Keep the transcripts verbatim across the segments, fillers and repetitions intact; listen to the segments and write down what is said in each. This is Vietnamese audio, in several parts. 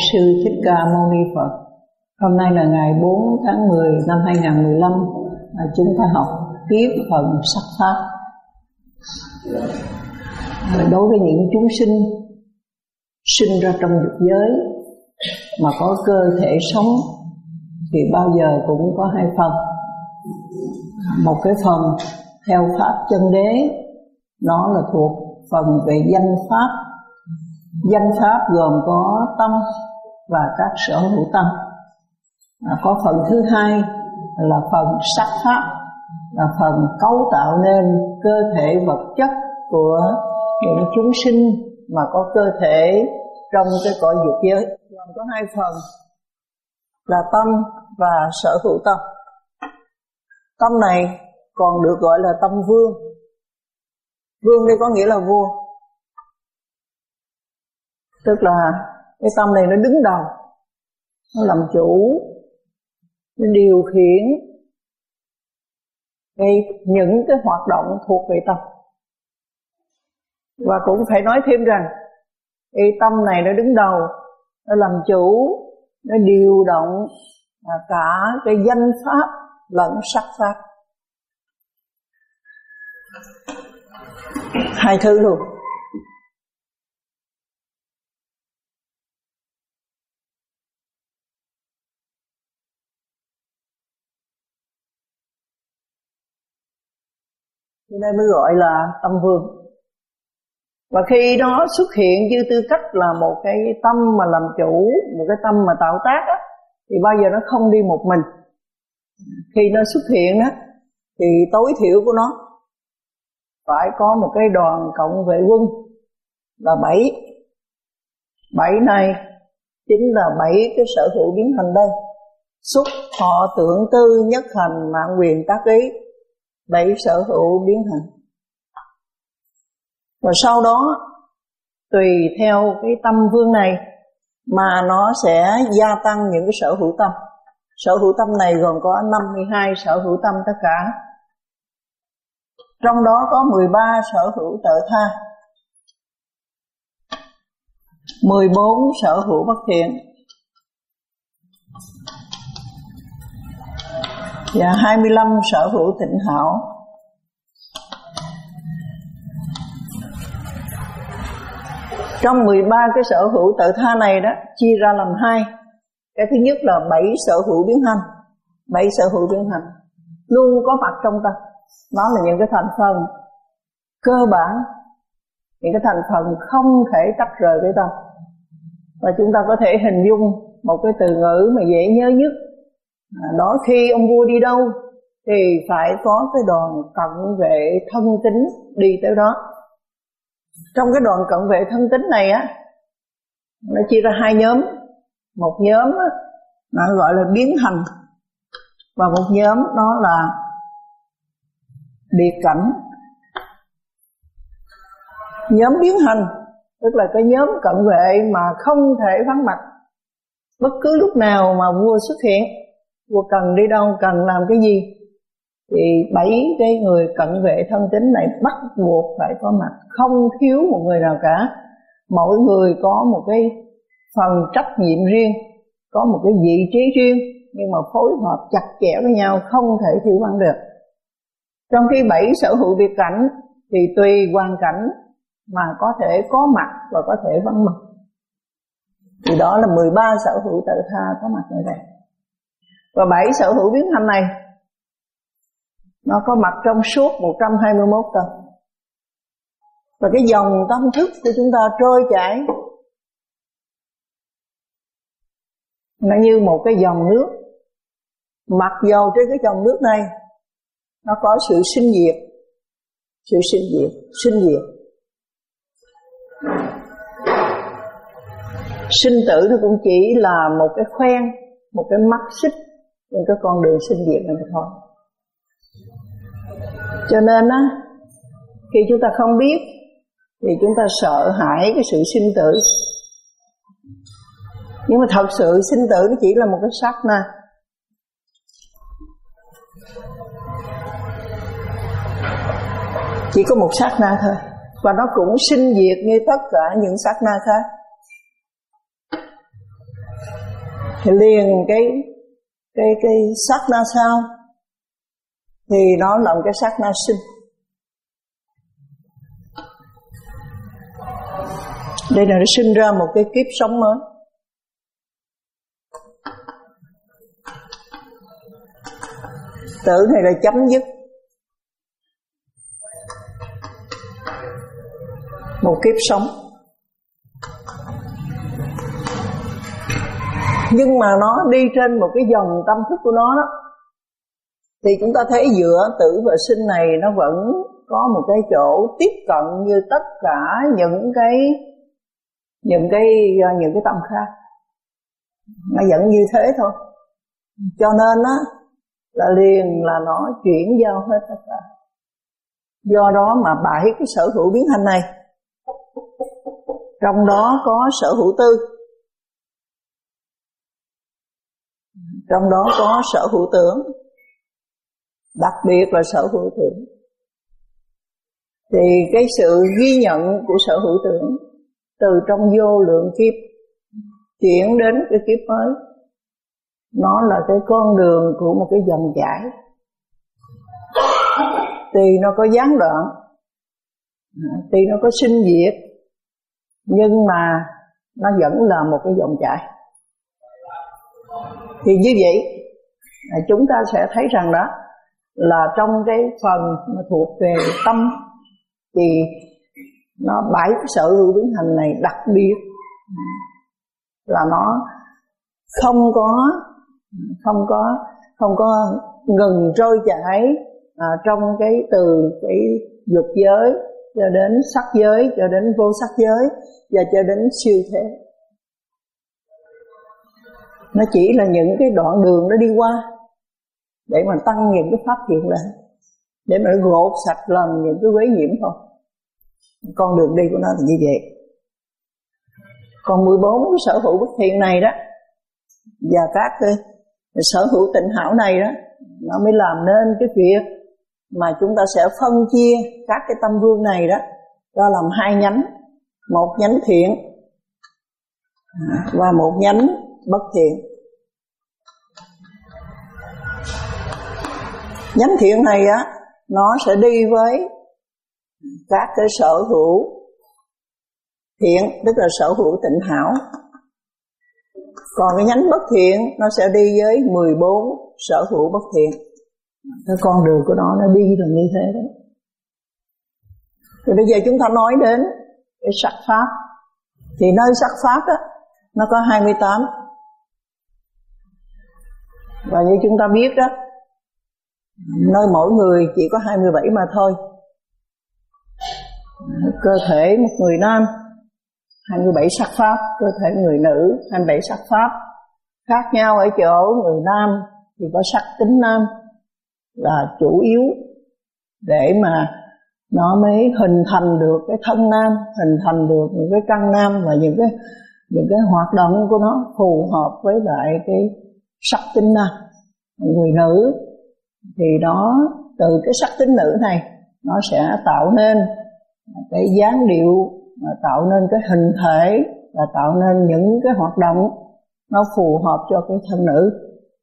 Sư Thích Ca Mâu Ni Phật. Hôm nay là ngày bốn tháng mười năm hai nghìn không trăm mười lăm, chúng ta học tiếp phần sắc pháp. Đối với những chúng sinh sinh ra trong dục giới mà có cơ thể sống thì bao giờ cũng có hai phần. Một cái phần theo pháp chân đế, nó là thuộc phần về danh pháp. Danh pháp gồm có tâm và các sở hữu tâm. À, có phần thứ hai là phần sắc pháp, là phần cấu tạo nên cơ thể vật chất của những chúng sinh mà có cơ thể trong cái cõi dục giới. Gồm có hai phần là tâm và sở hữu tâm. Tâm này còn được gọi là tâm vương. Vương đây có nghĩa là vua, tức là cái tâm này nó đứng đầu, nó làm chủ, nó điều khiển cái, những cái hoạt động thuộc về tâm. Và cũng phải nói thêm rằng cái tâm này nó đứng đầu, nó làm chủ, nó điều động cả cái danh pháp lẫn sắc pháp, hai thứ luôn. Cho nên mới gọi là tâm vương. Và khi nó xuất hiện với tư cách là một cái tâm mà làm chủ, một cái tâm mà tạo tác á, thì bao giờ nó không đi một mình. Khi nó xuất hiện á, thì tối thiểu của nó phải có một cái đoàn cộng vệ quân là bảy. Bảy này chính là bảy cái sở hữu biến thành đây: xúc, thọ, tưởng, tư, nhất hành, mạng, quyền, tác, ý. Bảy sở hữu biến thành. Và sau đó tùy theo cái tâm vương này mà nó sẽ gia tăng những cái sở hữu tâm. Sở hữu tâm này gồm có năm mươi hai sở hữu tâm tất cả. Trong đó có mười ba sở hữu tự tha, mười bốn sở hữu bất thiện và hai mươi lăm sở hữu tịnh hảo. Trong mười ba cái sở hữu tự tha này đó chia ra làm hai. Cái thứ nhất là bảy sở hữu biến hành. Bảy sở hữu biến hành luôn có mặt trong tâm. Nó là những cái thành phần cơ bản, những cái thành phần không thể tách rời cái tâm. Và chúng ta có thể hình dung một cái từ ngữ mà dễ nhớ nhất. À, đó khi ông vua đi đâu thì phải có cái đoàn cận vệ thân tín đi tới đó. Trong cái đoàn cận vệ thân tín này á, nó chia ra hai nhóm. Một nhóm á, nó gọi là biến hành, và một nhóm đó là biệt cảnh. Nhóm biến hành tức là cái nhóm cận vệ mà không thể vắng mặt. Bất cứ lúc nào mà vua xuất hiện, vua cần đi đâu, cần làm cái gì, thì bảy cái người cận vệ thân tín này bắt buộc phải có mặt, không thiếu một người nào cả. Mỗi người có một cái phần trách nhiệm riêng, có một cái vị trí riêng, nhưng mà phối hợp chặt chẽ với nhau, không thể thiếu vắng được. Trong khi bảy sở hữu biệt cảnh thì tùy hoàn cảnh mà có thể có mặt và có thể vắng mặt. Thì đó là mười ba sở hữu tự tha có mặt ở đây. Và bảy sở hữu biến hành này nó có mặt trong suốt một trăm hai mươi mốt tâm. Và cái dòng tâm thức của chúng ta trôi chảy, nó như một cái dòng nước. Mặc dầu trên cái dòng nước này nó có sự sinh diệt, sự sinh diệt, sinh diệt. Sinh tử nó cũng chỉ là một cái khoen, một cái mắt xích trên cái con đường sinh diệt này thôi. Cho nên á, khi chúng ta không biết thì chúng ta sợ hãi cái sự sinh tử. Nhưng mà thật sự sinh tử nó chỉ là một cái sát na. Chỉ có một sát na thôi. Và nó cũng sinh diệt như tất cả những sát na khác. thì liền cái cái cái sát na sau thì nó là một cái sát na sinh. Đây là nó sinh ra một cái kiếp sống mới. Tử này là chấm dứt một kiếp sống. Nhưng mà nó đi trên một cái dòng tâm thức của nó đó, thì chúng ta thấy giữa tử và sinh này nó vẫn có một cái chỗ tiếp cận như tất cả những cái những cái những cái tâm khác. Nó vẫn như thế thôi. Cho nên á là liền là nó chuyển giao hết tất cả. Do đó mà bảy cái sở hữu biến hành này, trong đó có sở hữu tư, trong đó có sở hữu tưởng, đặc biệt là sở hữu tưởng. Thì cái sự ghi nhận của sở hữu tưởng từ trong vô lượng kiếp chuyển đến cái kiếp mới, nó là cái con đường của một cái dòng chảy. Tuy nó có gián đoạn, tuy nó có sinh diệt, nhưng mà nó vẫn là một cái dòng chảy. Thì như vậy chúng ta sẽ thấy rằng đó là trong cái phần mà thuộc về tâm thì nó bảy sở hữu biến hành này đặc biệt là nó không có không có không có ngừng trôi chảy à, trong cái từ cái dục giới cho đến sắc giới, cho đến vô sắc giới và cho đến siêu thế. Nó chỉ là những cái đoạn đường nó đi qua để mà tăng những cái pháp thiện lên, để mà nó gột sạch lần những cái quấy nhiễm thôi. Con đường đi của nó là như vậy. Còn mười bốn cái sở hữu bất thiện này đó và các cái sở hữu tịnh hảo này đó, nó mới làm nên cái việc mà chúng ta sẽ phân chia các cái tâm vương này đó ra làm hai nhánh, một nhánh thiện và một nhánh bất thiện. Nhánh thiện này á, nó sẽ đi với các cái sở hữu thiện, tức là sở hữu tịnh hảo. Còn cái nhánh bất thiện nó sẽ đi với mười bốn sở hữu bất thiện. Cái con đường của nó nó đi là như thế đấy. Thì bây giờ chúng ta nói đến cái sắc pháp. Thì nơi sắc pháp á, nó có hai mươi tám. Và như chúng ta biết đó, nơi mỗi người chỉ có hai mươi bảy mà thôi. Cơ thể một người nam hai mươi bảy sắc pháp, cơ thể người nữ hai mươi bảy sắc pháp. Khác nhau ở chỗ người nam thì có sắc tính nam là chủ yếu để mà nó mới hình thành được cái thân nam, hình thành được những cái căn nam và những cái những cái hoạt động của nó phù hợp với lại cái sắc tính nam. Người nữ thì nó từ cái sắc tính nữ này nó sẽ tạo nên cái dáng điệu, tạo nên cái hình thể và tạo nên những cái hoạt động nó phù hợp cho cái thân nữ.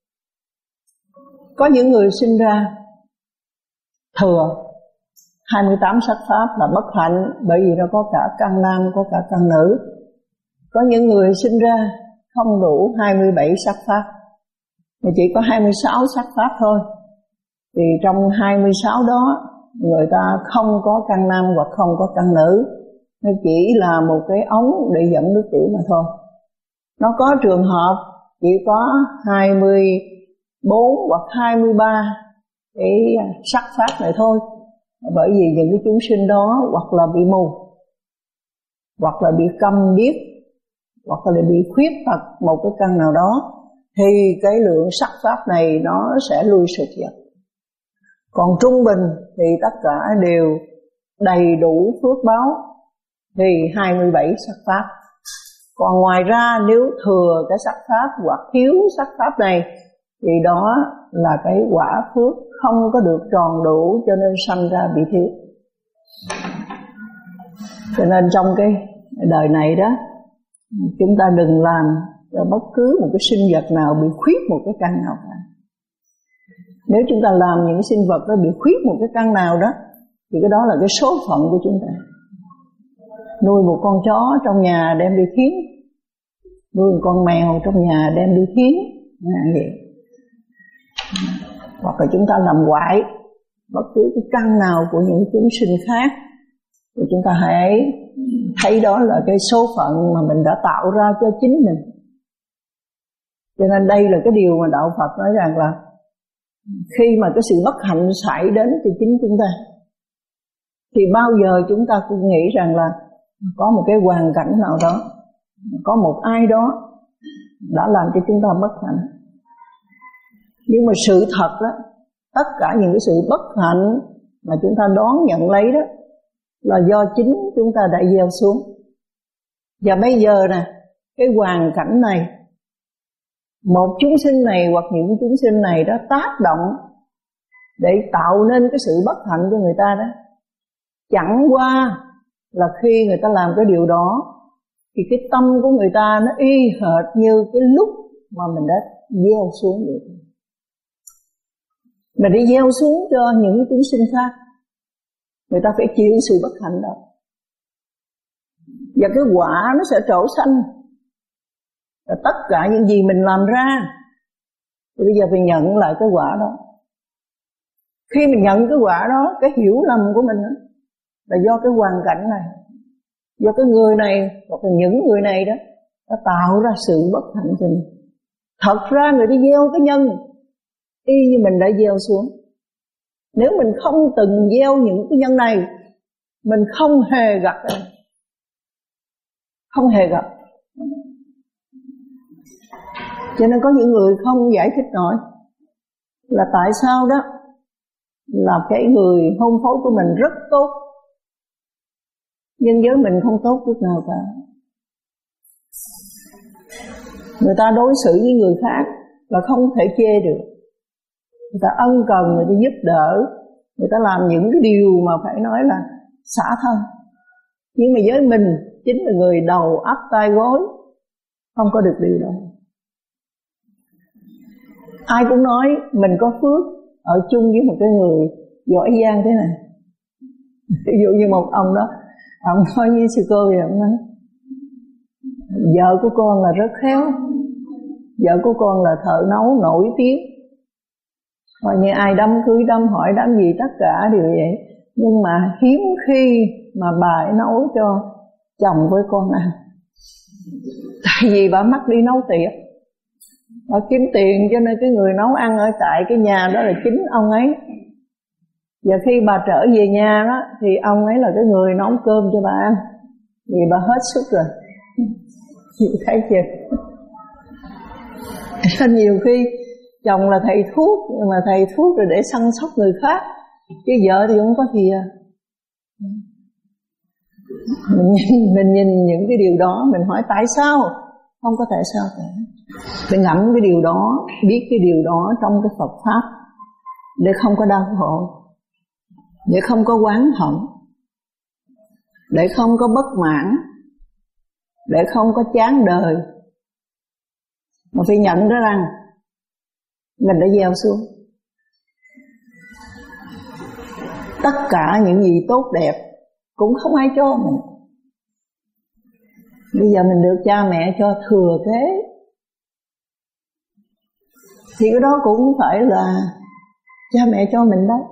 Có những người sinh ra thừa hai mươi tám sắc pháp là bất hạnh, bởi vì nó có cả căn nam, có cả căn nữ. Có những người sinh ra không đủ hai mươi bảy sắc pháp, mà chỉ có hai mươi sáu sắc pháp thôi. Thì trong hai mươi sáu đó, người ta không có căn nam hoặc không có căn nữ. Nó chỉ là một cái ống để dẫn nước tiểu mà thôi. Nó có trường hợp chỉ có hai mươi bốn hoặc hai mươi ba cái sắc pháp này thôi. Bởi vì những cái chúng sinh đó hoặc là bị mù, hoặc là bị câm điếc, hoặc là bị khuyết tật một cái căn nào đó, thì cái lượng sắc pháp này nó sẽ lui sụt dần. Còn trung bình thì tất cả đều đầy đủ phước báo thì hai mươi bảy sắc pháp. Còn ngoài ra nếu thừa cái sắc pháp hoặc thiếu sắc pháp này thì đó là cái quả phước không có được tròn đủ, cho nên sanh ra bị thiếu. Cho nên trong cái đời này đó, chúng ta đừng làm cho bất cứ một cái sinh vật nào bị khuyết một cái căn nào cả. Nếu chúng ta làm những sinh vật đó bị khuyết một cái căn nào đó, thì cái đó là cái số phận của chúng ta. Nuôi một con chó trong nhà đem đi thiến, nuôi một con mèo trong nhà đem đi thiến, vậy. Hoặc là chúng ta làm quại bất cứ cái căn nào của những chúng sinh khác, thì chúng ta hãy thấy đó là cái số phận mà mình đã tạo ra cho chính mình. Cho nên đây là cái điều mà Đạo Phật nói rằng là khi mà cái sự bất hạnh xảy đến cho chính chúng ta, thì bao giờ chúng ta cũng nghĩ rằng là có một cái hoàn cảnh nào đó, có một ai đó đã làm cho chúng ta bất hạnh. Nhưng mà sự thật đó, tất cả những cái sự bất hạnh mà chúng ta đón nhận lấy đó là do chính chúng ta đã gieo xuống. Và bây giờ nè, cái hoàn cảnh này, một chúng sinh này hoặc những chúng sinh này đó tác động để tạo nên cái sự bất hạnh cho người ta đó. Chẳng qua là khi người ta làm cái điều đó, thì cái tâm của người ta nó y hệt như cái lúc mà mình đã gieo xuống vậy. Mình đi gieo xuống cho những chúng sinh khác, người ta phải chịu sự bất hạnh đó. Và cái quả nó sẽ trổ xanh. Và tất cả những gì mình làm ra, thì bây giờ phải nhận lại cái quả đó. Khi mình nhận cái quả đó, cái hiểu lầm của mình đó, là do cái hoàn cảnh này, do cái người này, hoặc là những người này đó, nó tạo ra sự bất hạnh cho mình. Thật ra người đi gieo cái nhân y như mình đã gieo xuống. Nếu mình không từng gieo những cái nhân này, mình không hề gặp, không hề gặp. Cho nên có những người không giải thích nổi là tại sao đó là cái người hôn phối của mình rất tốt, nhưng với mình không tốt chút nào cả. Người ta đối xử với người khác là không thể chê được. Người ta ân cần, người ta giúp đỡ, người ta làm những cái điều mà phải nói là xả thân. Nhưng mà với mình, chính là người đầu ấp tay gối, không có được điều đó. Ai cũng nói mình có phước ở chung với một cái người giỏi giang thế này. Ví dụ như một ông đó, ông nói với sư cô vậy, ông nói vợ của con là rất khéo, vợ của con là thợ nấu nổi tiếng, coi như ai đám cưới đám hỏi đám gì tất cả đều vậy. Nhưng mà hiếm khi mà bà ấy nấu cho chồng với con ăn, tại vì bà mắc đi nấu tiệc, bà kiếm tiền, cho nên cái người nấu ăn ở tại cái nhà đó là chính ông ấy. Và khi bà trở về nhà đó, thì ông ấy là cái người nấu cơm cho bà ăn, vì bà hết sức rồi. Chị thấy chưa? Nên nhiều khi chồng là thầy thuốc, nhưng mà thầy thuốc rồi để săn sóc người khác, chứ vợ thì không có gì à. Mình nhìn, mình nhìn những cái điều đó, mình hỏi tại sao? Không có tại sao cả. Phải ngẫm cái điều đó, biết cái điều đó trong cái Phật Pháp, để không có đau khổ, để không có oán hận, để không có bất mãn, để không có chán đời. Mà phải nhận ra rằng mình đã gieo xuống. Tất cả những gì tốt đẹp cũng không ai cho mình. Bây giờ mình được cha mẹ cho thừa kế, thì cái đó cũng phải là cha mẹ cho mình đấy.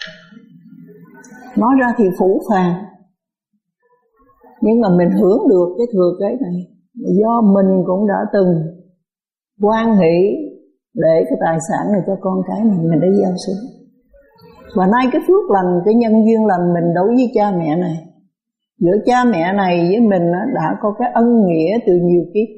Nói ra thì phũ phàng, nhưng mà mình hưởng được cái thừa kế này do mình cũng đã từng hoan hỷ để cái tài sản này cho con cái mình, mình đã gieo xuống. Và nay cái phước lành, cái nhân duyên lành mình đối với cha mẹ này, giữa cha mẹ này với mình đã có cái ân nghĩa từ nhiều kiếp.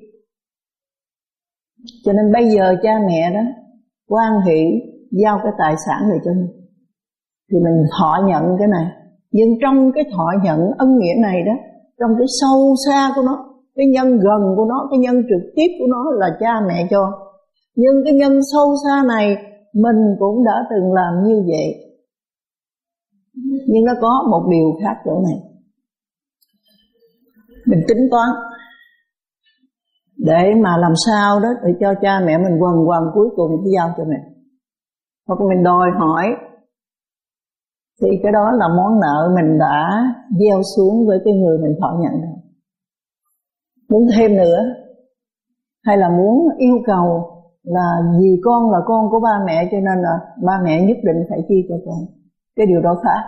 Cho nên bây giờ cha mẹ đó hoan hỷ giao cái tài sản này cho mình, thì mình thọ nhận cái này. Nhưng trong cái thọ nhận ân nghĩa này đó, trong cái sâu xa của nó, cái nhân gần của nó, cái nhân trực tiếp của nó là cha mẹ cho. Nhưng cái nhân sâu xa này mình cũng đã từng làm như vậy. Nhưng nó có một điều khác chỗ này. Mình tính toán, để mà làm sao đó để cho cha mẹ mình quần quần cuối cùng chỉ giao cho mình. Hoặc mình đòi hỏi thì cái đó là món nợ mình đã gieo xuống với cái người mình thọ nhận rồi. Muốn thêm nữa hay là muốn yêu cầu là vì con là con của ba mẹ cho nên là ba mẹ nhất định phải chi cho con, cái điều đó khác.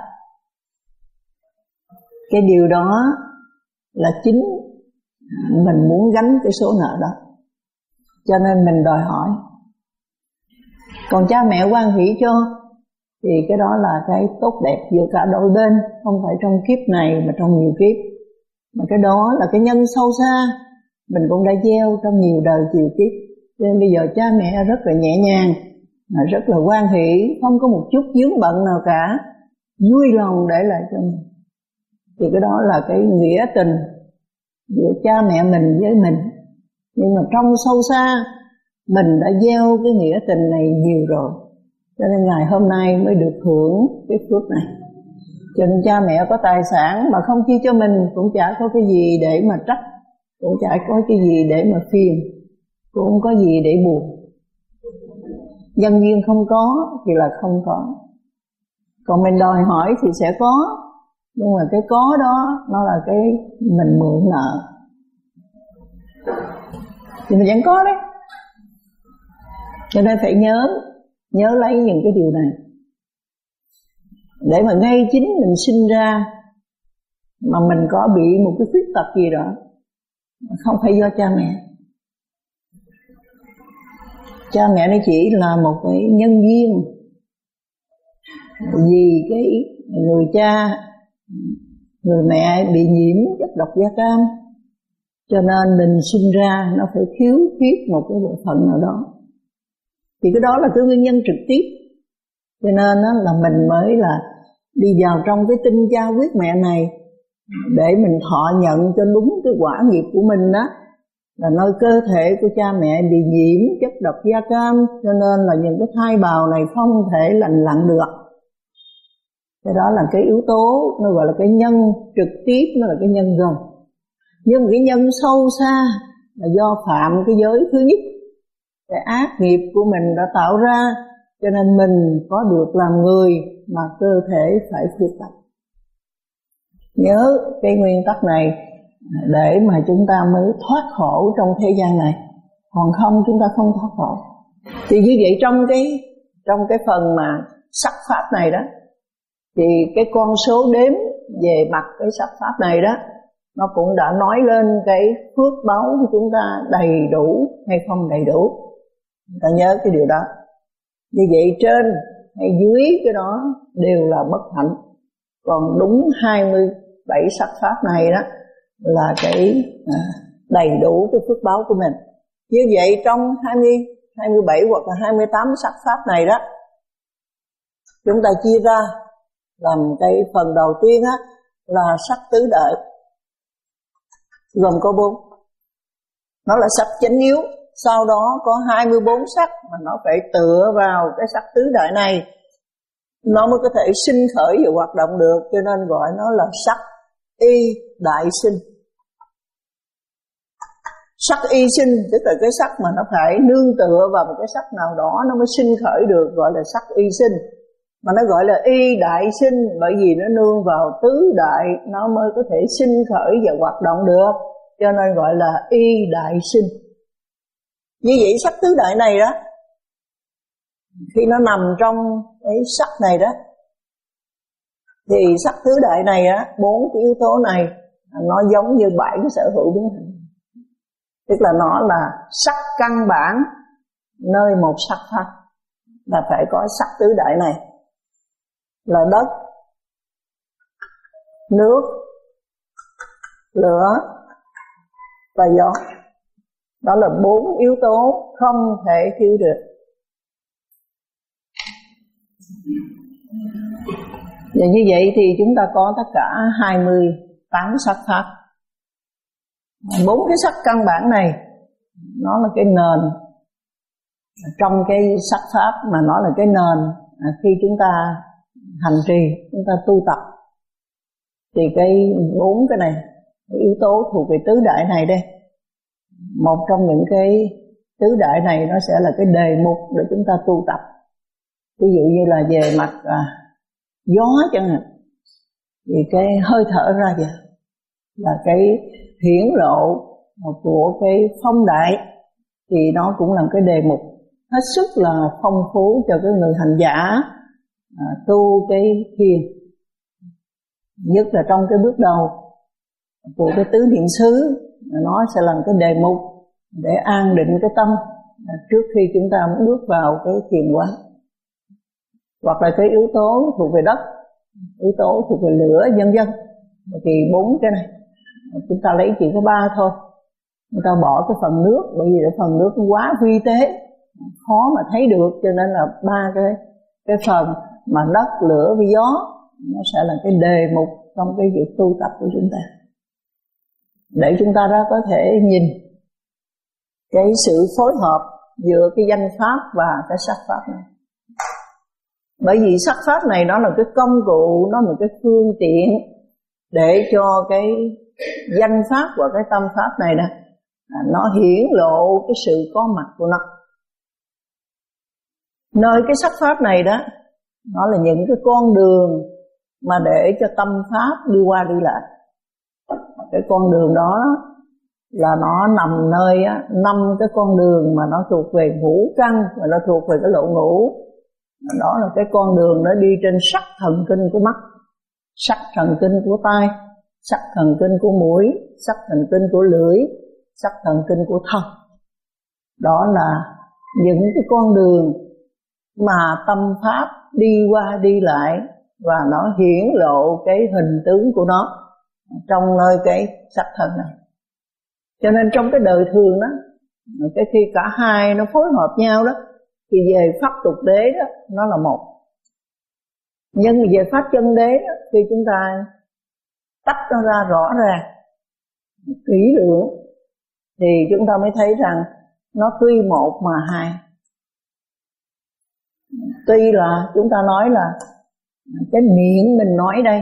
Cái điều đó là chính mình muốn gánh cái số nợ đó, cho nên mình đòi hỏi. Còn cha mẹ hoan hỷ cho thì cái đó là cái tốt đẹp giữa cả đôi bên, không phải trong kiếp này mà trong nhiều kiếp. Mà cái đó là cái nhân sâu xa mình cũng đã gieo trong nhiều đời nhiều kiếp. Cho nên bây giờ cha mẹ rất là nhẹ nhàng, rất là hoan hỷ, không có một chút vướng bận nào cả, vui lòng để lại cho mình. Thì cái đó là cái nghĩa tình giữa cha mẹ mình với mình. Nhưng mà trong sâu xa mình đã gieo cái nghĩa tình này nhiều rồi, cho nên ngày hôm nay mới được hưởng cái phước này. Cho nên cha mẹ có tài sản mà không chi cho mình cũng chả có cái gì để mà trách, cũng chả có cái gì để mà phiền, cũng không có gì để buồn. Nhân duyên không có thì là không có. Còn mình đòi hỏi thì sẽ có, nhưng mà cái có đó nó là cái mình mượn nợ thì mình vẫn có đấy. Cho nên phải nhớ Nhớ lấy những cái điều này, để mà ngay chính mình sinh ra mà mình có bị một cái khuyết tật gì đó, không phải do cha mẹ. Cha mẹ nó chỉ là một cái nhân duyên. Vì cái người cha, người mẹ bị nhiễm chất độc da cam, cho nên mình sinh ra nó phải thiếu khuyết một cái bộ phận nào đó. Thì cái đó là cái nguyên nhân trực tiếp. Cho nên là mình mới là đi vào trong cái tinh cha huyết mẹ này để mình thọ nhận cho đúng cái quả nghiệp của mình đó, là nơi cơ thể của cha mẹ bị nhiễm chất độc da cam, cho nên là những cái thai bào này không thể lành lặn được. Cái đó là cái yếu tố, nó gọi là cái nhân trực tiếp, nó là cái nhân gần. Nhưng cái nhân sâu xa là do phạm cái giới thứ nhất, cái ác nghiệp của mình đã tạo ra, cho nên mình có được làm người mà cơ thể phải khuyết tật. Nhớ cái nguyên tắc này để mà chúng ta mới thoát khổ trong thế gian này, còn không chúng ta không thoát khổ. Thì như vậy trong cái trong cái phần mà sắc pháp này đó, thì cái con số đếm về mặt cái sắc pháp này đó, nó cũng đã nói lên cái phước báo của chúng ta đầy đủ hay không đầy đủ. Ta nhớ cái điều đó. Như vậy trên hay dưới cái đó đều là bất hạnh. Còn đúng hai mươi bảy sắc pháp này đó là cái à, đầy đủ cái phước báo của mình. Như vậy trong hai mươi, hai mươi bảy hoặc là hai mươi tám sắc pháp này đó, chúng ta chia ra làm cái phần đầu tiên á là sắc tứ đại, gồm có bốn. Nó là sắc chánh yếu. Sau đó có hai mươi bốn sắc mà nó phải tựa vào cái sắc tứ đại này, nó mới có thể sinh khởi và hoạt động được, cho nên gọi nó là sắc y đại sinh. Sắc y sinh tức là cái sắc mà nó phải nương tựa vào một cái sắc nào đó nó mới sinh khởi được, gọi là sắc y sinh. Mà nó gọi là y đại sinh bởi vì nó nương vào tứ đại nó mới có thể sinh khởi và hoạt động được, cho nên gọi là y đại sinh. Như vậy sắc tứ đại này đó, khi nó nằm trong cái sắc này đó, thì sắc tứ đại này á, bốn cái yếu tố này nó giống như bảy cái sở hữu biến thành. Tức là nó là sắc căn bản nơi một sắc pháp, là phải có sắc tứ đại này, là đất, nước, lửa và gió. Đó là bốn yếu tố không thể thiếu được. Và như vậy thì chúng ta có tất cả hai mươi tám sắc pháp. Bốn cái sắc căn bản này nó là cái nền trong cái sắc pháp, mà nó là cái nền khi chúng ta hành trì, chúng ta tu tập. Thì cái bốn cái này, cái yếu tố thuộc về tứ đại này đây, một trong những cái tứ đại này nó sẽ là cái đề mục để chúng ta tu tập. Ví dụ như là về mặt à, gió chẳng hạn, thì cái hơi thở ra vậy là cái hiển lộ của cái phong đại, thì nó cũng là cái đề mục hết sức là phong phú cho cái người hành giả à, tu cái thiền, nhất là trong cái bước đầu của cái tứ niệm xứ. Nó sẽ là cái đề mục để an định cái tâm à, trước khi chúng ta muốn bước vào cái thiền quán. Hoặc là cái yếu tố thuộc về đất, yếu tố thuộc về lửa, vân vân. Thì bốn cái này chúng ta lấy chỉ có ba thôi. Chúng ta bỏ cái phần nước, bởi vì cái phần nước quá vi tế, khó mà thấy được, cho nên là ba cái cái phần mà đất, lửa với gió nó sẽ là cái đề mục trong cái việc tu tập của chúng ta, để chúng ta đã có thể nhìn cái sự phối hợp giữa cái danh pháp và cái sắc pháp này. Bởi vì sắc pháp này nó là cái công cụ, nó là cái phương tiện để cho cái danh pháp và cái tâm pháp này nè à, nó hiển lộ cái sự có mặt của nó. Nơi cái sắc pháp này đó, nó là những cái con đường mà để cho tâm pháp đi qua đi lại. Cái con đường đó là nó nằm nơi á, năm cái con đường mà nó thuộc về ngũ căn, và nó thuộc về cái lộ ngũ. Đó là cái con đường nó đi trên sắc thần kinh của mắt, sắc thần kinh của tai, sắc thần kinh của mũi, sắc thần kinh của lưỡi, sắc thần kinh của thân. Đó là những cái con đường mà tâm pháp đi qua đi lại, và nó hiển lộ cái hình tướng của nó trong nơi cái sắc thân này. Cho nên trong cái đời thường đó, cái khi cả hai nó phối hợp nhau đó, thì về pháp tục đế đó nó là một. Nhưng về pháp chân đế đó, khi chúng ta tách nó ra rõ ràng, kỹ lưỡng, thì chúng ta mới thấy rằng nó tuy một mà hai. Tuy là chúng ta nói là cái miệng mình nói đây,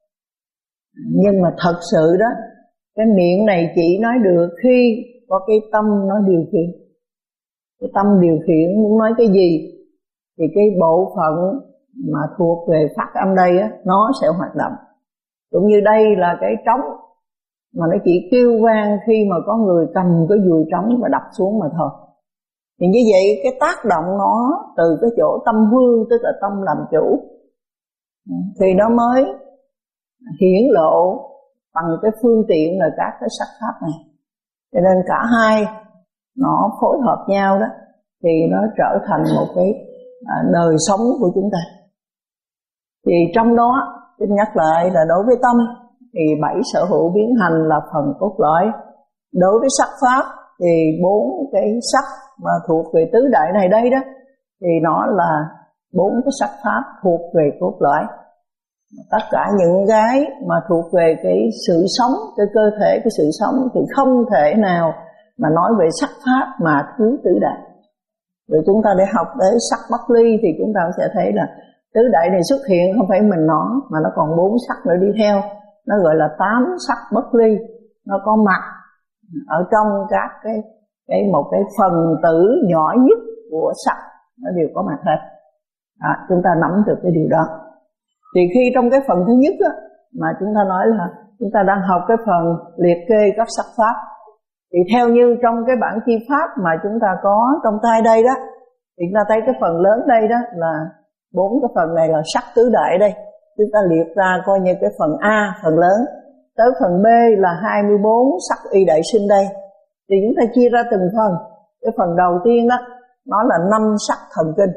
nhưng mà thật sự đó, cái miệng này chỉ nói được khi có cái tâm nó điều khiển. Cái tâm điều khiển muốn nói cái gì thì cái bộ phận mà thuộc về phát âm đây á, nó sẽ hoạt động. Cũng như đây là cái trống mà nó chỉ kêu vang khi mà có người cầm cái dùi trống và đập xuống mà thôi. Thì như vậy cái tác động nó từ cái chỗ tâm vương, tức là tâm làm chủ, thì nó mới hiển lộ bằng cái phương tiện là các cái sắc pháp này. Cho nên cả hai nó phối hợp nhau đó, thì nó trở thành một cái à, đời sống của chúng ta. Thì trong đó tôi nhắc lại là đối với tâm thì bảy sở hữu biến hành là phần cốt lõi. Đối với sắc pháp thì bốn cái sắc mà thuộc về tứ đại này đây đó, thì nó là bốn cái sắc pháp thuộc về cốt lõi. Tất cả những cái mà thuộc về cái sự sống, cái cơ thể, cái sự sống thì không thể nào mà nói về sắc pháp mà thứ tứ đại. Rồi chúng ta để học tới sắc bất ly thì chúng ta sẽ thấy là tứ đại này xuất hiện không phải mình nó, mà nó còn bốn sắc nữa đi theo. Nó gọi là tám sắc bất ly. Nó có mặt ở trong các cái, cái một cái phần tử nhỏ nhất của sắc, nó đều có mặt hết. À, chúng ta nắm được cái điều đó. Thì khi trong cái phần thứ nhất á, mà chúng ta nói là chúng ta đang học cái phần liệt kê các sắc pháp, thì theo như trong cái bản chi pháp mà chúng ta có trong tay đây đó, thì chúng ta thấy cái phần lớn đây đó là bốn cái phần này là sắc tứ đại đây. Chúng ta liệt ra coi như cái phần A, phần lớn, tới phần B là hai mươi bốn sắc y đại sinh đây. Thì chúng ta chia ra từng phần. Cái phần đầu tiên đó, nó là năm sắc thần kinh.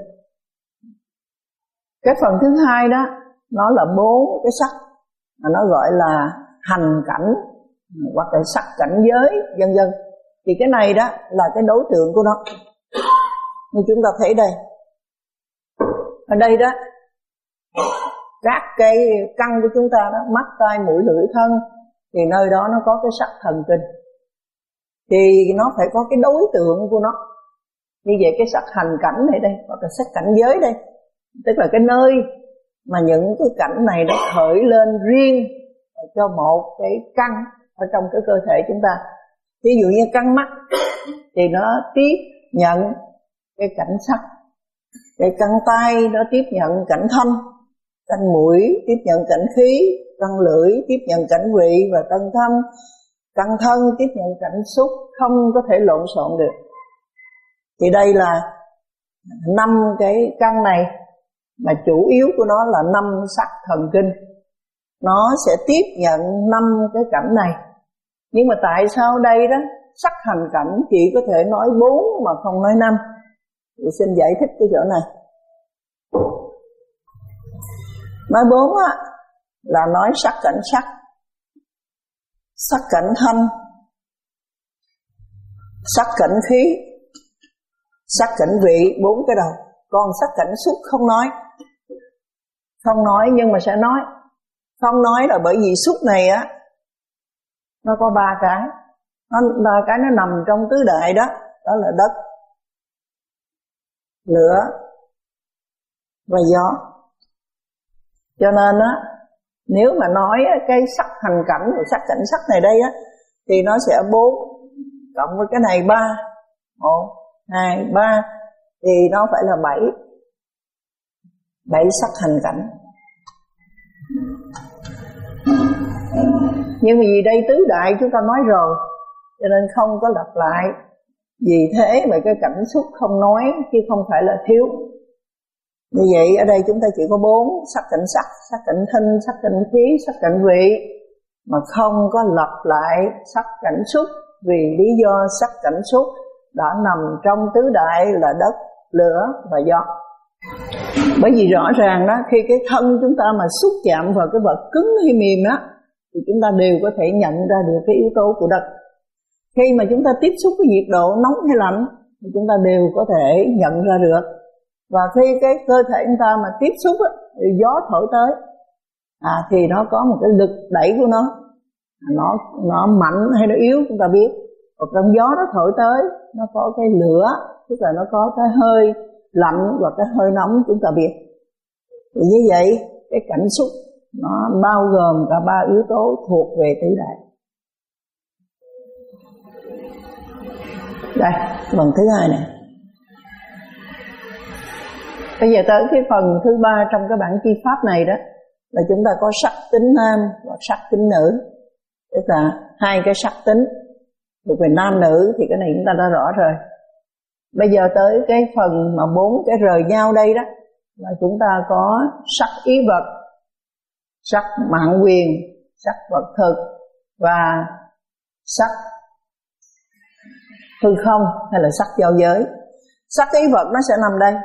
Cái phần thứ hai đó, nó là bốn cái sắc mà nó gọi là hành cảnh hoặc là sắc cảnh giới vân vân. Thì cái này đó là cái đối tượng của nó. Như chúng ta thấy đây, ở đây đó, các cái căn của chúng ta đó, mắt, tai, mũi, lưỡi, thân, thì nơi đó nó có cái sắc thần kinh. Thì nó phải có cái đối tượng của nó. Như vậy cái sắc hành cảnh này đây, hoặc là sắc cảnh giới đây, tức là cái nơi mà những cái cảnh này nó khởi lên riêng cho một cái căn ở trong cái cơ thể chúng ta. Ví dụ như căn mắt thì nó tiếp nhận cái cảnh sắc, cái căn tay nó tiếp nhận cảnh thanh, căn mũi tiếp nhận cảnh khí, căn lưỡi tiếp nhận cảnh vị và căn thanh, căn thân tiếp nhận cảnh xúc, không có thể lộn xộn được. Thì đây là năm cái căn này, mà chủ yếu của nó là năm sắc thần kinh. Nó sẽ tiếp nhận năm cái cảnh này. Nhưng mà tại sao đây đó sắc hành cảnh chỉ có thể nói bốn mà không nói năm? Thì xin giải thích cái chỗ này. Nói bốn á là nói sắc cảnh sắc, sắc cảnh thanh, sắc cảnh khí, sắc cảnh vị, bốn cái đầu. Còn sắc cảnh xúc không nói. Không nói nhưng mà sẽ nói. Không nói là bởi vì xúc này á nó có ba cái. Nó ba cái nó nằm trong tứ đại đó, đó là đất, lửa và gió. Cho nên á, nếu mà nói cái sắc hành cảnh và sắc cảnh sắc này đây á, thì nó sẽ bốn cộng với cái này ba, một, hai, ba, thì nó phải là bảy, bảy sắc hành cảnh. Nhưng vì đây tứ đại chúng ta nói rồi, cho nên không có lặp lại. Vì thế mà cái cảnh xúc không nói, chứ không phải là thiếu. Như vậy ở đây chúng ta chỉ có bốn sắc cảnh sắc, sắc cảnh thanh, sắc cảnh khí, sắc cảnh vị, mà không có lặp lại sắc cảnh xúc, vì lý do sắc cảnh xúc đã nằm trong tứ đại là đất, lửa và gió. Bởi vì rõ ràng đó, khi cái thân chúng ta mà xúc chạm vào cái vật cứng hay mềm đó, thì chúng ta đều có thể nhận ra được cái yếu tố của đất. Khi mà chúng ta tiếp xúc với nhiệt độ nóng hay lạnh thì chúng ta đều có thể nhận ra được. Và khi cái cơ thể chúng ta mà tiếp xúc á, thì gió thổi tới à, thì nó có một cái lực đẩy của nó, nó nó mạnh hay nó yếu chúng ta biết. Còn trong gió nó thổi tới, nó có cái lửa, tức là nó có cái hơi lạnh và cái hơi nóng chúng ta biết. Thì như vậy cái cảnh xúc nó bao gồm cả ba yếu tố thuộc về tứ đại. Đây, phần thứ hai này. Bây giờ tới cái phần thứ ba trong cái bản chi pháp này đó, là chúng ta có sắc tính nam và sắc tính nữ. Tức là hai cái sắc tính. Thuộc về nam nữ thì cái này chúng ta đã rõ rồi. Bây giờ tới cái phần mà bốn cái rời nhau đây đó, là chúng ta có sắc ý vật, sắc mạng quyền, sắc vật thực và sắc hư không hay là sắc giao giới. Sắc ý vật nó sẽ nằm đây.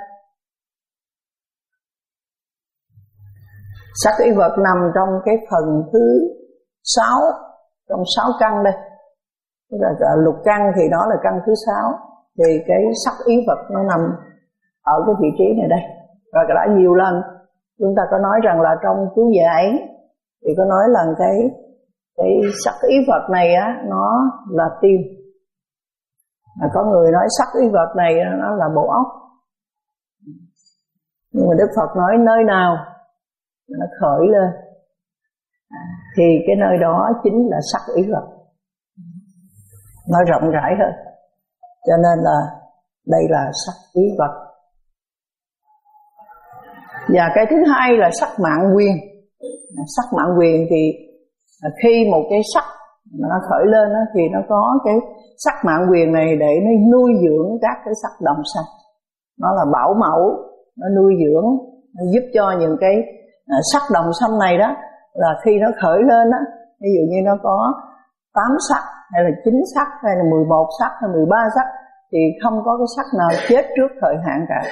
Sắc ý vật nằm trong cái phần thứ sáu, trong sáu căn đây. Tức là lục căn thì đó là căn thứ sáu. Thì cái sắc ý vật nó nằm ở cái vị trí này đây. Và đã nhiều lần chúng ta có nói rằng là trong chú giải thì có nói là cái cái sắc ý vật này á, nó là tim. Mà có người nói sắc ý vật này nó là bộ óc. Nhưng mà Đức Phật nói nơi nào nó khởi lên thì cái nơi đó chính là sắc ý vật. Nó rộng rãi hơn. Cho nên là đây là sắc ý vật. Và cái thứ hai là sắc mạng quyền. Sắc mạng quyền thì khi một cái sắc nó khởi lên đó, thì nó có cái sắc mạng quyền này để nó nuôi dưỡng các cái sắc đồng sanh. Nó là bảo mẫu, nó nuôi dưỡng, nó giúp cho những cái sắc đồng sanh này đó, là khi nó khởi lên đó, ví dụ như nó có tám sắc hay là chín sắc hay là mười một sắc hay mười ba sắc, thì không có cái sắc nào chết trước thời hạn cả.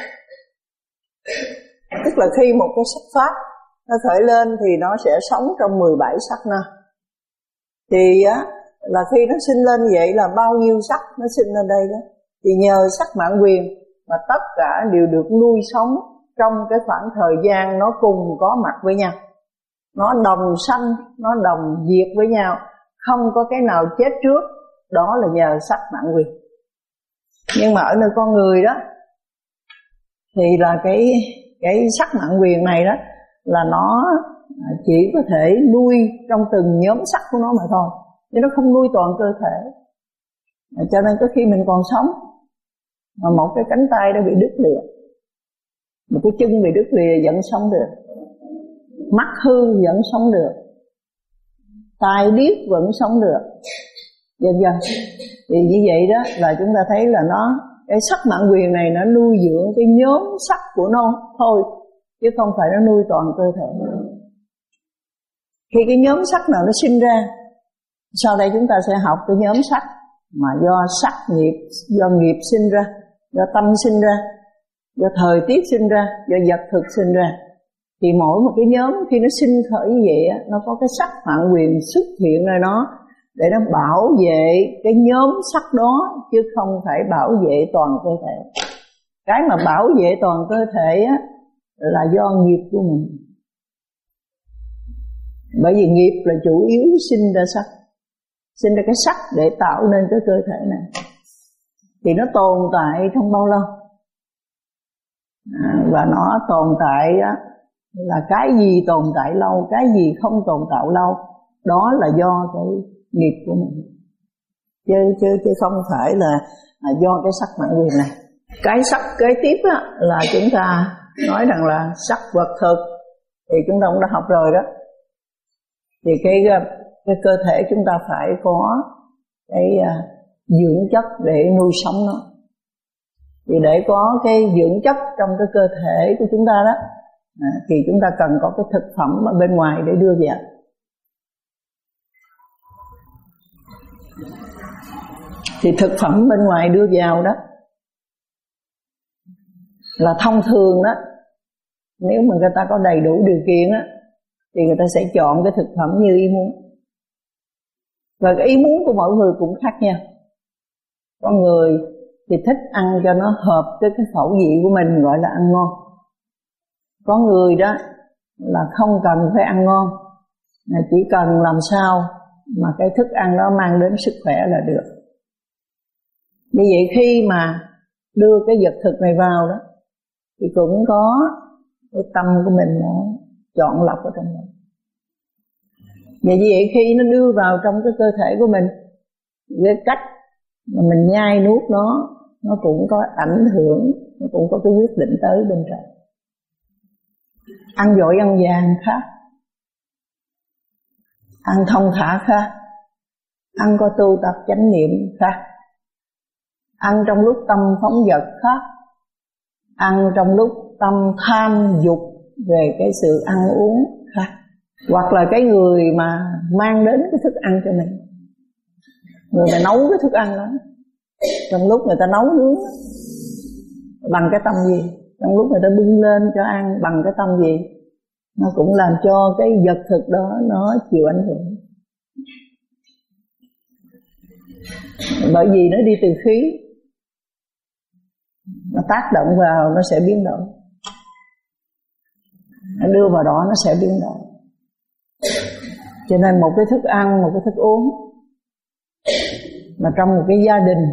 Tức là khi một cái sắc pháp nó khởi lên thì nó sẽ sống trong mười bảy sắc na. Thì á, là khi nó sinh lên vậy là bao nhiêu sắc nó sinh lên đây đó. Thì nhờ sắc mạng quyền mà tất cả đều được nuôi sống trong cái khoảng thời gian nó cùng có mặt với nhau. Nó đồng sanh, nó đồng diệt với nhau, không có cái nào chết trước. Đó là nhờ sắc mạng quyền. Nhưng mà ở nơi con người đó thì là cái cái sắc mạng quyền này đó là nó chỉ có thể nuôi trong từng nhóm sắc của nó mà thôi, chứ nó không nuôi toàn cơ thể. Cho nên có khi mình còn sống mà một cái cánh tay đã bị đứt lìa, một cái chân bị đứt lìa vẫn sống được, mắt hư vẫn sống được, tai điếc vẫn sống được, vân vân. Thì như vậy đó là chúng ta thấy là nó, cái sắc mạng quyền này nó nuôi dưỡng cái nhóm sắc của nó thôi, chứ không phải nó nuôi toàn cơ thể. Khi cái nhóm sắc nào nó sinh ra, sau đây chúng ta sẽ học cái nhóm sắc mà do sắc nghiệp, do nghiệp sinh ra, do tâm sinh ra, do thời tiết sinh ra, do vật thực sinh ra. Thì mỗi một cái nhóm khi nó sinh khởi như vậy, nó có cái sắc mạng quyền xuất hiện ở nó để nó bảo vệ cái nhóm sắc đó, chứ không phải bảo vệ toàn cơ thể. Cái mà bảo vệ toàn cơ thể á, là do nghiệp của mình. Bởi vì nghiệp là chủ yếu sinh ra sắc, sinh ra cái sắc để tạo nên cái cơ thể này. Thì nó tồn tại trong bao lâu? À, và nó tồn tại á, là cái gì tồn tại lâu, cái gì không tồn tại lâu, đó là do cái nghiệp của mình, chứ chứ chứ không phải là, là do cái sắc mạng quyền này. Cái sắc kế tiếp á, là chúng ta nói rằng là sắc vật thực, thì chúng ta cũng đã học rồi đó. Thì cái cái cơ thể chúng ta phải có cái uh, dưỡng chất để nuôi sống nó. Thì để có cái dưỡng chất trong cái cơ thể của chúng ta đó, à, thì chúng ta cần có cái thực phẩm ở bên ngoài để đưa vào. Thì thực phẩm bên ngoài đưa vào đó là thông thường đó, nếu mà người ta có đầy đủ điều kiện á, thì người ta sẽ chọn cái thực phẩm như ý muốn. Và cái ý muốn của mỗi người cũng khác nhau. Có người thì thích ăn cho nó hợp với cái khẩu vị của mình, gọi là ăn ngon. Có người đó là không cần phải ăn ngon, chỉ cần làm sao mà cái thức ăn đó mang đến sức khỏe là được. Như vậy khi mà đưa cái vật thực này vào đó, thì cũng có cái tâm của mình nó chọn lọc ở trong đó. Vậy như vậy khi nó đưa vào trong cái cơ thể của mình, cái cách mà mình nhai nuốt nó, nó cũng có ảnh hưởng, nó cũng có cái quyết định tới bên trong. Ăn vội ăn vàng khác, ăn thông thả khác, ăn có tu tập chánh niệm khác, ăn trong lúc tâm phóng dật khác, ăn trong lúc tâm tham dục về cái sự ăn uống khác. Hoặc là cái người mà mang đến cái thức ăn cho mình, người mà nấu cái thức ăn đó, trong lúc người ta nấu nướng bằng cái tâm gì, trong lúc người ta bưng lên cho ăn bằng cái tâm gì, nó cũng làm cho cái vật thực đó nó chịu ảnh hưởng. Bởi vì nó đi từ khí, nó tác động vào nó sẽ biến đổi, nó đưa vào đó nó sẽ biến đổi. Cho nên một cái thức ăn, một cái thức uống mà trong một cái gia đình,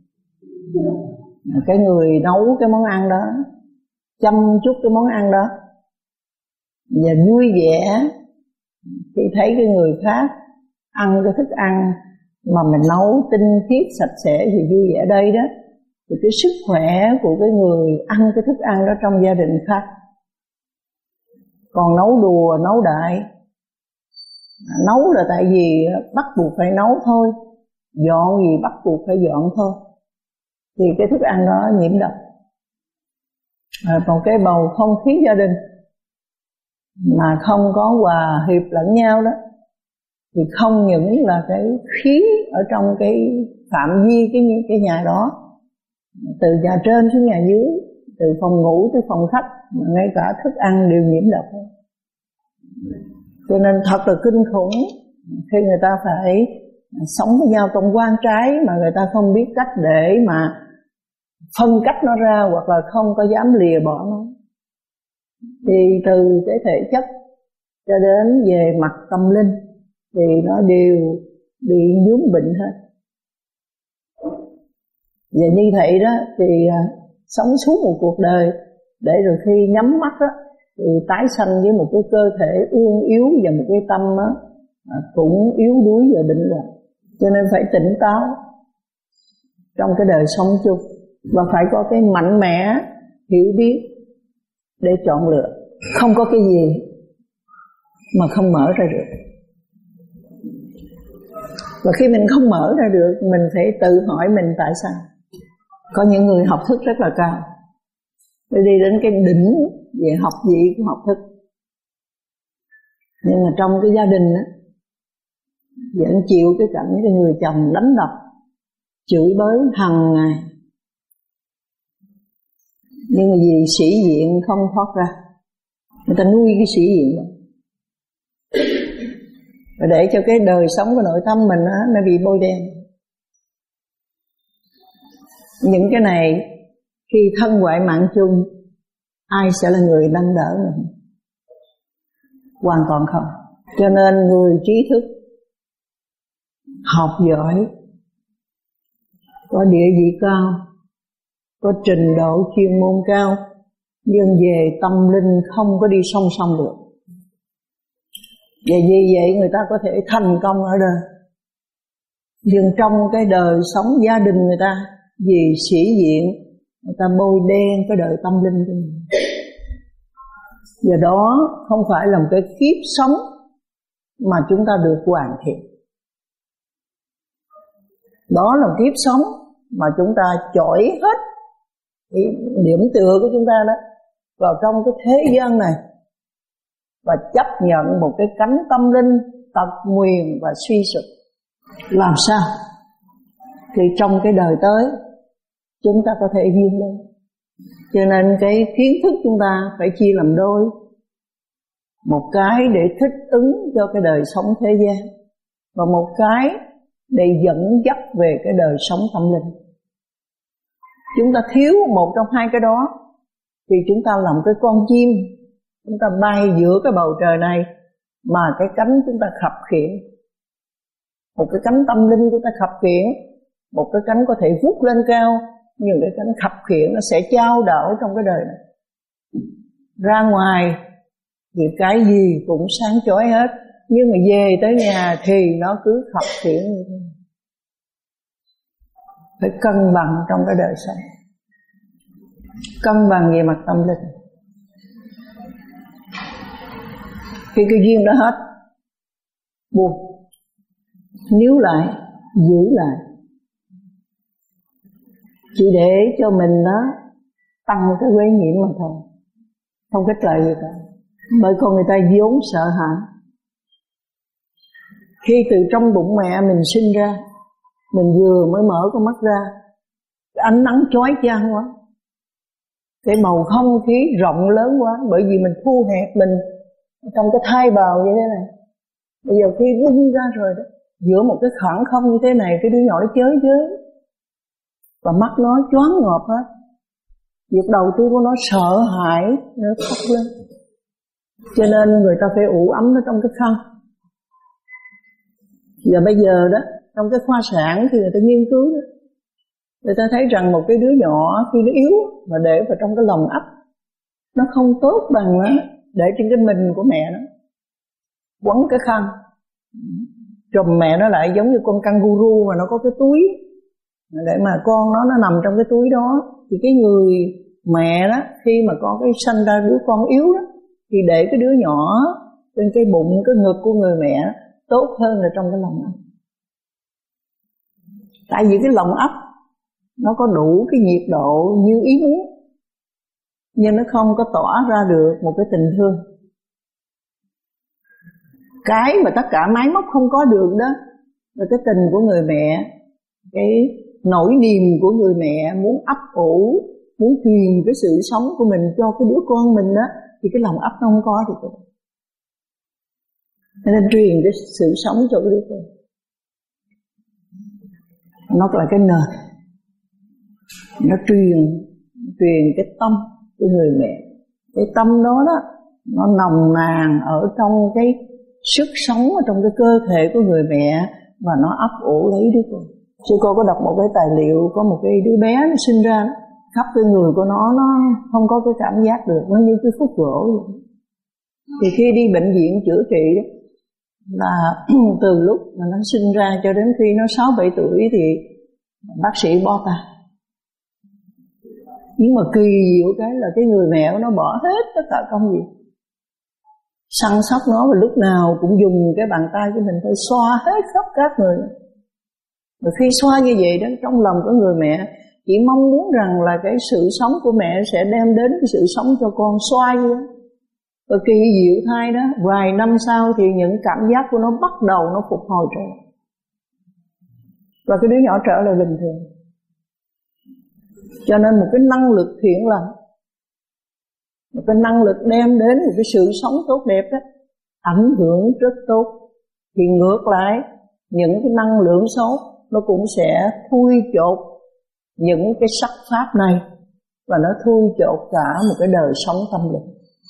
cái người nấu cái món ăn đó, chăm chút cái món ăn đó và vui vẻ khi thấy cái người khác ăn cái thức ăn mà mình nấu tinh khiết sạch sẽ thì vui vẻ đây đó, thì cái sức khỏe của cái người ăn cái thức ăn đó trong gia đình khác. Còn nấu đùa, nấu đại, nấu là tại vì bắt buộc phải nấu thôi, dọn gì bắt buộc phải dọn thôi, thì cái thức ăn đó nhiễm độc. À, còn cái bầu không khí gia đình mà không có hòa hiệp lẫn nhau đó, thì không những là cái khí ở trong cái phạm vi cái, cái nhà đó, từ nhà trên xuống nhà dưới, từ phòng ngủ tới phòng khách, mà ngay cả thức ăn đều nhiễm độc. Cho nên thật là kinh khủng khi người ta phải sống với nhau trong quan trái mà người ta không biết cách để mà phân cách nó ra, hoặc là không có dám lìa bỏ nó. Thì từ cái thể chất cho đến về mặt tâm linh thì nó đều bị vướng bệnh hết. Và như vậy đó thì sống suốt một cuộc đời, để rồi khi nhắm mắt đó thì tái sanh với một cái cơ thể ương yếu và một cái tâm đó, cũng yếu đuối và bệnh hoạn. Cho nên phải tỉnh táo trong cái đời sống chung, và phải có cái mạnh mẽ hiểu biết để chọn lựa. Không có cái gì mà không mở ra được. Và khi mình không mở ra được, mình phải tự hỏi mình tại sao. Có những người học thức rất là cao, để đi đến cái đỉnh về học vị của học thức, nhưng mà trong cái gia đình á, vẫn chịu cái cảnh cái người chồng đánh đập, chửi bới hằng ngày. Nhưng mà vì sĩ diện không thoát ra, người ta nuôi cái sĩ diện đó, và để cho cái đời sống của nội tâm mình á, nó bị bôi đen. Những cái này khi thân ngoại mạng chung, ai sẽ là người nâng đỡ mình? Hoàn toàn không. Cho nên người trí thức, học giỏi, có địa vị cao, có trình độ chuyên môn cao, nhưng về tâm linh không có đi song song được. Và vì vậy người ta có thể thành công ở đời, nhưng trong cái đời sống gia đình người ta, vì sĩ diện, người ta bôi đen cái đời tâm linh của mình. Và đó không phải là một cái kiếp sống mà chúng ta được hoàn thiện. Đó là một kiếp sống mà chúng ta chọi hết cái điểm tựa của chúng ta đó vào trong cái thế gian này, và chấp nhận một cái cánh tâm linh tật nguyền và suy sụp. Làm sao thì trong cái đời tới chúng ta có thể vươn lên. Cho nên cái kiến thức chúng ta phải chia làm đôi. Một cái để thích ứng cho cái đời sống thế gian, và một cái để dẫn dắt về cái đời sống tâm linh. Chúng ta thiếu một trong hai cái đó thì chúng ta làm cái con chim, chúng ta bay giữa cái bầu trời này mà cái cánh chúng ta khập khiễng. Một cái cánh tâm linh chúng ta khập khiễng, một cái cánh có thể vút lên cao, nhưng cái cánh khập khiễng nó sẽ chao đảo trong cái đời này. Ra ngoài thì cái gì cũng sáng chói hết, nhưng mà về tới nhà thì nó cứ khập khiễng như thế. Phải cân bằng trong cái đời sống, cân bằng về mặt tâm linh. Khi cái duyên đó hết, buông, níu lại, giữ lại, chỉ để cho mình nó tăng cái quấy nhiễm mà thôi, không có lợi gì cả. Bởi con người ta vốn sợ hãi. Khi từ trong bụng mẹ mình sinh ra, mình vừa mới mở con mắt ra, cái ánh nắng chói chang quá, cái bầu không khí rộng lớn quá, bởi vì mình thu hẹp mình trong cái thai bào như thế này. Bây giờ khi bung ra rồi đó, giữa một cái khoảng không như thế này, cái đứa nhỏ nó chới chới, và mắt nó choáng ngợp hết. Việc đầu tiên của nó sợ hãi, nó khóc lên. Cho nên người ta phải ủ ấm nó trong cái khăn. Và bây giờ đó, trong cái khoa sản thì người ta nghiên cứu đó, người ta thấy rằng một cái đứa nhỏ khi nó yếu mà để vào trong cái lồng ấp, nó không tốt bằng nó để trên cái mình của mẹ nó, quấn cái khăn trùm mẹ nó lại, giống như con kangaroo mà nó có cái túi để mà con nó nó nằm trong cái túi đó. Thì cái người mẹ đó, khi mà có cái sanh ra đứa con yếu đó, thì để cái đứa nhỏ trên cái bụng, cái ngực của người mẹ tốt hơn là trong cái lồng ấp. Tại vì cái lồng ấp nó có đủ cái nhiệt độ như ý muốn, nhưng nó không có tỏa ra được một cái tình thương. Cái mà tất cả máy móc không có được đó là cái tình của người mẹ, cái nỗi niềm của người mẹ muốn ấp ủ, muốn truyền cái sự sống của mình cho cái đứa con mình đó, thì cái lòng ấp nó không có được. Nên truyền cái sự sống cho cái đứa con. Nó là cái nền, nó truyền truyền cái tâm của người mẹ. Cái tâm đó đó, nó nồng nàn ở trong cái sức sống ở trong cái cơ thể của người mẹ, và nó ấp ủ lấy đứa con. Sư cô có đọc một cái tài liệu, có một cái đứa bé nó sinh ra, khắp cái người của nó nó không có cái cảm giác được, nó như cái khúc gỗ vậy. Thì khi đi bệnh viện chữa trị đó, là từ lúc mà nó sinh ra cho đến khi nó sáu bảy tuổi thì bác sĩ bó tay. Nhưng mà kỳ diệu cái là cái người mẹ của nó bỏ hết tất cả công việc, săn sóc nó, và lúc nào cũng dùng cái bàn tay của mình phải xoa hết khắp các người. Và khi xoa như vậy đó, trong lòng của người mẹ chỉ mong muốn rằng là cái sự sống của mẹ sẽ đem đến cái sự sống cho con, xoa như đó. Và kỳ diệu thay đó, vài năm sau thì những cảm giác của nó bắt đầu nó phục hồi trở lại, và cái đứa nhỏ trở lại bình thường. Cho nên một cái năng lực thiện lành, một cái năng lực đem đến một cái sự sống tốt đẹp đó, ảnh hưởng rất tốt. Thì ngược lại, những cái năng lượng xấu nó cũng sẽ thui chột những cái sắc pháp này, và nó thui chột cả một cái đời sống tâm linh.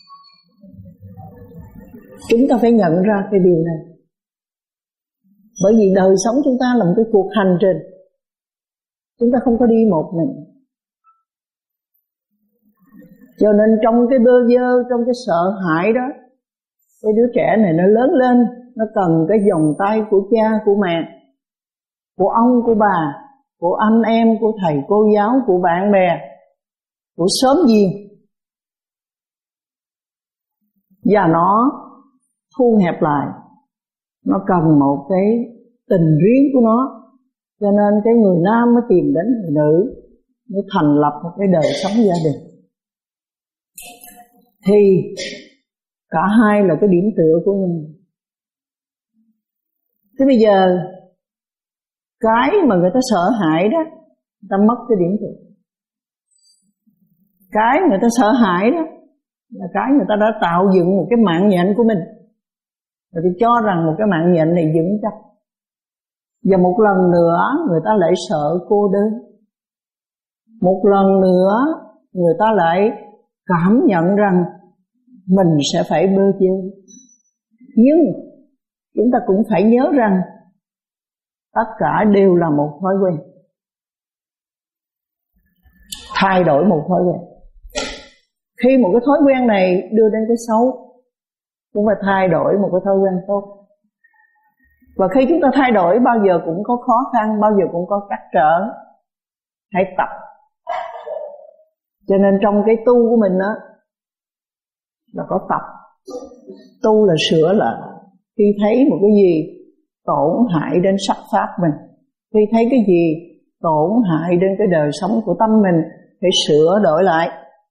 Chúng ta phải nhận ra cái điều này. Bởi vì đời sống chúng ta là một cái cuộc hành trình, chúng ta không có đi một mình. Cho nên trong cái bơ vơ, trong cái sợ hãi đó, cái đứa trẻ này nó lớn lên, nó cần cái vòng tay của cha, của mẹ, của ông, của bà, của anh em, của thầy cô giáo, của bạn bè, của xóm giềng. Và nó thu hẹp lại, nó cần một cái tình riêng của nó. Cho nên cái người nam mới tìm đến người nữ, mới thành lập một cái đời sống gia đình. Thì cả hai là cái điểm tựa của mình. Thế bây giờ cái mà người ta sợ hãi đó, người ta mất cái điểm tựa. Cái người ta sợ hãi đó là cái người ta đã tạo dựng một cái mạng nhện của mình, rồi thì cho rằng một cái mạng nhện này vững chắc. Và một lần nữa người ta lại sợ cô đơn. Một lần nữa người ta lại cảm nhận rằng mình sẽ phải bơ vơ. Nhưng chúng ta cũng phải nhớ rằng tất cả đều là một thói quen. Thay đổi một thói quen. Khi một cái thói quen này đưa đến cái xấu, chúng ta thay đổi một cái thói quen tốt. Và khi chúng ta thay đổi, bao giờ cũng có khó khăn, bao giờ cũng có trắc trở. Hãy tập. Cho nên trong cái tu của mình đó là có tập. Tu là sửa lại. Khi thấy một cái gì tổn hại đến sắc pháp mình, khi thấy cái gì tổn hại đến cái đời sống của tâm mình, phải sửa đổi lại.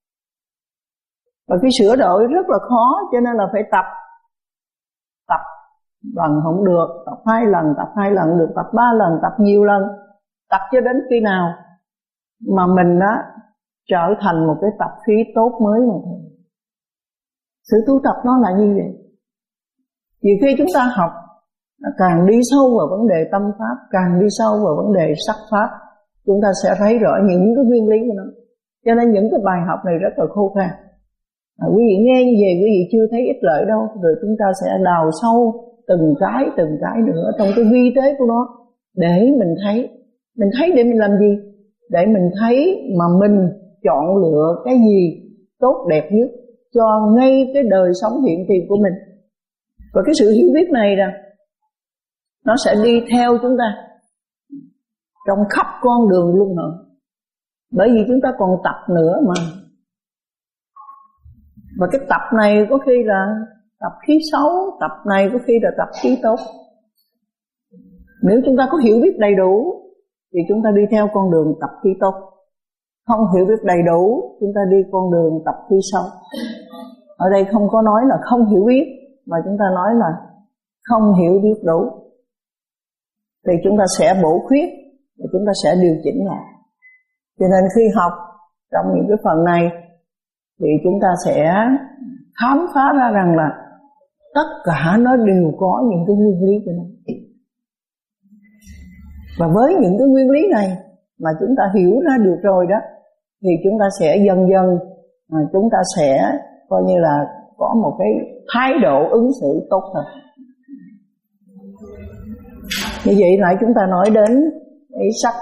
Và cái sửa đổi rất là khó, cho nên là phải tập. Tập lần không được, tập hai lần, tập hai lần được, tập ba lần, tập nhiều lần. Tập cho đến khi nào mà mình á trở thành một cái tập khí tốt mới mà thôi. Sự tu tập nó là như vậy. Vì khi chúng ta học, càng đi sâu vào vấn đề tâm pháp, càng đi sâu vào vấn đề sắc pháp, chúng ta sẽ thấy rõ những cái nguyên lý của nó. Cho nên những cái bài học này rất là khô khan. À, quý vị nghe như vậy, quý vị chưa thấy ích lợi đâu. Rồi chúng ta sẽ đào sâu từng cái, từng cái nữa trong cái vi tế của nó, để mình thấy. Mình thấy để mình làm gì? Để mình thấy mà mình chọn lựa cái gì tốt đẹp nhất cho ngay cái đời sống hiện tiền của mình. Và cái sự hiểu biết này là nó sẽ đi theo chúng ta trong khắp con đường luân hồi. Bởi vì chúng ta còn tập nữa mà. Và cái tập này có khi là tập khí xấu, tập này có khi là tập khí tốt. Nếu chúng ta có hiểu biết đầy đủ thì chúng ta đi theo con đường tập khí tốt. Không hiểu biết đầy đủ, chúng ta đi con đường tập khí xấu. Ở đây không có nói là không hiểu biết, mà chúng ta nói là không hiểu biết đủ. Thì chúng ta sẽ bổ khuyết, và chúng ta sẽ điều chỉnh lại. Cho nên khi học trong những cái phần này thì chúng ta sẽ khám phá ra rằng là tất cả nó đều có những cái nguyên lý của nó. Và với những cái nguyên lý này mà chúng ta hiểu ra được rồi đó, thì chúng ta sẽ dần dần à, chúng ta sẽ coi như là có một cái thái độ ứng xử tốt hơn. Như vậy nãy chúng ta nói đến cái sắc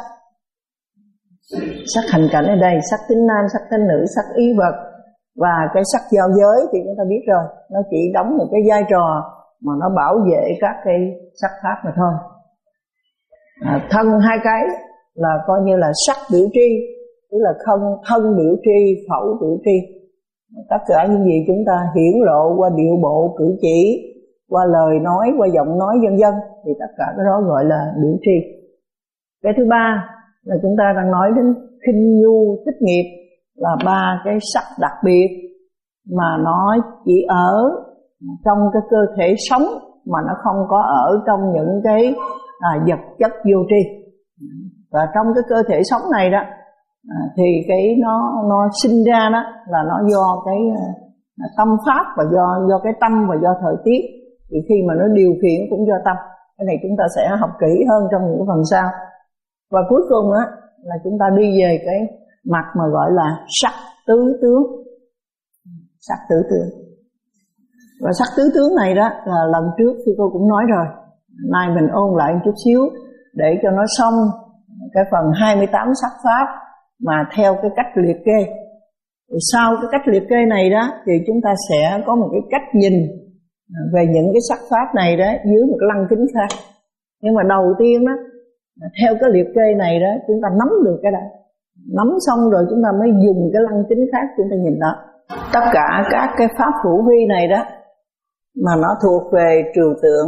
sắc hành cảnh ở đây, sắc tính nam, sắc tính nữ, sắc ý vật, và cái sắc giao giới thì chúng ta biết rồi, nó chỉ đóng một cái vai trò mà nó bảo vệ các cái sắc pháp mà thôi. À, thân hai cái là coi như là sắc biểu tri, tức là thân, thân biểu tri, khẩu biểu tri. Tất cả những gì chúng ta hiển lộ qua điệu bộ, cử chỉ, qua lời nói, qua giọng nói vân vân, thì tất cả cái đó gọi là biểu tri. Cái thứ ba là chúng ta đang nói đến khinh nhu thích nghiệp, là ba cái sắc đặc biệt mà nó chỉ ở trong cái cơ thể sống, mà nó không có ở trong những cái à, vật chất vô tri. Và trong cái cơ thể sống này đó à, thì cái nó nó sinh ra đó là nó do cái à, tâm pháp, và do do cái tâm và do thời tiết. Thì khi mà nó điều khiển cũng do tâm. Cái này chúng ta sẽ học kỹ hơn trong những phần sau. Và cuối cùng á là chúng ta đi về cái mặt mà gọi là sắc tứ tướng. Sắc tứ tướng. Và sắc tứ tướng này đó là lần trước thì cô cũng nói rồi. Nay mình ôn lại một chút xíu để cho nó xong cái phần hai mươi tám sắc pháp mà theo cái cách liệt kê. Thì sau cái cách liệt kê này đó thì chúng ta sẽ có một cái cách nhìn về những cái sắc pháp này đó dưới một cái lăng kính khác. Nhưng mà đầu tiên đó, theo cái liệt kê này đó, chúng ta nắm được cái đó. Nắm xong rồi chúng ta mới dùng cái lăng kính khác chúng ta nhìn đó. Tất cả các cái pháp hữu vi này đó mà nó thuộc về trừu tượng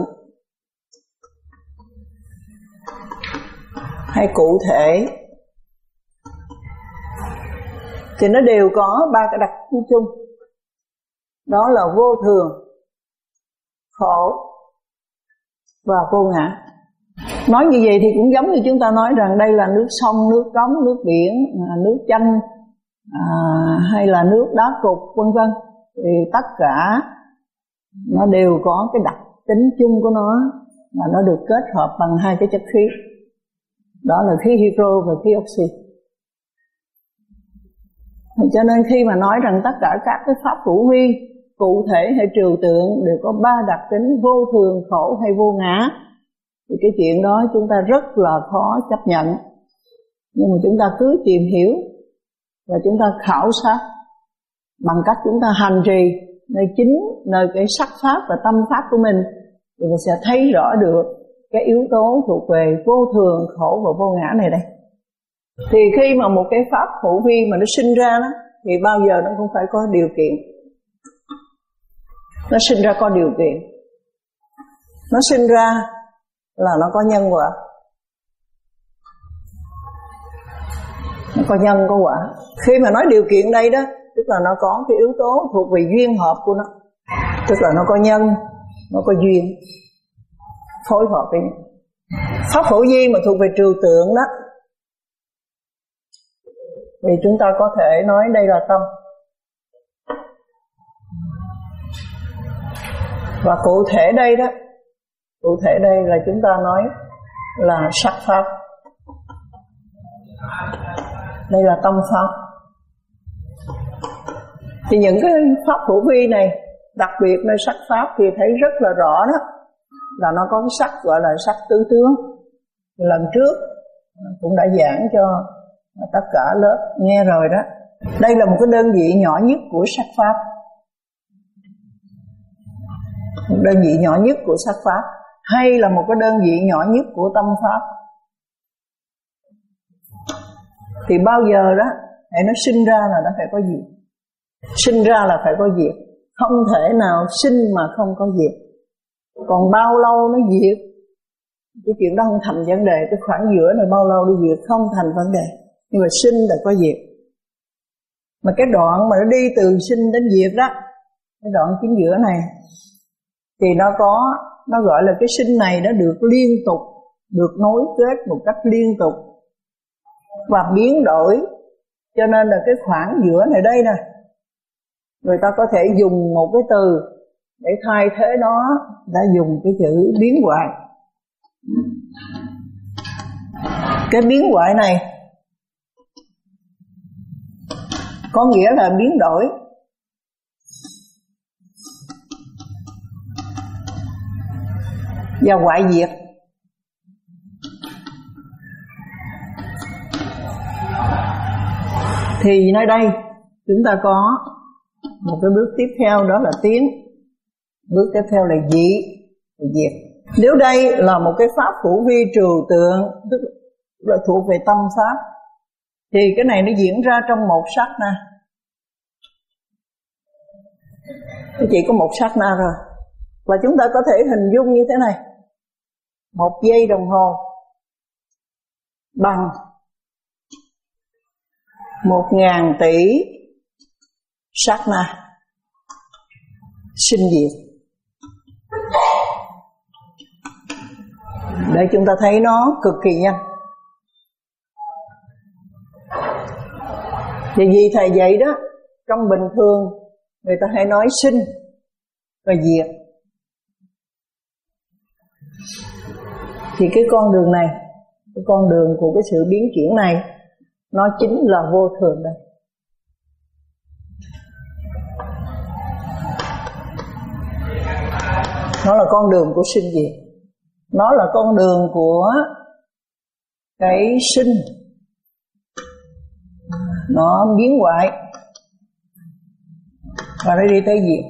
hay cụ thể thì nó đều có ba cái đặc tính chung. Đó là vô thường, khổ và vô ngã. Nói như vậy thì cũng giống như chúng ta nói rằng đây là nước sông, nước cống, nước biển, nước chanh à, hay là nước đá cục vân vân. Thì tất cả nó đều có cái đặc tính chung của nó, mà nó được kết hợp bằng hai cái chất khí. Đó là khí hydro và khí oxy. Cho nên khi mà nói rằng tất cả các cái pháp hữu vi, cụ thể hay trừu tượng đều có ba đặc tính vô thường, khổ hay vô ngã, thì cái chuyện đó chúng ta rất là khó chấp nhận. Nhưng mà chúng ta cứ tìm hiểu và chúng ta khảo sát bằng cách chúng ta hành trì nơi chính, nơi cái sắc pháp và tâm pháp của mình, thì mình sẽ thấy rõ được cái yếu tố thuộc về vô thường, khổ và vô ngã này đây. Thì khi mà một cái pháp hữu vi mà nó sinh ra đó, thì bao giờ nó cũng phải có điều kiện. Nó sinh ra có điều kiện. Nó sinh ra là nó có nhân quả. Nó có nhân có quả. Khi mà nói điều kiện đây đó, tức là nó có cái yếu tố thuộc về duyên hợp của nó. Tức là nó có nhân, nó có duyên phối hợp với nhau. Pháp hữu vi mà thuộc về trừu tượng đó, thì chúng ta có thể nói đây là tâm. Và cụ thể đây đó, cụ thể đây là chúng ta nói là sắc pháp. Đây là tâm pháp. Thì những cái pháp hữu vi này, đặc biệt nơi sắc pháp thì thấy rất là rõ đó, là nó có cái sắc gọi là sắc tứ tướng. Lần trước cũng đã giảng cho tất cả lớp nghe rồi đó. Đây là một cái đơn vị nhỏ nhất của sắc pháp. Một đơn vị nhỏ nhất của sắc pháp, hay là một cái đơn vị nhỏ nhất của tâm pháp. Thì bao giờ đó hãy nó sinh ra là nó phải có diệt. Sinh ra là phải có diệt. Không thể nào sinh mà không có diệt. Còn bao lâu nó diệt, cái chuyện đó không thành vấn đề. Cái khoảng giữa này bao lâu đi diệt không thành vấn đề. Nhưng mà sinh là có diệt. Mà cái đoạn mà nó đi từ sinh đến diệt đó, cái đoạn chính giữa này, thì nó có, nó gọi là cái sinh này nó được liên tục, được nối kết một cách liên tục và biến đổi. Cho nên là cái khoảng giữa này đây nè, người ta có thể dùng một cái từ để thay thế nó, đã dùng cái chữ biến hoại. Cái biến hoại này có nghĩa là biến đổi. Và hoại diệt. Thì nơi đây chúng ta có một cái bước tiếp theo, đó là tiến. Bước tiếp theo là dị, diệt. Nếu đây là một cái pháp hữu vi trừu tượng, tức là thuộc về tâm pháp. Thì cái này nó diễn ra trong một sát na. Chỉ có một sát na rồi. Và chúng ta có thể hình dung như thế này. Một giây đồng hồ bằng một ngàn tỷ sát na sinh diệt. Để chúng ta thấy nó cực kỳ nhanh. Vì vì thầy dạy đó, trong bình thường người ta hay nói sinh và diệt. Thì cái con đường này, cái con đường của cái sự biến chuyển này, nó chính là vô thường đây. Nó là con đường của sinh diệt. Nó là con đường của cái sinh, nó biến hoại và nó đi tới diệt.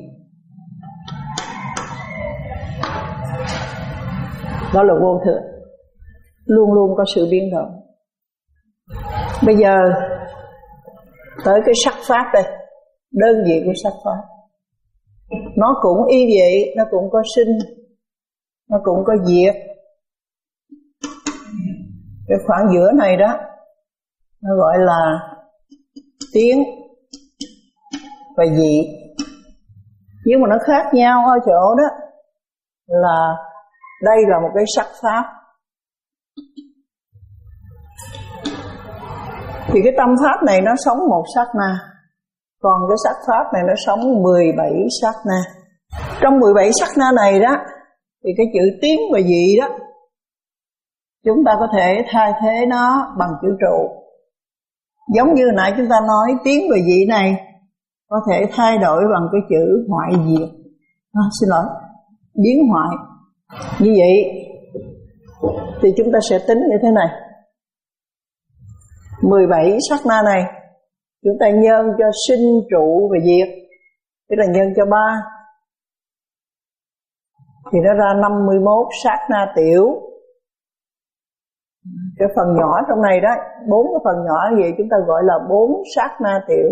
Đó là vô thường, luôn luôn có sự biến động. Bây giờ tới cái sắc pháp đây, đơn vị của sắc pháp. Nó cũng y vậy, nó cũng có sinh, nó cũng có diệt. Cái khoảng giữa này đó, nó gọi là tiến và dị. Nhưng mà nó khác nhau ở chỗ đó là đây là một cái sắc pháp. Thì cái tâm pháp này nó sống một sát na, còn cái sắc pháp này nó sống mười bảy sát na. Trong mười bảy sát na này đó, thì cái chữ tiến và dị đó, chúng ta có thể thay thế nó bằng chữ trụ. Giống như nãy chúng ta nói tiến và dị này có thể thay đổi bằng cái chữ hoại diệt. À, xin lỗi, biến hoại. Như vậy thì chúng ta sẽ tính như thế này. mười bảy sát na này chúng ta nhân cho sinh, trụ và diệt, tức là nhân cho ba, thì nó ra năm mươi mốt sát na tiểu. Cái phần nhỏ trong này đó, bốn cái phần nhỏ như vậy chúng ta gọi là bốn sát na tiểu.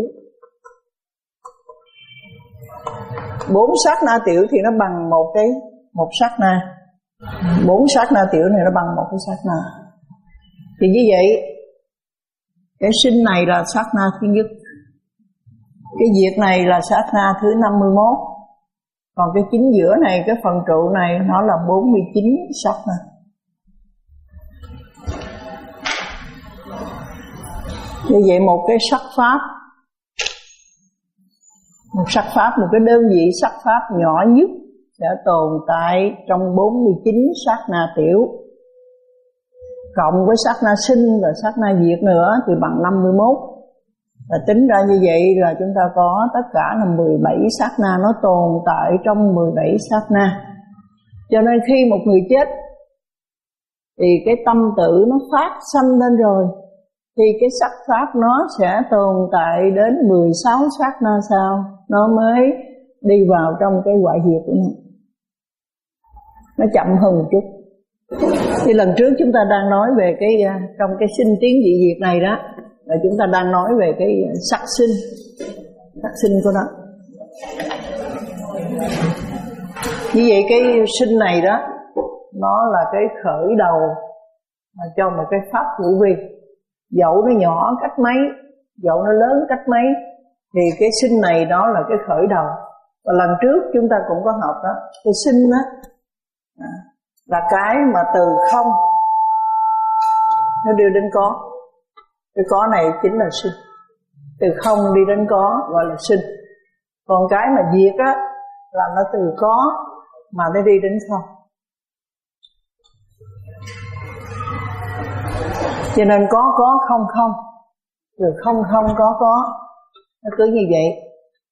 Bốn sát na tiểu thì nó bằng một cái một sát na. Bốn sát na tiểu này nó bằng một cái sát na. Thì như vậy cái sinh này là sát na thứ nhất, cái diệt này là sát na thứ năm mươi mốt, còn cái chính giữa này, cái phần trụ này nó là bốn mươi chín sát na. Như vậy một cái sắc pháp, một sắc pháp, một cái đơn vị sắc pháp nhỏ nhất sẽ tồn tại trong bốn mươi chín sát na tiểu, cộng với sát na sinh và sát na diệt nữa thì bằng năm mươi mốt. Và tính ra như vậy là chúng ta có tất cả là mười bảy sát na nó tồn tại trong mười bảy sát na. Cho nên khi một người chết thì cái tâm tự nó phát sanh lên rồi, thì cái sắc pháp nó sẽ tồn tại đến mười sáu sát na sau nó mới đi vào trong cái hoại diệt của nó. Nó chậm hơn một chút. Thì lần trước chúng ta đang nói về cái trong cái sinh tiến dị diệt này đó, là chúng ta đang nói về cái sắc sinh, sắc sinh của nó. Như vậy cái sinh này đó, nó là cái khởi đầu cho một cái pháp hữu vi. Dẫu nó nhỏ cách mấy, dẫu nó lớn cách mấy, thì cái sinh này đó là cái khởi đầu. Và lần trước chúng ta cũng có học đó, cái sinh đó là cái mà từ không nó đưa đến có. Cái có này chính là sinh. Từ không đi đến có gọi là sinh. Còn cái mà diệt á là nó từ có mà nó đi đến không. Cho nên có có không không, từ không không có có, nó cứ như vậy.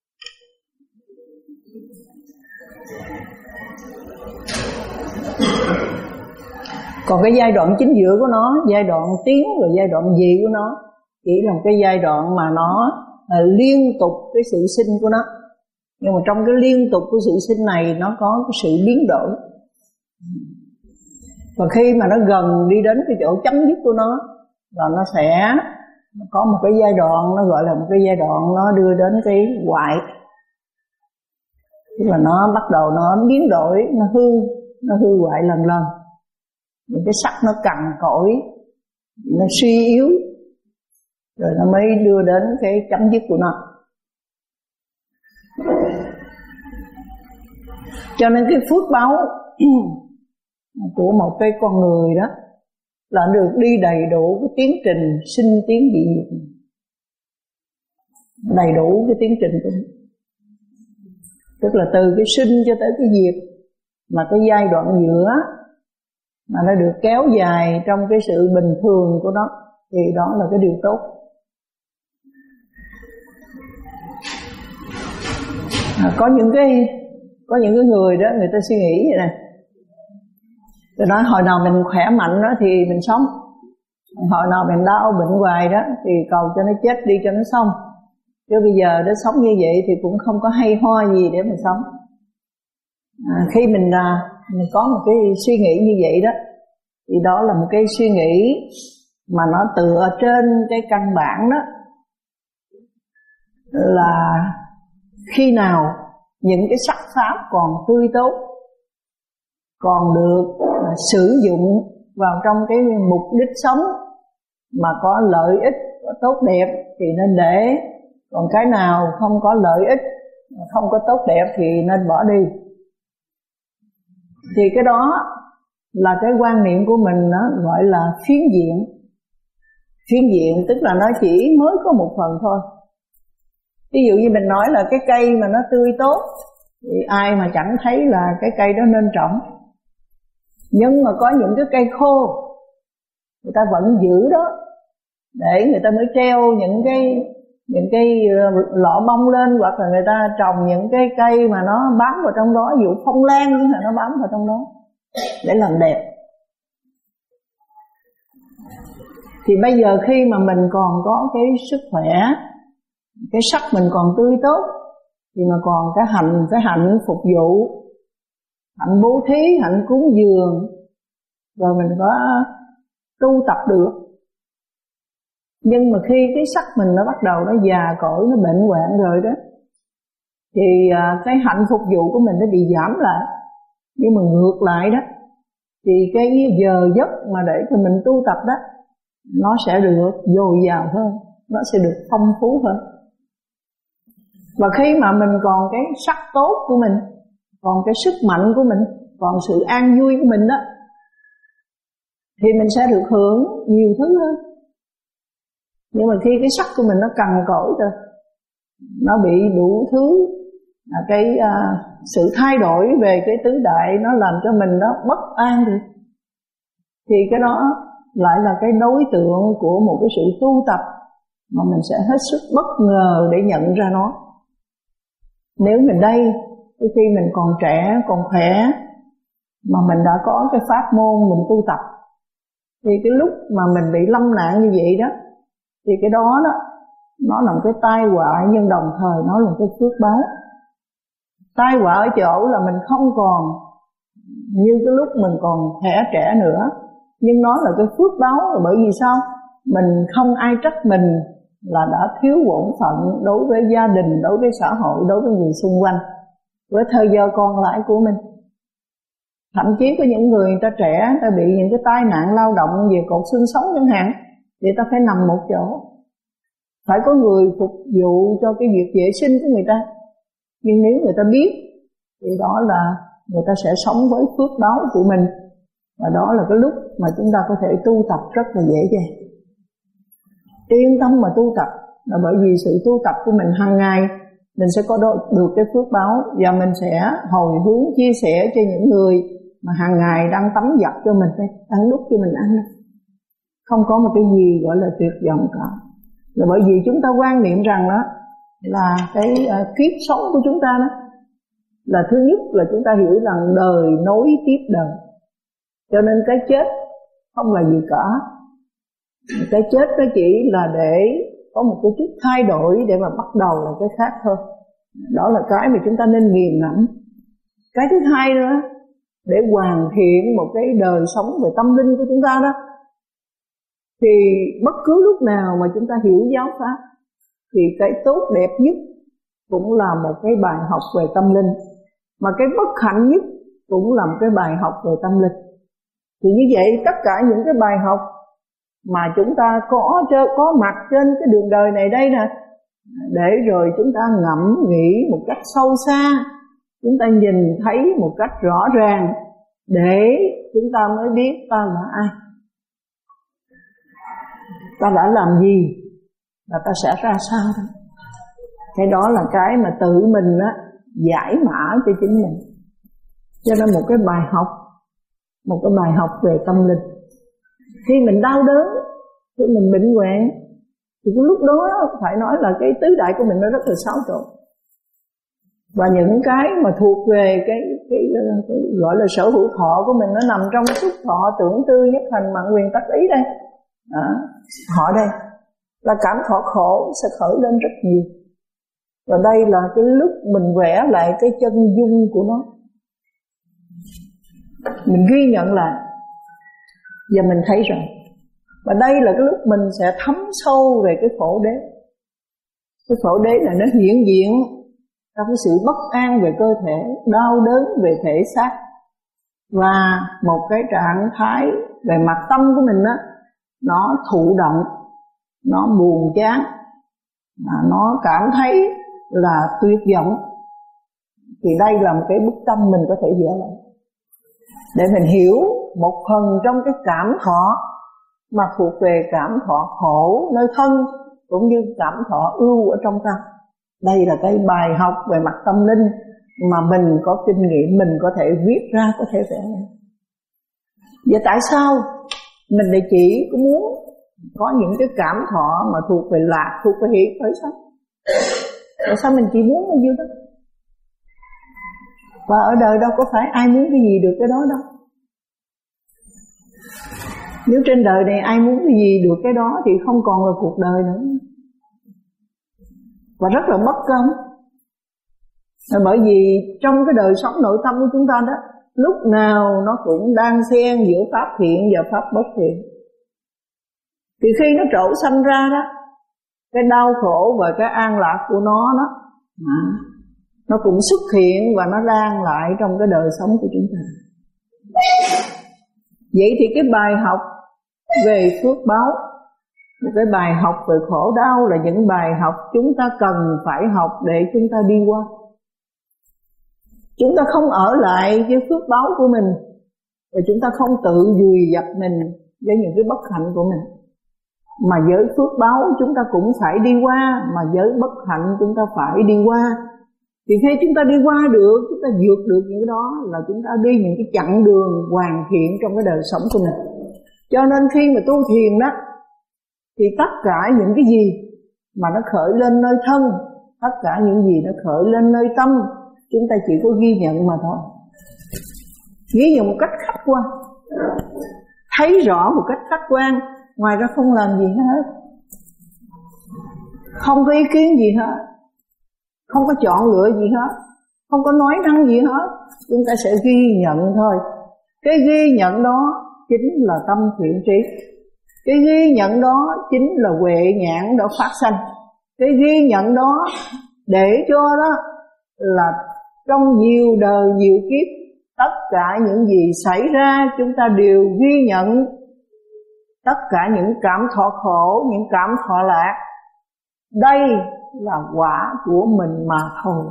Còn cái giai đoạn chính giữa của nó, giai đoạn tiến và giai đoạn dị của nó, chỉ là một cái giai đoạn mà nó liên tục cái sự sinh của nó. Nhưng mà trong cái liên tục của sự sinh này nó có cái sự biến đổi. Và khi mà nó gần đi đến cái chỗ chấm dứt của nó rồi nó sẽ có một cái giai đoạn, nó gọi là một cái giai đoạn nó đưa đến cái hoại. Tức là nó bắt đầu nó biến đổi, nó hư, nó hư hoại lần lần. Những cái sắc nó cằn cỗi, nó suy yếu, rồi nó mới đưa đến cái chấm dứt của nó. Cho nên cái phước báo của một cái con người đó là được đi đầy đủ cái tiến trình sinh tiến dị diệt, đầy đủ cái tiến trình của mình. Tức là từ cái sinh cho tới cái diệt, mà cái giai đoạn giữa mà nó được kéo dài trong cái sự bình thường của nó, thì đó là cái điều tốt. À, có những cái có những cái người đó, người ta suy nghĩ vậy này, tôi nói hồi nào mình khỏe mạnh đó thì mình sống, hồi nào mình đau bệnh hoài đó thì cầu cho nó chết đi cho nó xong. Chứ bây giờ nó sống như vậy thì cũng không có hay ho gì để mà sống. À, khi mình, à, mình có một cái suy nghĩ như vậy đó, thì đó là một cái suy nghĩ mà nó tựa trên cái căn bản đó, là khi nào những cái sắc pháp còn tươi tốt, còn được sử dụng vào trong cái mục đích sống mà có lợi ích, có tốt đẹp thì nên để. Còn cái nào không có lợi ích, không có tốt đẹp thì nên bỏ đi. Thì cái đó là cái quan niệm của mình, nó gọi là phiến diện. Phiến diện tức là nó chỉ mới có một phần thôi. Ví dụ như mình nói là cái cây mà nó tươi tốt thì ai mà chẳng thấy là cái cây đó nên trồng. Nhưng mà có những cái cây khô người ta vẫn giữ đó, để người ta mới treo những cái những cái lọ bông lên, hoặc là người ta trồng những cái cây mà nó bám vào trong đó, ví dụ phong lan là nó bám vào trong đó để làm đẹp. Thì bây giờ khi mà mình còn có cái sức khỏe, cái sắc mình còn tươi tốt, thì mà còn cái hạnh, cái hạnh phục vụ, hạnh bố thí, hạnh cúng dường, rồi mình có tu tập được. Nhưng mà khi cái sắc mình nó bắt đầu nó già cỗi, nó bệnh hoạn rồi đó, thì cái hạnh phục vụ của mình nó bị giảm lại. Nhưng mà ngược lại đó, thì cái giờ giấc mà để cho mình tu tập đó, nó sẽ được dồi dào hơn, nó sẽ được phong phú hơn. Và khi mà mình còn cái sắc tốt của mình, còn cái sức mạnh của mình, còn sự an vui của mình đó, thì mình sẽ được hưởng nhiều thứ hơn. Nhưng mà khi cái sắc của mình nó cằn cỗi rồi, nó bị đủ thứ, là cái uh, sự thay đổi về cái tứ đại, nó làm cho mình nó bất an rồi, thì cái đó lại là cái đối tượng của một cái sự tu tập mà mình sẽ hết sức bất ngờ để nhận ra nó. Nếu mình đây, khi mình còn trẻ, còn khỏe, mà mình đã có cái pháp môn mình tu tập, thì cái lúc mà mình bị lâm nạn như vậy đó, thì cái đó đó nó là một cái tai họa, nhưng đồng thời nó là một cái phước báo. Tai họa ở chỗ là mình không còn như cái lúc mình còn khỏe trẻ nữa, nhưng nó là cái phước báo. Là bởi vì sao? Mình không ai trách mình là đã thiếu bổn phận đối với gia đình, đối với xã hội, đối với người xung quanh, với thời giờ còn lại của mình. Thậm chí có những người, người ta trẻ, người ta bị những cái tai nạn lao động về cột xương sống chẳng hạn, thì ta phải nằm một chỗ, phải có người phục vụ cho cái việc vệ sinh của người ta. Nhưng nếu người ta biết thì đó là người ta sẽ sống với phước báo của mình. Và đó là cái lúc mà chúng ta có thể tu tập rất là dễ dàng. Yên tâm mà tu tập, là bởi vì sự tu tập của mình hàng ngày, mình sẽ có được cái phước báo, và mình sẽ hồi hướng chia sẻ cho những người mà hàng ngày đang tắm giặt cho mình, đang đút cho mình ăn. Không có một cái gì gọi là tuyệt vọng cả. Là bởi vì chúng ta quan niệm rằng đó là cái uh, kiếp sống của chúng ta đó, là thứ nhất là chúng ta hiểu rằng đời nối tiếp đời, cho nên cái chết không là gì cả. Cái chết nó chỉ là để có một cái chút thay đổi để mà bắt đầu là cái khác thôi. Đó là cái mà chúng ta nên nghiền ngẫm. Cái thứ hai nữa, để hoàn thiện một cái đời sống về tâm linh của chúng ta đó, Thì bất cứ lúc nào mà chúng ta hiểu giáo pháp thì cái tốt đẹp nhất cũng là một cái bài học về tâm linh, mà cái bất hạnh nhất cũng là một cái bài học về tâm linh. Thì như vậy tất cả những cái bài học mà chúng ta có có mặt trên cái đường đời này đây nè, để rồi chúng ta ngẫm nghĩ một cách sâu xa, chúng ta nhìn thấy một cách rõ ràng, để chúng ta mới biết ta là ai, ta đã làm gì và ta sẽ ra sao đó. Cái đó là cái mà tự mình á, giải mã cho chính mình. Cho nên một cái bài học, một cái bài học về tâm linh. Khi mình đau đớn, khi mình bệnh hoạn, thì cái lúc đó phải nói là cái tứ đại của mình nó rất là xáo trộn. Và những cái mà thuộc về cái, cái, cái, cái gọi là sở hữu thọ của mình, nó nằm trong xúc thọ, tưởng tư, nhất hành, mạng quyền, tác ý đây. Đó, họ đây là cảm thọ khổ sẽ khởi lên rất nhiều. Và đây là cái lúc mình vẽ lại cái chân dung của nó, mình ghi nhận lại và mình thấy rằng. Và đây là cái lúc mình sẽ thấm sâu về cái khổ đế. Cái khổ đế là nó hiện diện trong cái sự bất an về cơ thể, đau đớn về thể xác, và một cái trạng thái về mặt tâm của mình đó, nó thụ động, nó buồn chán, nó cảm thấy là tuyệt vọng. Thì đây là một cái bức tranh mình có thể vẽ lại, để mình hiểu một phần trong cái cảm thọ mà thuộc về cảm thọ khổ nơi thân, cũng như cảm thọ ưu ở trong ta. Đây là cái bài học về mặt tâm linh mà mình có kinh nghiệm, mình có thể viết ra, có thể vẽ ra. Vậy tại sao mình lại chỉ có muốn có những cái cảm thọ mà thuộc về lạc, thuộc về hiện khởi sanh? Tại sao mình chỉ muốn bao nhiêu đó? Và ở đời đâu có phải ai muốn cái gì được cái đó đâu. Nếu trên đời này ai muốn cái gì được cái đó thì không còn là cuộc đời nữa, và rất là bất công. Bởi vì trong cái đời sống nội tâm của chúng ta đó, lúc nào nó cũng đang xen giữa pháp thiện và pháp bất thiện. Thì khi nó trổ sanh ra đó, cái đau khổ và cái an lạc của nó đó, nó cũng xuất hiện và nó lan lại trong cái đời sống của chúng ta. Vậy thì cái bài học về phước báo, một cái bài học về khổ đau là những bài học chúng ta cần phải học để chúng ta đi qua. Chúng ta không ở lại với phước báo của mình, và chúng ta không tự vùi dập mình với những cái bất hạnh của mình. Mà với phước báo chúng ta cũng phải đi qua, mà với bất hạnh chúng ta phải đi qua. Thì khi chúng ta đi qua được, chúng ta vượt được những cái đó, là chúng ta đi những cái chặng đường hoàn thiện trong cái đời sống của mình. Cho nên khi mà tu thiền đó, thì tất cả những cái gì mà nó khởi lên nơi thân, tất cả những gì nó khởi lên nơi tâm, chúng ta chỉ có ghi nhận mà thôi. Ghi nhận một cách khách quan, thấy rõ một cách khách quan, ngoài ra không làm gì hết, không có ý kiến gì hết, không có chọn lựa gì hết, không có nói năng gì hết. Chúng ta sẽ ghi nhận thôi. Cái ghi nhận đó chính là tâm thiện trí. Cái ghi nhận đó chính là huệ nhãn đã phát sanh. Cái ghi nhận đó để cho đó là trong nhiều đời nhiều kiếp, tất cả những gì xảy ra chúng ta đều ghi nhận. Tất cả những cảm thọ khổ, những cảm thọ lạc, đây là quả của mình mà thôi.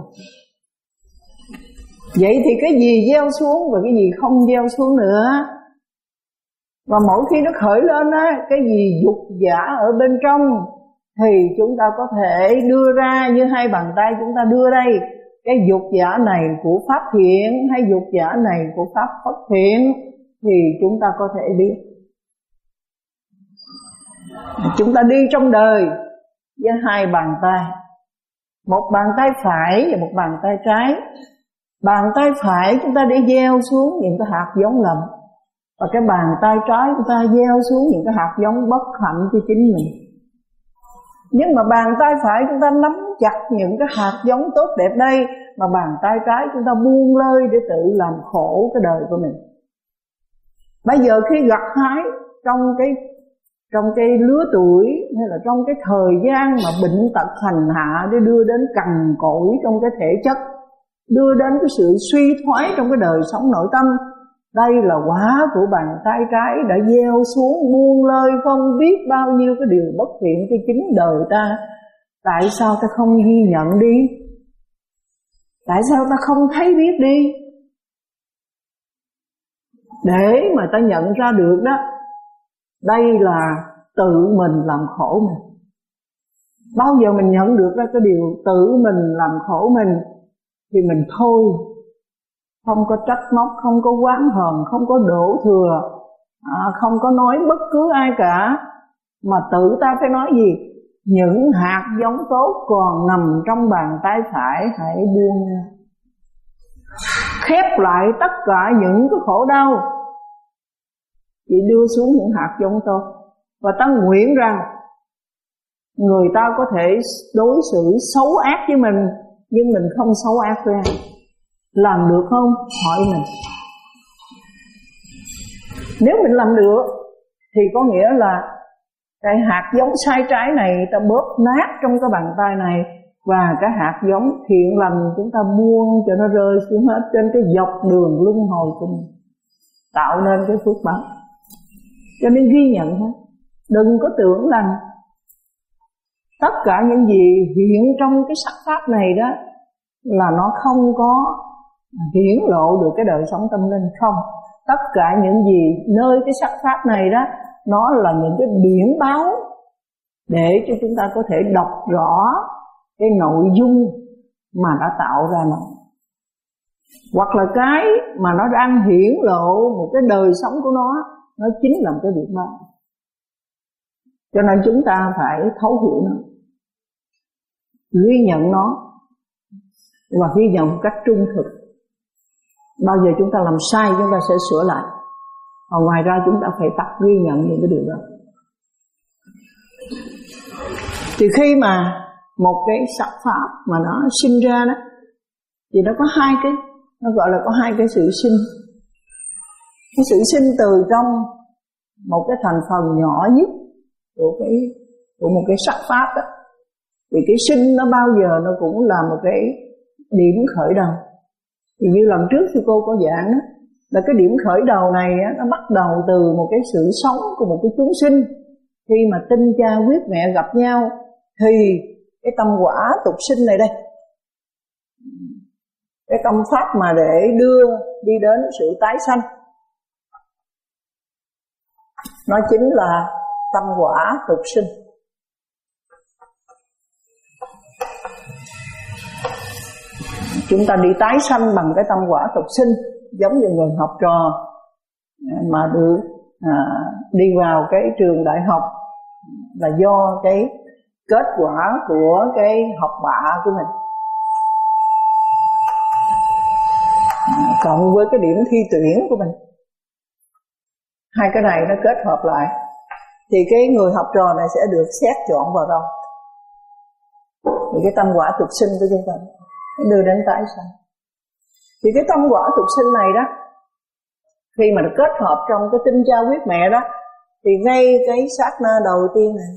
Vậy thì cái gì gieo xuống và cái gì không gieo xuống nữa. Và mỗi khi nó khởi lên á, cái gì dục giả ở bên trong thì chúng ta có thể đưa ra như hai bàn tay chúng ta đưa đây. Cái dục giả này của pháp thiện hay dục giả này của pháp bất thiện thì chúng ta có thể biết. Chúng ta đi trong đời với hai bàn tay, một bàn tay phải và một bàn tay trái. Bàn tay phải chúng ta để gieo xuống những cái hạt giống lầm, và cái bàn tay trái chúng ta gieo xuống những cái hạt giống bất hạnh cho chính mình. Nhưng mà bàn tay phải chúng ta nắm chặt những cái hạt giống tốt đẹp đây, mà bàn tay trái chúng ta buông lơi để tự làm khổ cái đời của mình. Bây giờ khi gặt hái trong cái trong cái lứa tuổi hay là trong cái thời gian mà bệnh tật hành hạ để đưa đến cằn cỗi trong cái thể chất, đưa đến cái sự suy thoái trong cái đời sống nội tâm. Đây là quả của bàn tay trái đã gieo xuống muôn lời không biết bao nhiêu cái điều bất thiện cho chính đời ta. Tại sao ta không ghi nhận đi? Tại sao ta không thấy biết đi? Để mà ta nhận ra được đó, đây là tự mình làm khổ mình. Bao giờ mình nhận được ra cái điều tự mình làm khổ mình thì mình thôi, không có trách móc, không có oán hờn, không có đổ thừa, à, không có nói bất cứ ai cả, mà tự ta phải nói gì? Những hạt giống tốt còn nằm trong bàn tay phải hãy buông ra, khép lại tất cả những cái khổ đau, chỉ đưa xuống những hạt giống tốt. Và ta nguyện rằng người ta có thể đối xử xấu ác với mình, nhưng mình không xấu ác với ai. Làm được không? Hỏi mình. Nếu mình làm được thì có nghĩa là cái hạt giống sai trái này ta bóp nát trong cái bàn tay này, và cái hạt giống thiện lành chúng ta buông cho nó rơi xuống hết trên cái dọc đường luân hồi của mình, tạo nên cái phước báo. Cho nên ghi nhận thôi, đừng có tưởng rằng tất cả những gì hiện trong cái sắc pháp này đó là nó không có hiển lộ được cái đời sống tâm linh. Không, tất cả những gì nơi cái sắc pháp này đó, nó là những cái biển báo để cho chúng ta có thể đọc rõ cái nội dung mà đã tạo ra nó, hoặc là cái mà nó đang hiển lộ một cái đời sống của nó, nó chính là một cái biển báo. Cho nên chúng ta phải thấu hiểu nó, ghi nhận nó và ghi nhận một cách trung thực. Bao giờ chúng ta làm sai chúng ta sẽ sửa lại, còn ngoài ra chúng ta phải tập ghi nhận những cái điều đó. Thì khi mà một cái sắc pháp mà nó sinh ra đó, thì nó có hai cái, nó gọi là có hai cái sự sinh. Cái sự sinh từ trong một cái thành phần nhỏ nhất của cái của một cái sắc pháp đó. Vì cái sinh nó bao giờ nó cũng là một cái điểm khởi đầu. Thì như lần trước thì cô có giảng đó, là cái điểm khởi đầu này á, nó bắt đầu từ một cái sự sống của một cái chúng sinh. Khi mà tinh cha huyết mẹ gặp nhau thì cái tâm quả tục sinh này đây, cái tâm pháp mà để đưa đi đến sự tái sanh, nó chính là tâm quả tục sinh. Chúng ta đi tái sanh bằng cái tâm quả tục sinh, giống như người học trò mà được à, đi vào cái trường đại học là do cái kết quả của cái học bạ của mình, cộng với cái điểm thi tuyển của mình. Hai cái này nó kết hợp lại thì cái người học trò này sẽ được xét chọn vào đâu. Thì cái tâm quả tục sinh của chúng ta đưa đến tái sanh. Thì cái tâm quả tục sinh này đó, khi mà được kết hợp trong cái tinh cha huyết mẹ đó, thì ngay cái sát na đầu tiên này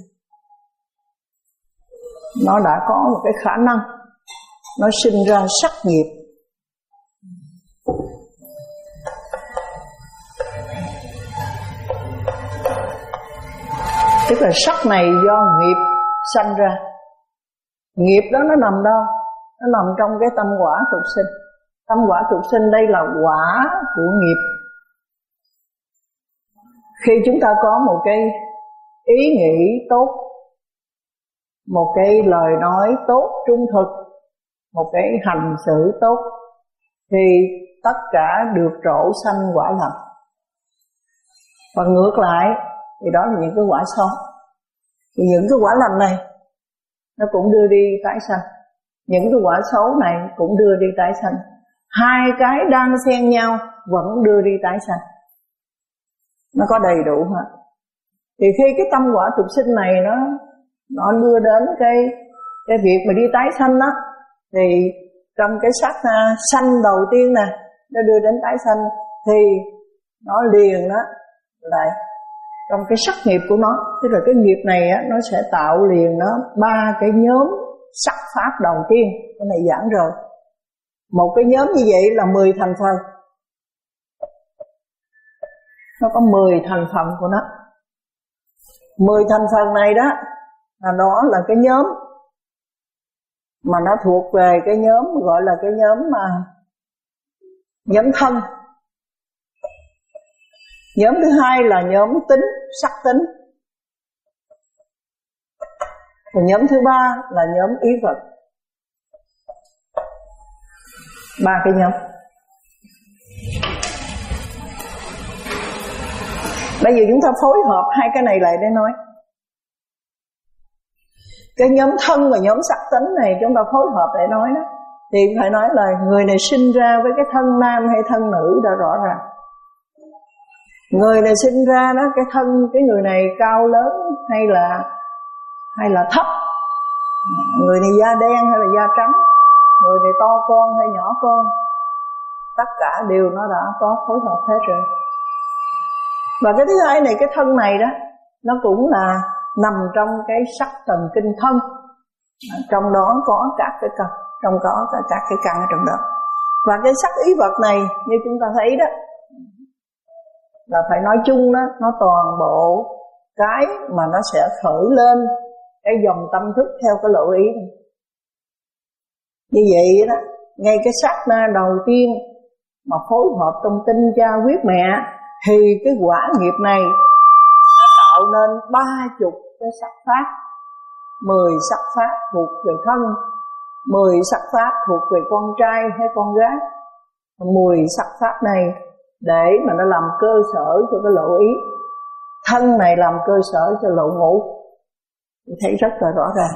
nó đã có một cái khả năng nó sinh ra sắc nghiệp. Tức là sắc này do nghiệp sanh ra. Nghiệp đó nó nằm đâu? Nó nằm trong cái tâm quả tục sinh. Tâm quả tục sinh đây là quả của nghiệp. Khi chúng ta có một cái ý nghĩ tốt, một cái lời nói tốt trung thực, một cái hành xử tốt, thì tất cả được trổ sanh quả lành. Và ngược lại thì đó là những cái quả xấu. Thì những cái quả lành này nó cũng đưa đi tái sanh, những cái quả xấu này cũng đưa đi tái sanh. Hai cái đang xen nhau vẫn đưa đi tái sanh, nó có đầy đủ hết. Thì khi cái tâm quả tục sinh này nó nó đưa đến cái cái việc mà đi tái sanh đó, thì trong cái sát na sanh đầu tiên nè, nó đưa đến tái sanh, thì nó liền đó lại trong cái sắc nghiệp của nó. Tức là cái nghiệp này á, nó sẽ tạo liền nó ba cái nhóm sắc pháp đầu tiên. Cái này giảng rồi. Một cái nhóm như vậy là mười thành phần. Nó có mười thành phần của nó. Mười thành phần này đó là đó là cái nhóm mà nó thuộc về cái nhóm gọi là cái nhóm mà nhóm thân. Nhóm thứ hai là nhóm tính, sắc tính. Và nhóm thứ ba là nhóm ý vật. Ba cái nhóm. Bây giờ chúng ta phối hợp hai cái này lại để nói. Cái nhóm thân và nhóm sắc tính này chúng ta phối hợp để nói đó, thì phải nói là người này sinh ra với cái thân nam hay thân nữ đã rõ ràng. Người này sinh ra đó, cái thân cái người này cao lớn hay là hay là thấp, người này da đen hay là da trắng, người này to con hay nhỏ con, tất cả đều nó đã có phối hợp hết rồi. Và cái thứ hai này, cái thân này đó, nó cũng là nằm trong cái sắc thần kinh thân, trong đó có các cái căn, trong đó có các cái căn ở trong đó. Và cái sắc ý vật này như chúng ta thấy đó, là phải nói chung đó, nó toàn bộ cái mà nó sẽ khởi lên cái dòng tâm thức theo cái lộ ý này. Như vậy đó, ngay cái sát na đầu tiên mà phối hợp trong tinh cha huyết mẹ, thì cái quả nghiệp này nó tạo nên ba chục cái sắc pháp. Mười sắc pháp thuộc về thân, mười sắc pháp thuộc về con trai hay con gái. Mười sắc pháp này để mà nó làm cơ sở cho cái lộ ý. Thân này làm cơ sở cho lộ ngũ. Thấy rất là rõ ràng.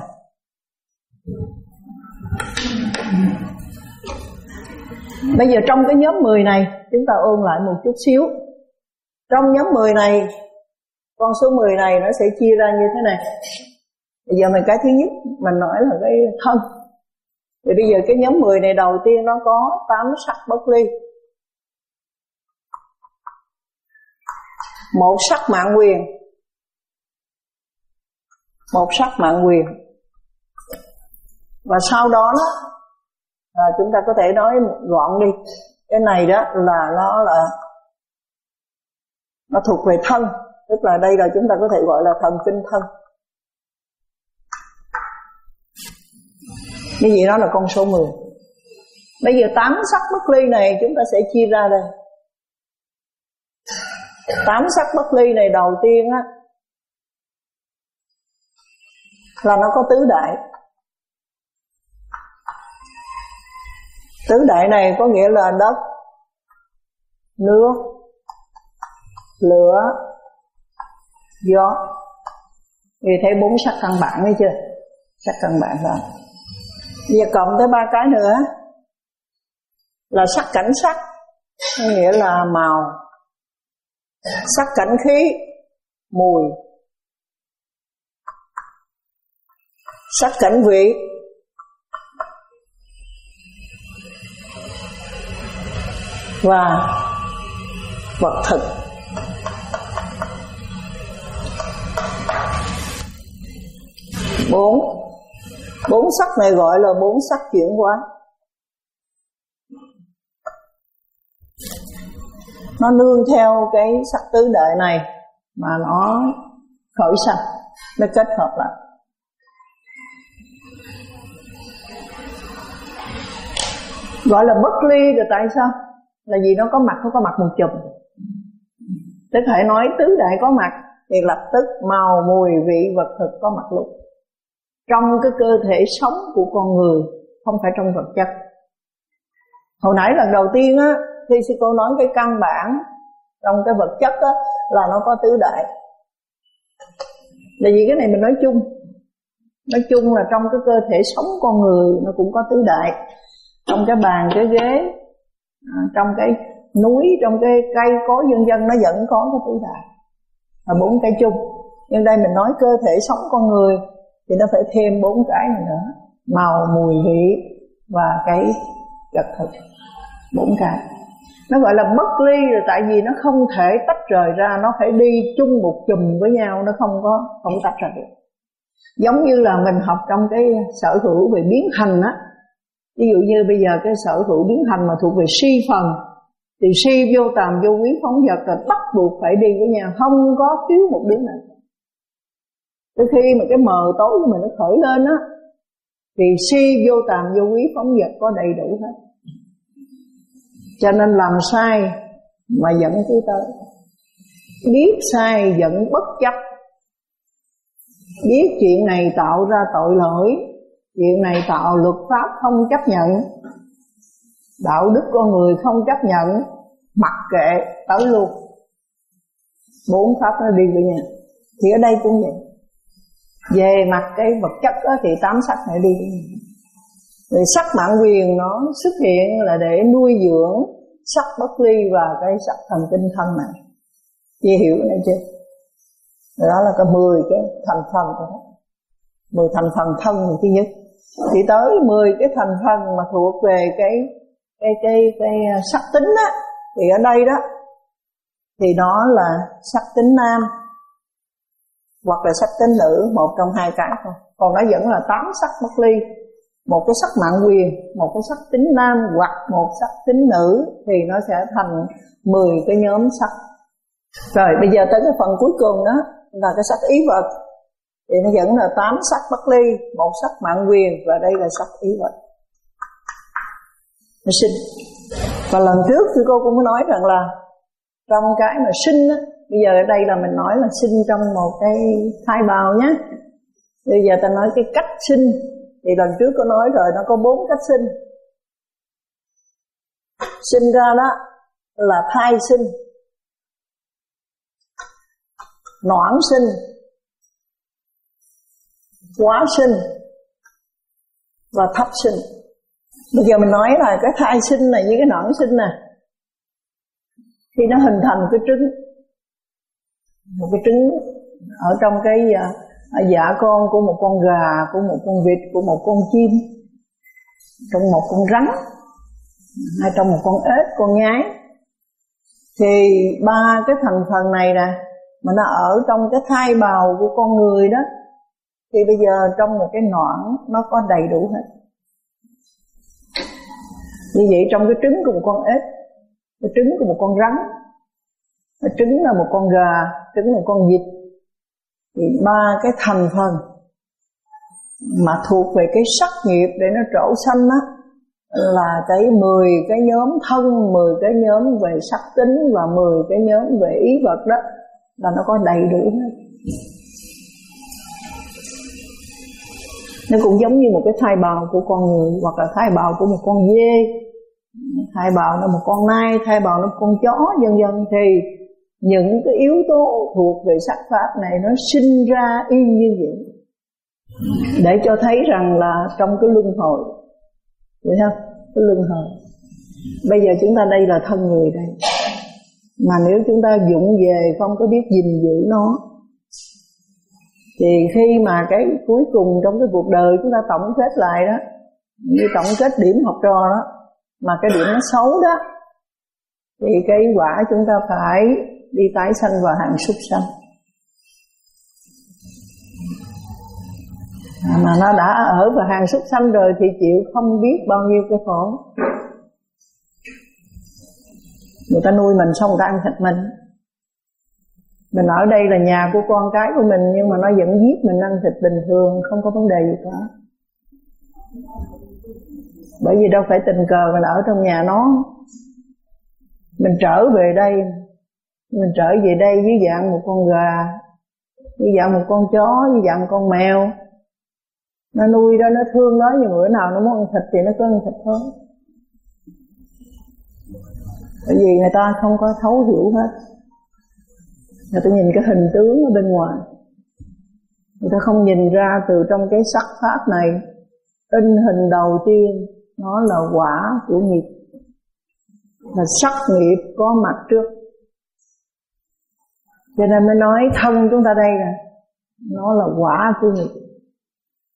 Bây giờ trong cái nhóm mười này, chúng ta ôn lại một chút xíu. Trong nhóm mười này, con số mười này nó sẽ chia ra như thế này. Bây giờ mình cái thứ nhất mình nói là cái thân. Thì bây giờ cái nhóm mười này đầu tiên nó có tám sắc bất ly. Một sắc mạng quyền, một sắc mạng quyền. Và sau đó đó à, chúng ta có thể nói gọn đi, cái này đó là nó là nó thuộc về thân, tức là đây là chúng ta có thể gọi là thần kinh thân. Như vậy đó là con số mười. Bây giờ tám sắc bất ly này chúng ta sẽ chia ra đây. Tám sắc bất ly này đầu tiên á là nó có tứ đại. Tứ đại này có nghĩa là đất, nước, lửa, gió. Thì thấy bốn sắc căn bản đấy chưa? Sắc căn bản rồi. Bây giờ cộng tới ba cái nữa là sắc cảnh sắc, có nghĩa là màu. Sắc cảnh khí, mùi. Sắc cảnh vị, và vật thực. Bốn Bốn sắc này gọi là bốn sắc chuyển hóa. Nó nương theo cái sắc tứ đại này mà nó khởi sanh, nó kết hợp lại. Gọi là bất ly rồi tại sao? Là vì nó có mặt, nó có mặt một chùm. Tức thể nói tứ đại có mặt thì lập tức màu, mùi, vị, vật thực có mặt luôn. Trong cái cơ thể sống của con người, không phải trong vật chất. Hồi nãy lần đầu tiên á, khi sư cô nói cái căn bản trong cái vật chất á, là nó có tứ đại. Là vì cái này mình nói chung. Nói chung là trong cái cơ thể sống con người nó cũng có tứ đại. Trong cái bàn, cái ghế, à, trong cái núi, trong cái cây cối vân vân nó vẫn có cái tứ đại. Là bốn cái chung. Nhưng đây mình nói cơ thể sống con người thì nó phải thêm bốn cái này nữa. Màu, mùi, vị và cái vật thực. Bốn cái. Nó gọi là bất ly rồi, tại vì nó không thể tách rời ra, nó phải đi chung một chùm với nhau, nó không có không tách ra được. Giống như là mình học trong cái sở hữu về biến hành á, ví dụ như bây giờ cái sở hữu biến hành mà thuộc về si phần, thì si vô tàm vô quý phóng vật là bắt buộc phải đi với nhau, không có thiếu một đứa nào. Tới khi mà cái mờ tối của mình nó khởi lên á, thì si vô tàm vô quý phóng vật có đầy đủ hết. Cho nên làm sai mà dẫn tới tới, biết sai dẫn bất chấp, biết chuyện này tạo ra tội lỗi, chuyện này tạo luật pháp không chấp nhận, đạo đức con người không chấp nhận, mặc kệ tới luôn. Bốn pháp nó đi với nhau. Thì ở đây cũng vậy. Về mặt cái vật chất đó thì tám sắc này đi với nhau. Rồi sắc mạng quyền nó xuất hiện là để nuôi dưỡng sắc bất ly và cái sắc thần tinh thân này. Chị hiểu cái này chưa? Đó là cái mười cái thành phần đó. mười thành phần thân thứ nhất. Thì tới mười cái thành phần mà thuộc về cái cái cái cái sắc tính á, thì ở đây đó thì nó là sắc tính nam hoặc là sắc tính nữ, một trong hai cái thôi. Còn nó vẫn là tám sắc bất ly, một cái sắc mạng quyền, một cái sắc tính nam hoặc một sắc tính nữ, thì nó sẽ thành mười cái nhóm sắc. Rồi bây giờ tới cái phần cuối cùng đó là cái sắc ý vật, thì nó vẫn là tám sắc bất ly, một sắc mạng quyền, và đây là sắc ý vật. Nó sinh. Và lần trước thì cô cũng có nói rằng là trong cái mà sinh á, bây giờ ở đây là mình nói là sinh trong một cái thai bào nhé. Bây giờ ta nói cái cách sinh, thì lần trước có nói rồi, nó có bốn cách sinh. Sinh ra đó là thai sinh, noãn sinh, hóa sinh và thấp sinh. Bây giờ mình nói là cái thai sinh này với cái noãn sinh nè, khi nó hình thành cái trứng, một cái trứng ở trong cái dạ con của một con gà, của một con vịt, của một con chim, trong một con rắn, hay trong một con ếch, con nhái, thì ba cái thành phần này nè mà nó ở trong cái thai bào của con người đó, thì bây giờ trong một cái noãn nó có đầy đủ hết. Như vậy trong cái trứng của một con ếch, cái trứng của một con rắn, cái trứng là một con gà, trứng là một con vịt, thì ba cái thành phần mà thuộc về cái sắc nghiệp để nó trổ sanh á, là cái mười cái nhóm thân, mười cái nhóm về sắc tính và mười cái nhóm về ý vật đó, là nó có đầy đủ hết. Nó cũng giống như một cái thai bào của con người, hoặc là thai bào của một con dê, thai bào là một con nai, thai bào là một con chó, vân vân. Thì những cái yếu tố thuộc về sắc pháp này nó sinh ra y như vậy, để cho thấy rằng là trong cái luân hồi, vậy không? Cái luân hồi. Bây giờ chúng ta đây là thân người đây, mà nếu chúng ta dụng về không có biết gìn giữ nó, thì khi mà cái cuối cùng trong cái cuộc đời chúng ta tổng kết lại đó, như tổng kết điểm học trò đó, mà cái điểm nó xấu đó, thì cái quả chúng ta phải đi tái sanh vào hàng súc sanh. À, mà nó đã ở vào hàng súc sanh rồi thì chịu không biết bao nhiêu cái khổ. Người ta nuôi mình xong người ta ăn thịt mình. Mình ở đây là nhà của con cái của mình, nhưng mà nó vẫn giết mình ăn thịt bình thường, không có vấn đề gì cả. Bởi vì đâu phải tình cờ mình ở trong nhà nó. Mình trở về đây, mình trở về đây dưới dạng một con gà, dưới dạng một con chó, dưới dạng một con mèo. Nó nuôi đó, nó thương nó, nhưng bữa nào nó muốn ăn thịt thì nó cứ ăn thịt thôi. Bởi vì người ta không có thấu hiểu hết. Người ta nhìn cái hình tướng ở bên ngoài, người ta không nhìn ra từ trong cái sắc pháp này, in hình đầu tiên nó là quả của nghiệp, là sắc nghiệp có mặt trước. Cho nên mới nói thân chúng ta đây là nó là quả của nghiệp.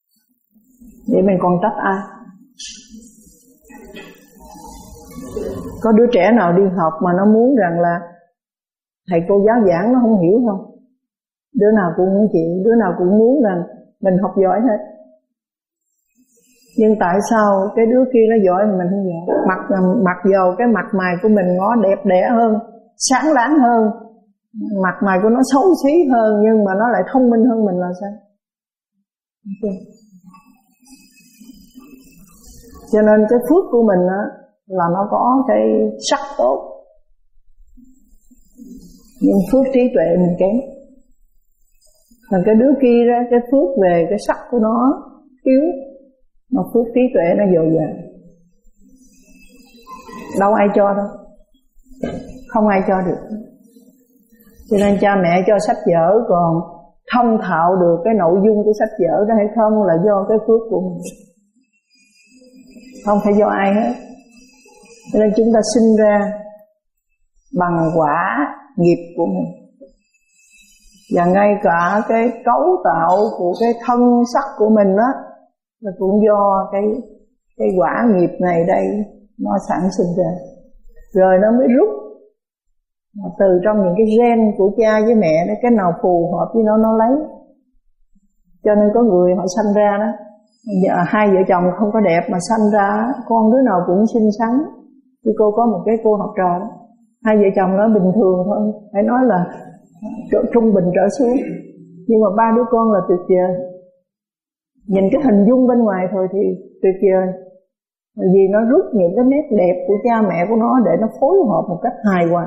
Vậy mình còn trách ai? Có đứa trẻ nào đi học mà nó muốn rằng là thầy cô giáo giảng nó không hiểu không? Đứa nào cũng muốn chịu, đứa nào cũng muốn rằng mình học giỏi hết. Nhưng tại sao cái đứa kia nó giỏi mà mình không giỏi? Mặc mặc dầu cái mặt mày của mình ngó đẹp đẽ hơn, sáng láng hơn, mặt mày của nó xấu xí hơn, nhưng mà nó lại thông minh hơn mình là sao? Okay. Cho nên cái phước của mình á là nó có cái sắc tốt, nhưng phước trí tuệ mình kém. Còn cái đứa kia đó, cái phước về cái sắc của nó yếu, mà phước trí tuệ nó dồi dào. Đâu ai cho đâu, không ai cho được. Cho nên cha mẹ cho sách vở, còn thông thạo được cái nội dung của sách vở đó hay không là do cái phước của mình, không phải do ai hết. Cho nên chúng ta sinh ra bằng quả nghiệp của mình. Và ngay cả cái cấu tạo của cái thân sắc của mình đó là cũng do cái cái quả nghiệp này đây nó sản sinh ra, rồi nó mới rút từ trong những cái gen của cha với mẹ đó, cái nào phù hợp với nó nó lấy. Cho nên có người họ sanh ra đó, giờ hai vợ chồng không có đẹp mà sanh ra con đứa nào cũng xinh xắn. Thì cô có một cái cô học trò đó, hai vợ chồng nó bình thường thôi, phải nói là trung bình trở xuống, nhưng mà ba đứa con là tuyệt vời. Nhìn cái hình dung bên ngoài thôi thì tuyệt vời, vì nó rút những cái nét đẹp của cha mẹ của nó để nó phối hợp một cách hài hòa.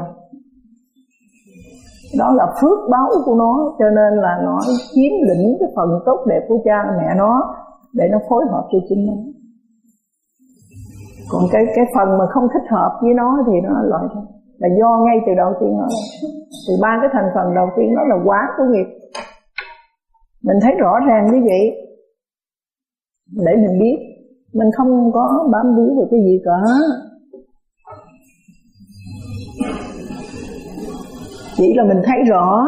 Đó là phước báo của nó, cho nên là nó chiếm lĩnh cái phần tốt đẹp của cha mẹ nó để nó phối hợp cho chính nó. Còn cái cái phần mà không thích hợp với nó thì nó loại thôi, là do ngay từ đầu tiên nó từ ba cái thành phần đầu tiên nó là quả của nghiệp. Mình thấy rõ ràng như vậy để mình biết, mình không có bám víu vào cái gì cả. Chỉ là mình thấy rõ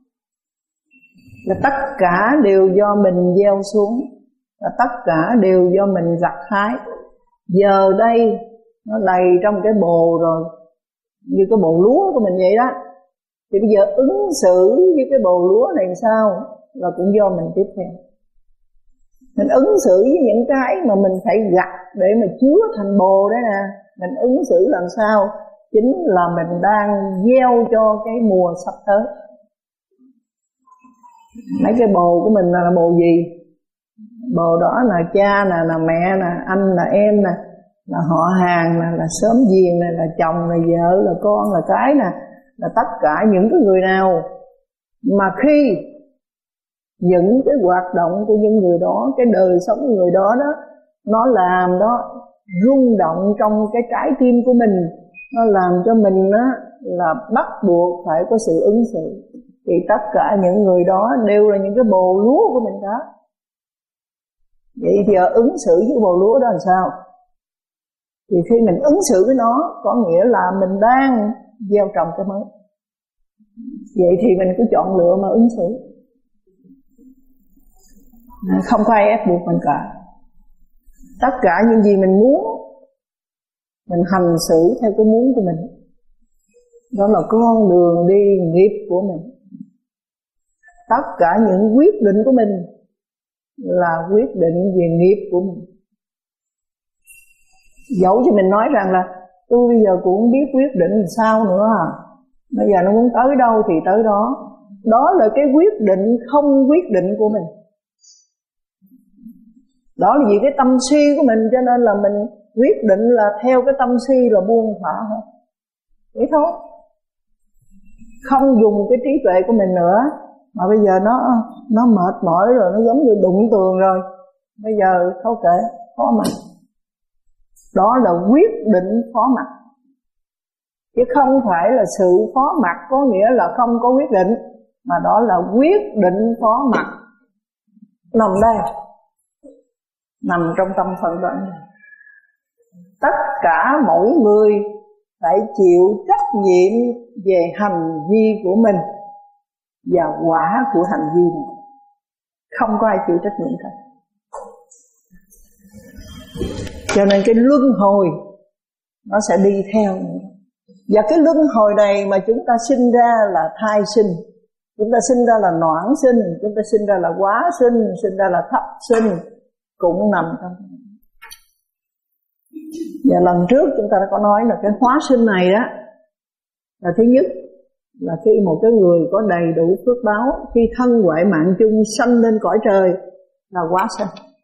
là tất cả đều do mình gieo xuống, là tất cả đều do mình gặt hái. Giờ đây nó đầy trong cái bồ rồi, như cái bồ lúa của mình vậy đó. Thì bây giờ ứng xử với cái bồ lúa này sao là cũng do mình tiếp theo. Mình ứng xử với những cái mà mình phải gặt để mà chứa thành bồ đấy nè, mình ứng xử làm sao chính là mình đang gieo cho cái mùa sắp tới. Mấy cái bồ của mình là, là bồ gì? Bồ đó là cha nè, là mẹ nè, anh là em nè, là họ hàng nè, là xóm giềng nè, là chồng, là vợ, là con, là cái nè, là tất cả những cái người nào mà khi những cái hoạt động của những người đó, cái đời sống của người đó đó, nó làm đó rung động trong cái trái tim của mình, nó làm cho mình á là bắt buộc phải có sự ứng xử, thì tất cả những người đó đều là những cái bồ lúa của mình đó. Vậy giờ ứng xử với bồ lúa đó làm sao? Thì khi mình ứng xử với nó có nghĩa là mình đang gieo trồng cái mới. Vậy thì mình cứ chọn lựa mà ứng xử, không có ai ép buộc mình cả. Tất cả những gì mình muốn, mình hành xử theo cái muốn của mình. Đó là con đường đi nghiệp của mình. Tất cả những quyết định của mình là quyết định về nghiệp của mình. Dẫu cho mình nói rằng là tôi bây giờ cũng không biết quyết định làm sao nữa à, bây giờ nó muốn tới đâu thì tới đó. Đó là cái quyết định không quyết định của mình. Đó là vì cái tâm si của mình, cho nên là mình quyết định là theo cái tâm si là buông thả hết. Vậy thôi. Không dùng cái trí tuệ của mình nữa, mà bây giờ nó nó mệt mỏi rồi, nó giống như đụng tường rồi. Bây giờ thôi kệ, phó mặc. Đó là quyết định phó mặc, chứ không phải là sự phó mặc có nghĩa là không có quyết định, mà đó là quyết định phó mặc. Nằm đây, nằm trong tâm phận đó. Tất cả mỗi người phải chịu trách nhiệm về hành vi của mình và quả của hành vi này. Không có ai chịu trách nhiệm cả. Cho nên cái luân hồi nó sẽ đi theo nữa. Và cái luân hồi này mà chúng ta sinh ra là thai sinh, chúng ta sinh ra là noãn sinh, chúng ta sinh ra là hóa sinh, sinh ra là thấp sinh, cũng nằm trong. Và lần trước chúng ta đã có nói là cái hóa sinh này đó là thứ nhất là khi một cái người có đầy đủ phước báo, khi thân huệ mạng chung sanh lên cõi trời là hóa sinh.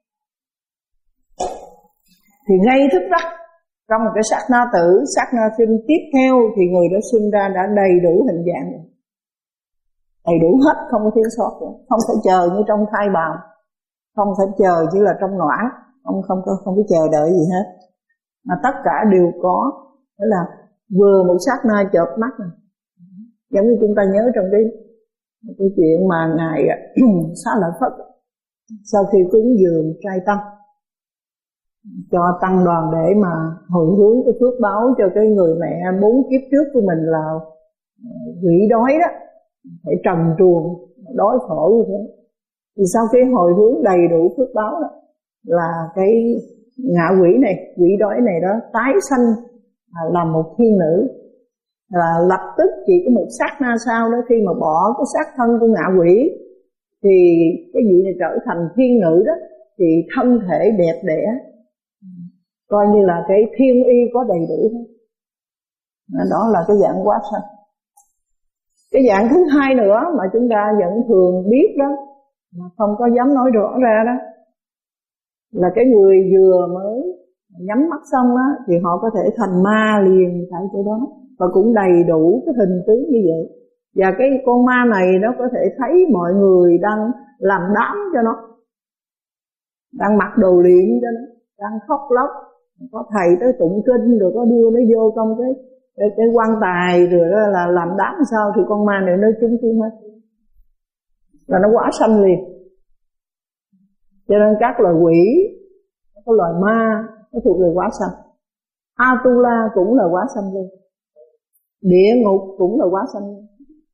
Thì ngay thức tắc trong một cái sát na tử, sát na sinh tiếp theo thì người đó sinh ra đã đầy đủ hình dạng, đầy đủ hết, không có thiếu sót nữa. Không phải chờ như trong thai bào, không phải chờ chỉ là trong noãn, không không có không có chờ đợi gì hết, mà tất cả đều có. Đó là vừa một sát na chợp mắt này. Giống như chúng ta nhớ trong cái cái chuyện mà ngài Xá Lợi Phất sau khi cúng dường trai tăng cho tăng đoàn để mà hồi hướng cái phước báo cho cái người mẹ bốn kiếp trước của mình là quỷ đói đó, phải trần truồng đói khổ như thế. Thì sau khi hồi hướng đầy đủ phước báo đó, là cái ngạ quỷ này, quỷ đói này đó tái sanh làm một thiên nữ, là lập tức chỉ có một sát na sau đó, khi mà bỏ cái xác thân của ngạ quỷ thì cái vị này trở thành thiên nữ đó, thì thân thể đẹp đẽ, coi như là cái thiên y có đầy đủ. Đó là cái dạng hóa sanh. Cái dạng thứ hai nữa mà chúng ta vẫn thường biết đó, mà không có dám nói rõ ra đó, là cái người vừa mới nhắm mắt xong á thì họ có thể thành ma liền tại chỗ đó, và cũng đầy đủ cái hình tướng như vậy. Và cái con ma này nó có thể thấy mọi người đang làm đám cho nó, đang mặc đồ liệm cho nó, đang khóc lóc, có thầy tới tụng kinh rồi có đưa nó vô trong cái cái, cái quan tài rồi đó là làm đám sao, thì con ma này nó trúng tim hết, là nó hóa sanh liền. Cho nên các loài quỷ, các loài ma nó thuộc về hóa sanh. Atula cũng là hóa sanh luôn, địa ngục cũng là hóa sanh luôn.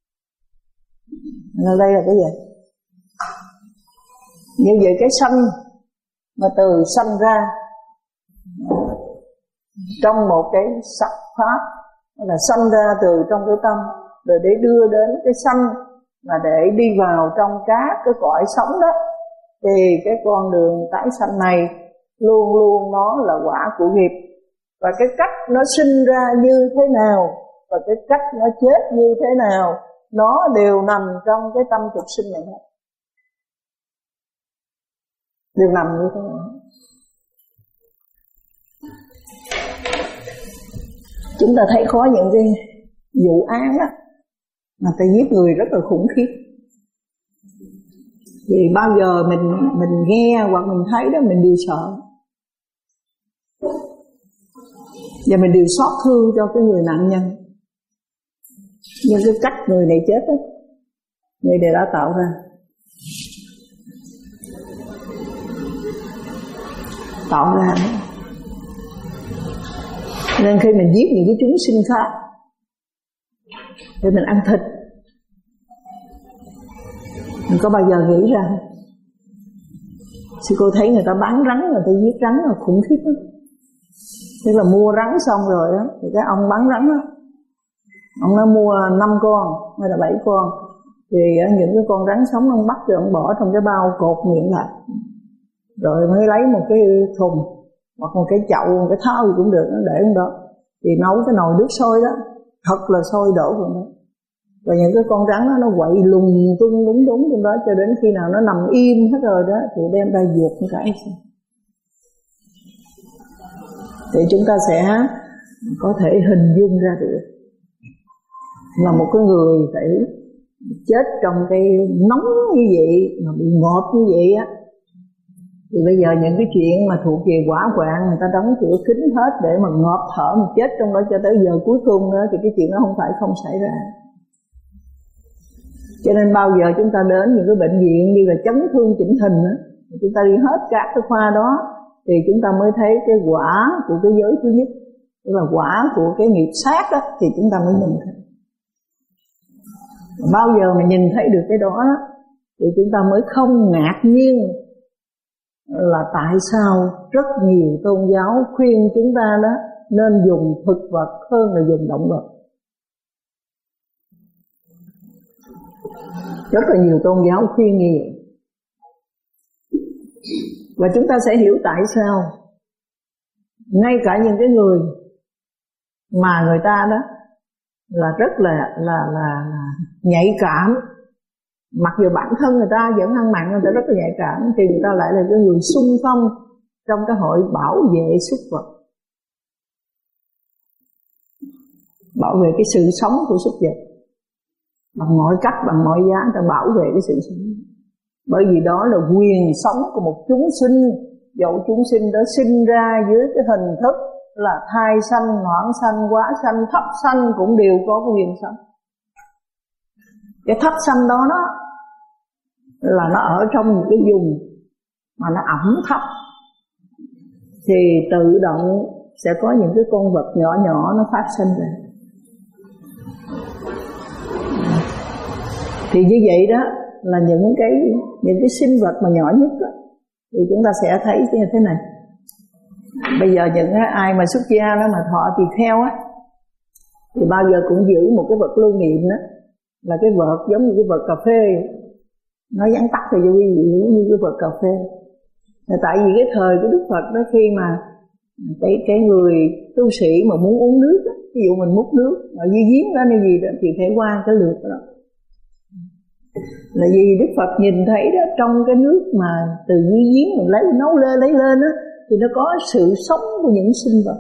Nên đây là cái gì? Như vậy cái sanh mà từ sanh ra trong một cái sắc pháp, là sanh ra từ trong cái tâm, rồi để đưa đến cái sanh mà để đi vào trong các cái cõi sống đó, thì cái con đường tái sanh này luôn luôn nó là quả của nghiệp. Và cái cách nó sinh ra như thế nào và cái cách nó chết như thế nào, nó đều nằm trong cái tâm tục sinh này hết, đều nằm như thế này. Chúng ta thấy có những cái vụ án á mà ta giết người rất là khủng khiếp, thì bao giờ mình mình nghe hoặc mình thấy đó mình đều sợ, và mình đều xót thương cho cái người nạn nhân. Nhưng cái cách người này chết á, người này đã tạo ra, tạo ra đó. Nên khi mình giết những cái chúng sinh khác thì mình ăn thịt, mình có bao giờ nghĩ ra không? Sư cô thấy người ta bán rắn, người ta giết rắn là khủng khiếp lắm. Thế là mua rắn xong rồi đó, thì cái ông bán rắn đó, ông nó mua năm con hay là bảy con, thì những cái con rắn sống ông bắt rồi ông bỏ trong cái bao cột miệng lại, rồi mới lấy một cái thùng hoặc một cái chậu, một cái thau gì cũng được, nó để trong đó, thì nấu cái nồi nước sôi đó, thật là sôi đổ vào đó. Và những cái con rắn đó nó quậy lùng tung đúng đúng trong đó, cho đến khi nào nó nằm im hết rồi đó thì đem ra diệt một cái. Thì chúng ta sẽ có thể hình dung ra được là một cái người phải chết trong cái nóng như vậy, mà bị ngộp như vậy á, thì bây giờ những cái chuyện mà thuộc về quả quạng người ta đóng cửa kín hết để mà ngộp thở mà chết trong đó cho tới giờ cuối cùng nữa, thì cái chuyện đó không phải không xảy ra. Cho nên bao giờ chúng ta đến những cái bệnh viện như là chấn thương chỉnh hình á, chúng ta đi hết các cái khoa đó, thì chúng ta mới thấy cái quả của cái giới thứ nhất, tức là quả của cái nghiệp sát đó, thì chúng ta mới nhìn thấy. Bao giờ mà nhìn thấy được cái đó thì chúng ta mới không ngạc nhiên là tại sao rất nhiều tôn giáo khuyên chúng ta đó nên dùng thực vật hơn là dùng động vật. Rất là nhiều tôn giáo khuyên như vậy. Và chúng ta sẽ hiểu tại sao ngay cả những cái người mà người ta đó là rất là là là, là nhạy cảm, mặc dù bản thân người ta vẫn ăn mặn, người ta rất là nhạy cảm, thì người ta lại là cái người xung phong trong cái hội bảo vệ súc vật, bảo vệ cái sự sống của súc vật bằng mọi cách, bằng mọi giá, người ta bảo vệ cái sự sống. Bởi vì đó là quyền sống của một chúng sinh, dẫu chúng sinh đó sinh ra dưới cái hình thức là thai sanh, noãn sanh, hóa sanh, thấp sanh cũng đều có cái quyền sống. Cái thấp sanh đó đó là nó ở trong một cái vùng mà nó ẩm thấp, thì tự động sẽ có những cái con vật nhỏ nhỏ nó phát sinh ra. Thì như vậy đó là những cái những cái sinh vật mà nhỏ nhất đó, thì chúng ta sẽ thấy như thế này. Bây giờ những ai mà xuất gia đó mà thọ tỳ kheo á, thì bao giờ cũng giữ một cái vật lưu niệm đó, là cái vợt giống như cái vợt cà phê, nó vắn tắt thì cho quý vị như cái vợt cà phê. Là tại vì cái thời của Đức Phật đó, khi mà cái cái người tu sĩ mà muốn uống nước đó, ví dụ mình múc nước ở dưới giếng đó hay gì đó, thì phải qua cái lượt đó. Là vì Đức Phật nhìn thấy đó, trong cái nước mà từ dưới giếng mình lấy nấu lên lấy lên đó, thì nó có sự sống của những sinh vật,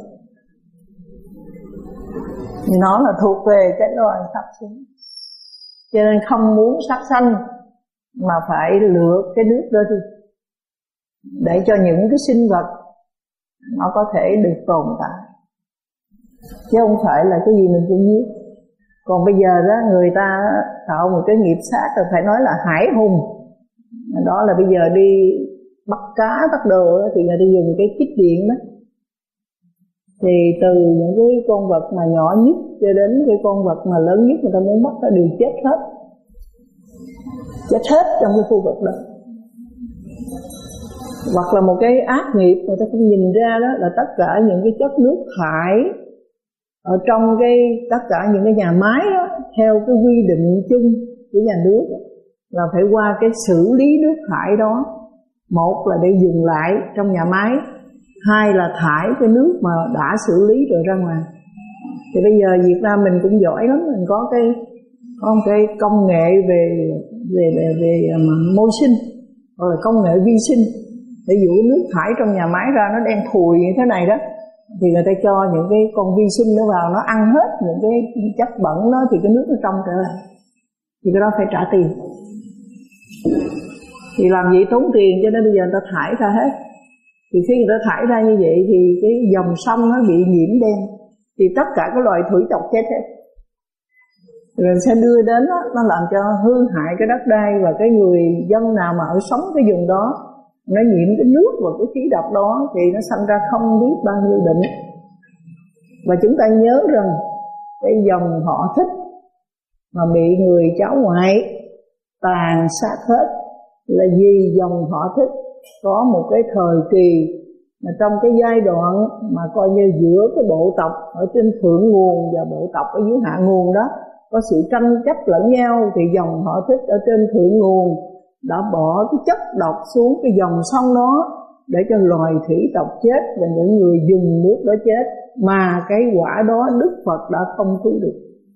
nó là thuộc về cái loài sắp sinh, cho nên không muốn sát sanh mà phải lựa cái nước đó đi, để cho những cái sinh vật nó có thể được tồn tại, chứ không phải là cái gì mình cũng giết. Còn bây giờ đó người ta tạo một cái nghiệp sát rồi phải nói là hải hùng, đó là bây giờ đi bắt cá bắt đồ đó, thì người ta dùng cái chích điện đó, thì từ những cái con vật mà nhỏ nhất cho đến cái con vật mà lớn nhất người ta muốn bắt nó đều chết hết, chết hết trong cái khu vực đó. Hoặc là một cái ác nghiệp người ta cũng nhìn ra đó là tất cả những cái chất nước thải ở trong cái tất cả những cái nhà máy đó, theo cái quy định chung của nhà nước là phải qua cái xử lý nước thải đó. Một là để dùng lại trong nhà máy, hai là thải cái nước mà đã xử lý rồi ra ngoài. Thì bây giờ Việt Nam mình cũng giỏi lắm, mình có cái có một cái công nghệ về về về, về mà môi sinh, hoặc là công nghệ vi sinh, để dụ nước thải trong nhà máy ra nó đen thùi như thế này đó, thì người ta cho những cái con vi sinh nó vào, nó ăn hết những cái chất bẩn đó, thì cái nước nó trong trở lại, thì cái đó phải trả tiền. Thì làm gì tốn tiền, cho nên bây giờ người ta thải ra hết. Thì khi người ta thải ra như vậy thì cái dòng sông nó bị nhiễm đen, thì tất cả các loài thủy tộc chết hết. Rồi sẽ đưa đến đó, nó làm cho hư hại cái đất đai, và cái người dân nào mà ở sống cái vùng đó nó nhiễm cái nước và cái khí độc đó thì nó sanh ra không biết bao nhiêu bệnh. Và chúng ta nhớ rằng cái dòng họ Thích mà bị người cháu ngoại tàn sát hết là vì dòng họ Thích có một cái thời kỳ mà trong cái giai đoạn mà coi như giữa cái bộ tộc ở trên thượng nguồn và bộ tộc ở dưới hạ nguồn đó có sự tranh chấp lẫn nhau, thì dòng họ Thích ở trên thượng nguồn đã bỏ cái chất độc xuống cái dòng sông đó để cho loài thủy tộc chết và những người dùng nước đó chết, mà cái quả đó Đức Phật đã không cứu được.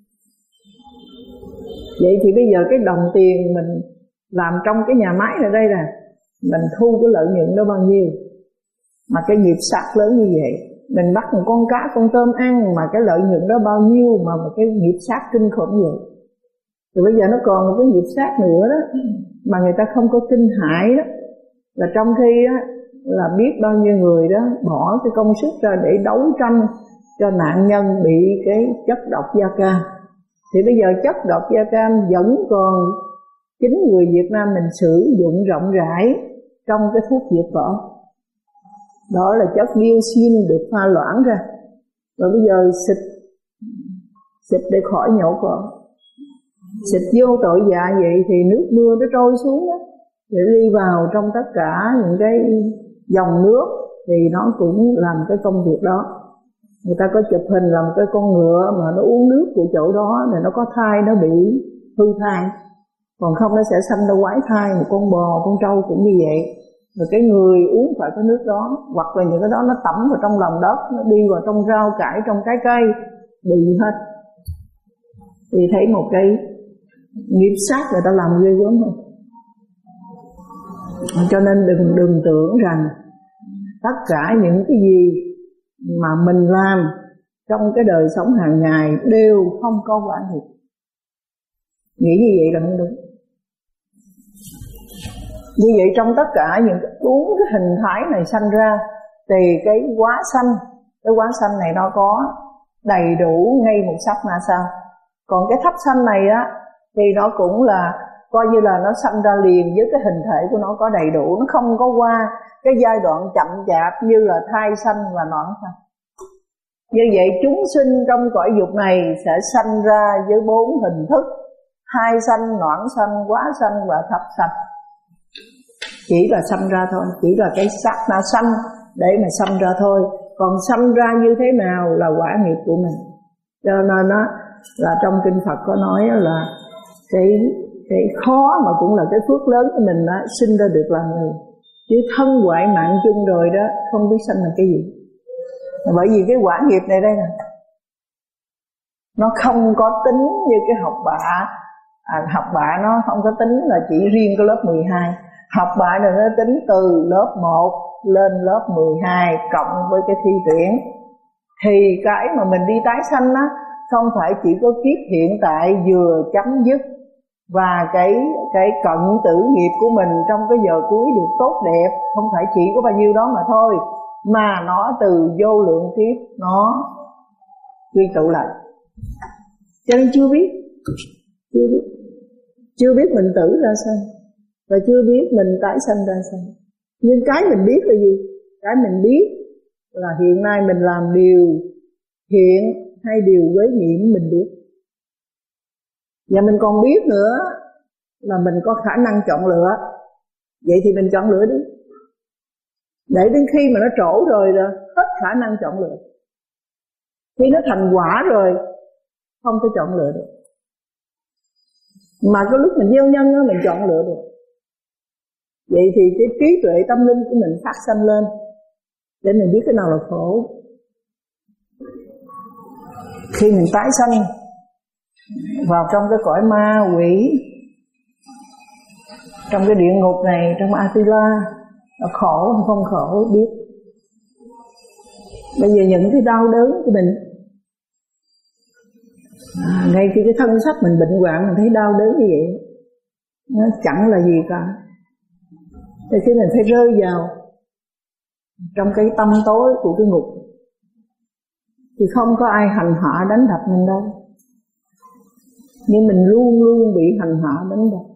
Vậy thì bây giờ cái đồng tiền mình làm trong cái nhà máy này đây là mình thu cái lợi nhuận đó bao nhiêu, mà cái nghiệp sát lớn như vậy. Mình bắt một con cá con tôm ăn mà cái lợi nhuận đó bao nhiêu, mà một cái nghiệp sát kinh khủng vậy. Thì bây giờ nó còn một cái nghiệp sát nữa đó mà người ta không có kinh hãi đó, là trong khi á là biết bao nhiêu người đó bỏ cái công sức ra để đấu tranh cho nạn nhân bị cái chất độc da cam. Thì bây giờ chất độc da cam vẫn còn chính người Việt Nam mình sử dụng rộng rãi trong cái thuốc diệt cỏ. Đó là chất dioxin được pha loãng ra, rồi bây giờ xịt xịt để khỏi nhổ cỏ, xịt vô tội dạ vậy thì nước mưa nó trôi xuống đó, để đi vào trong tất cả những cái dòng nước, thì nó cũng làm cái công việc đó. Người ta có chụp hình làm cái con ngựa mà nó uống nước của chỗ đó, rồi nó có thai, nó bị hư thai. Còn không nó sẽ sanh ra quái thai. Một con bò, con trâu cũng như vậy. Rồi cái người uống phải cái nước đó, hoặc là những cái đó nó tẩm vào trong lòng đất, nó đi vào trong rau cải, trong trái cây, bị hết. Thì thấy một cái nghiệp sát người ta làm ghê gớm không? Cho nên đừng đừng tưởng rằng tất cả những cái gì mà mình làm trong cái đời sống hàng ngày đều không có quả nghiệp. Nghĩ như vậy là không đúng. Như vậy trong tất cả những cái bốn cái hình thái này sanh ra, thì cái hóa sanh, cái hóa sanh này nó có đầy đủ ngay một sát na sau. Còn cái thấp sanh này á thì nó cũng là coi như là nó sanh ra liền với cái hình thể của nó có đầy đủ, nó không có qua cái giai đoạn chậm chạp như là thai sanh và noãn sanh. Như vậy chúng sinh trong cõi dục này sẽ sanh ra với bốn hình thức: thai sanh, noãn sanh, hóa sanh và thấp sanh. Chỉ là sanh ra thôi, chỉ là cái sát na sanh để mà sanh ra thôi. Còn sanh ra như thế nào là quả nghiệp của mình. Cho nên đó là trong kinh Phật có nói là cái cái khó mà cũng là cái phước lớn của mình đó, sinh ra được làm người. Chứ thân hoại mạng chung rồi đó, không biết sanh là cái gì. Bởi vì cái quả nghiệp này đây nè, nó không có tính như cái học bạ. À, học bạ nó không có tính là chỉ riêng cái lớp mười hai. Học bạ này nó tính từ lớp một lên lớp mười hai cộng với cái thi tuyển. Thì cái mà mình đi tái sanh á, không phải chỉ có kiếp hiện tại vừa chấm dứt và cái cái cận tử nghiệp của mình trong cái giờ cuối được tốt đẹp, không phải chỉ có bao nhiêu đó mà thôi, mà nó từ vô lượng kiếp nó quy tụ lại. Cho nên chưa biết, chưa biết, chưa biết mình tử ra sao, và chưa biết mình tái sanh ra sao. Nhưng cái mình biết là gì? Cái mình biết là hiện nay mình làm điều thiện hay điều quấy nhiễm mình biết. Và mình còn biết nữa là mình có khả năng chọn lựa. Vậy thì mình chọn lựa đi. Để đến khi mà nó trổ rồi là hết khả năng chọn lựa. Khi nó thành quả rồi không thể chọn lựa được. Mà cái lúc mình gieo nhân đó, mình chọn lựa được. Vậy thì cái trí tuệ tâm linh của mình phát sanh lên để mình biết cái nào là khổ. Khi mình tái sanh vào trong cái cõi ma quỷ, trong cái địa ngục này, trong Atila, là khổ hay không khổ biết. Bây giờ những cái đau đớn của mình, à, ngay khi cái thân xác mình bệnh hoạn mình thấy đau đớn như vậy, nó chẳng là gì cả. Thì khi mình phải rơi vào trong cái tâm tối của cái ngục thì không có ai hành hạ đánh đập mình đâu, nhưng mình luôn luôn bị hành hạ đánh đập.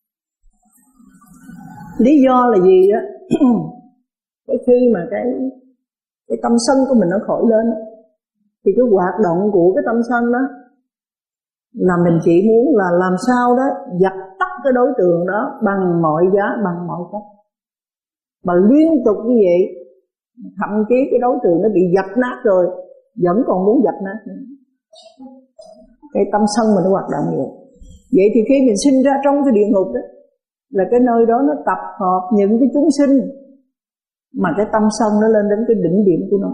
Lý do là gì á? Cái khi mà cái cái tâm sân của mình nó khởi lên thì cái hoạt động của cái tâm sân đó là mình chỉ muốn là làm sao đó dập tắt cái đối tượng đó bằng mọi giá, bằng mọi cách. Mà liên tục như vậy, thậm chí cái đối tượng nó bị dập nát rồi vẫn còn muốn dập nát nữa. Cái tâm sân mình nó hoạt động vậy. Vậy thì khi mình sinh ra trong cái địa ngục đó, là cái nơi đó nó tập hợp những cái chúng sinh mà cái tâm sân nó lên đến cái đỉnh điểm của nó.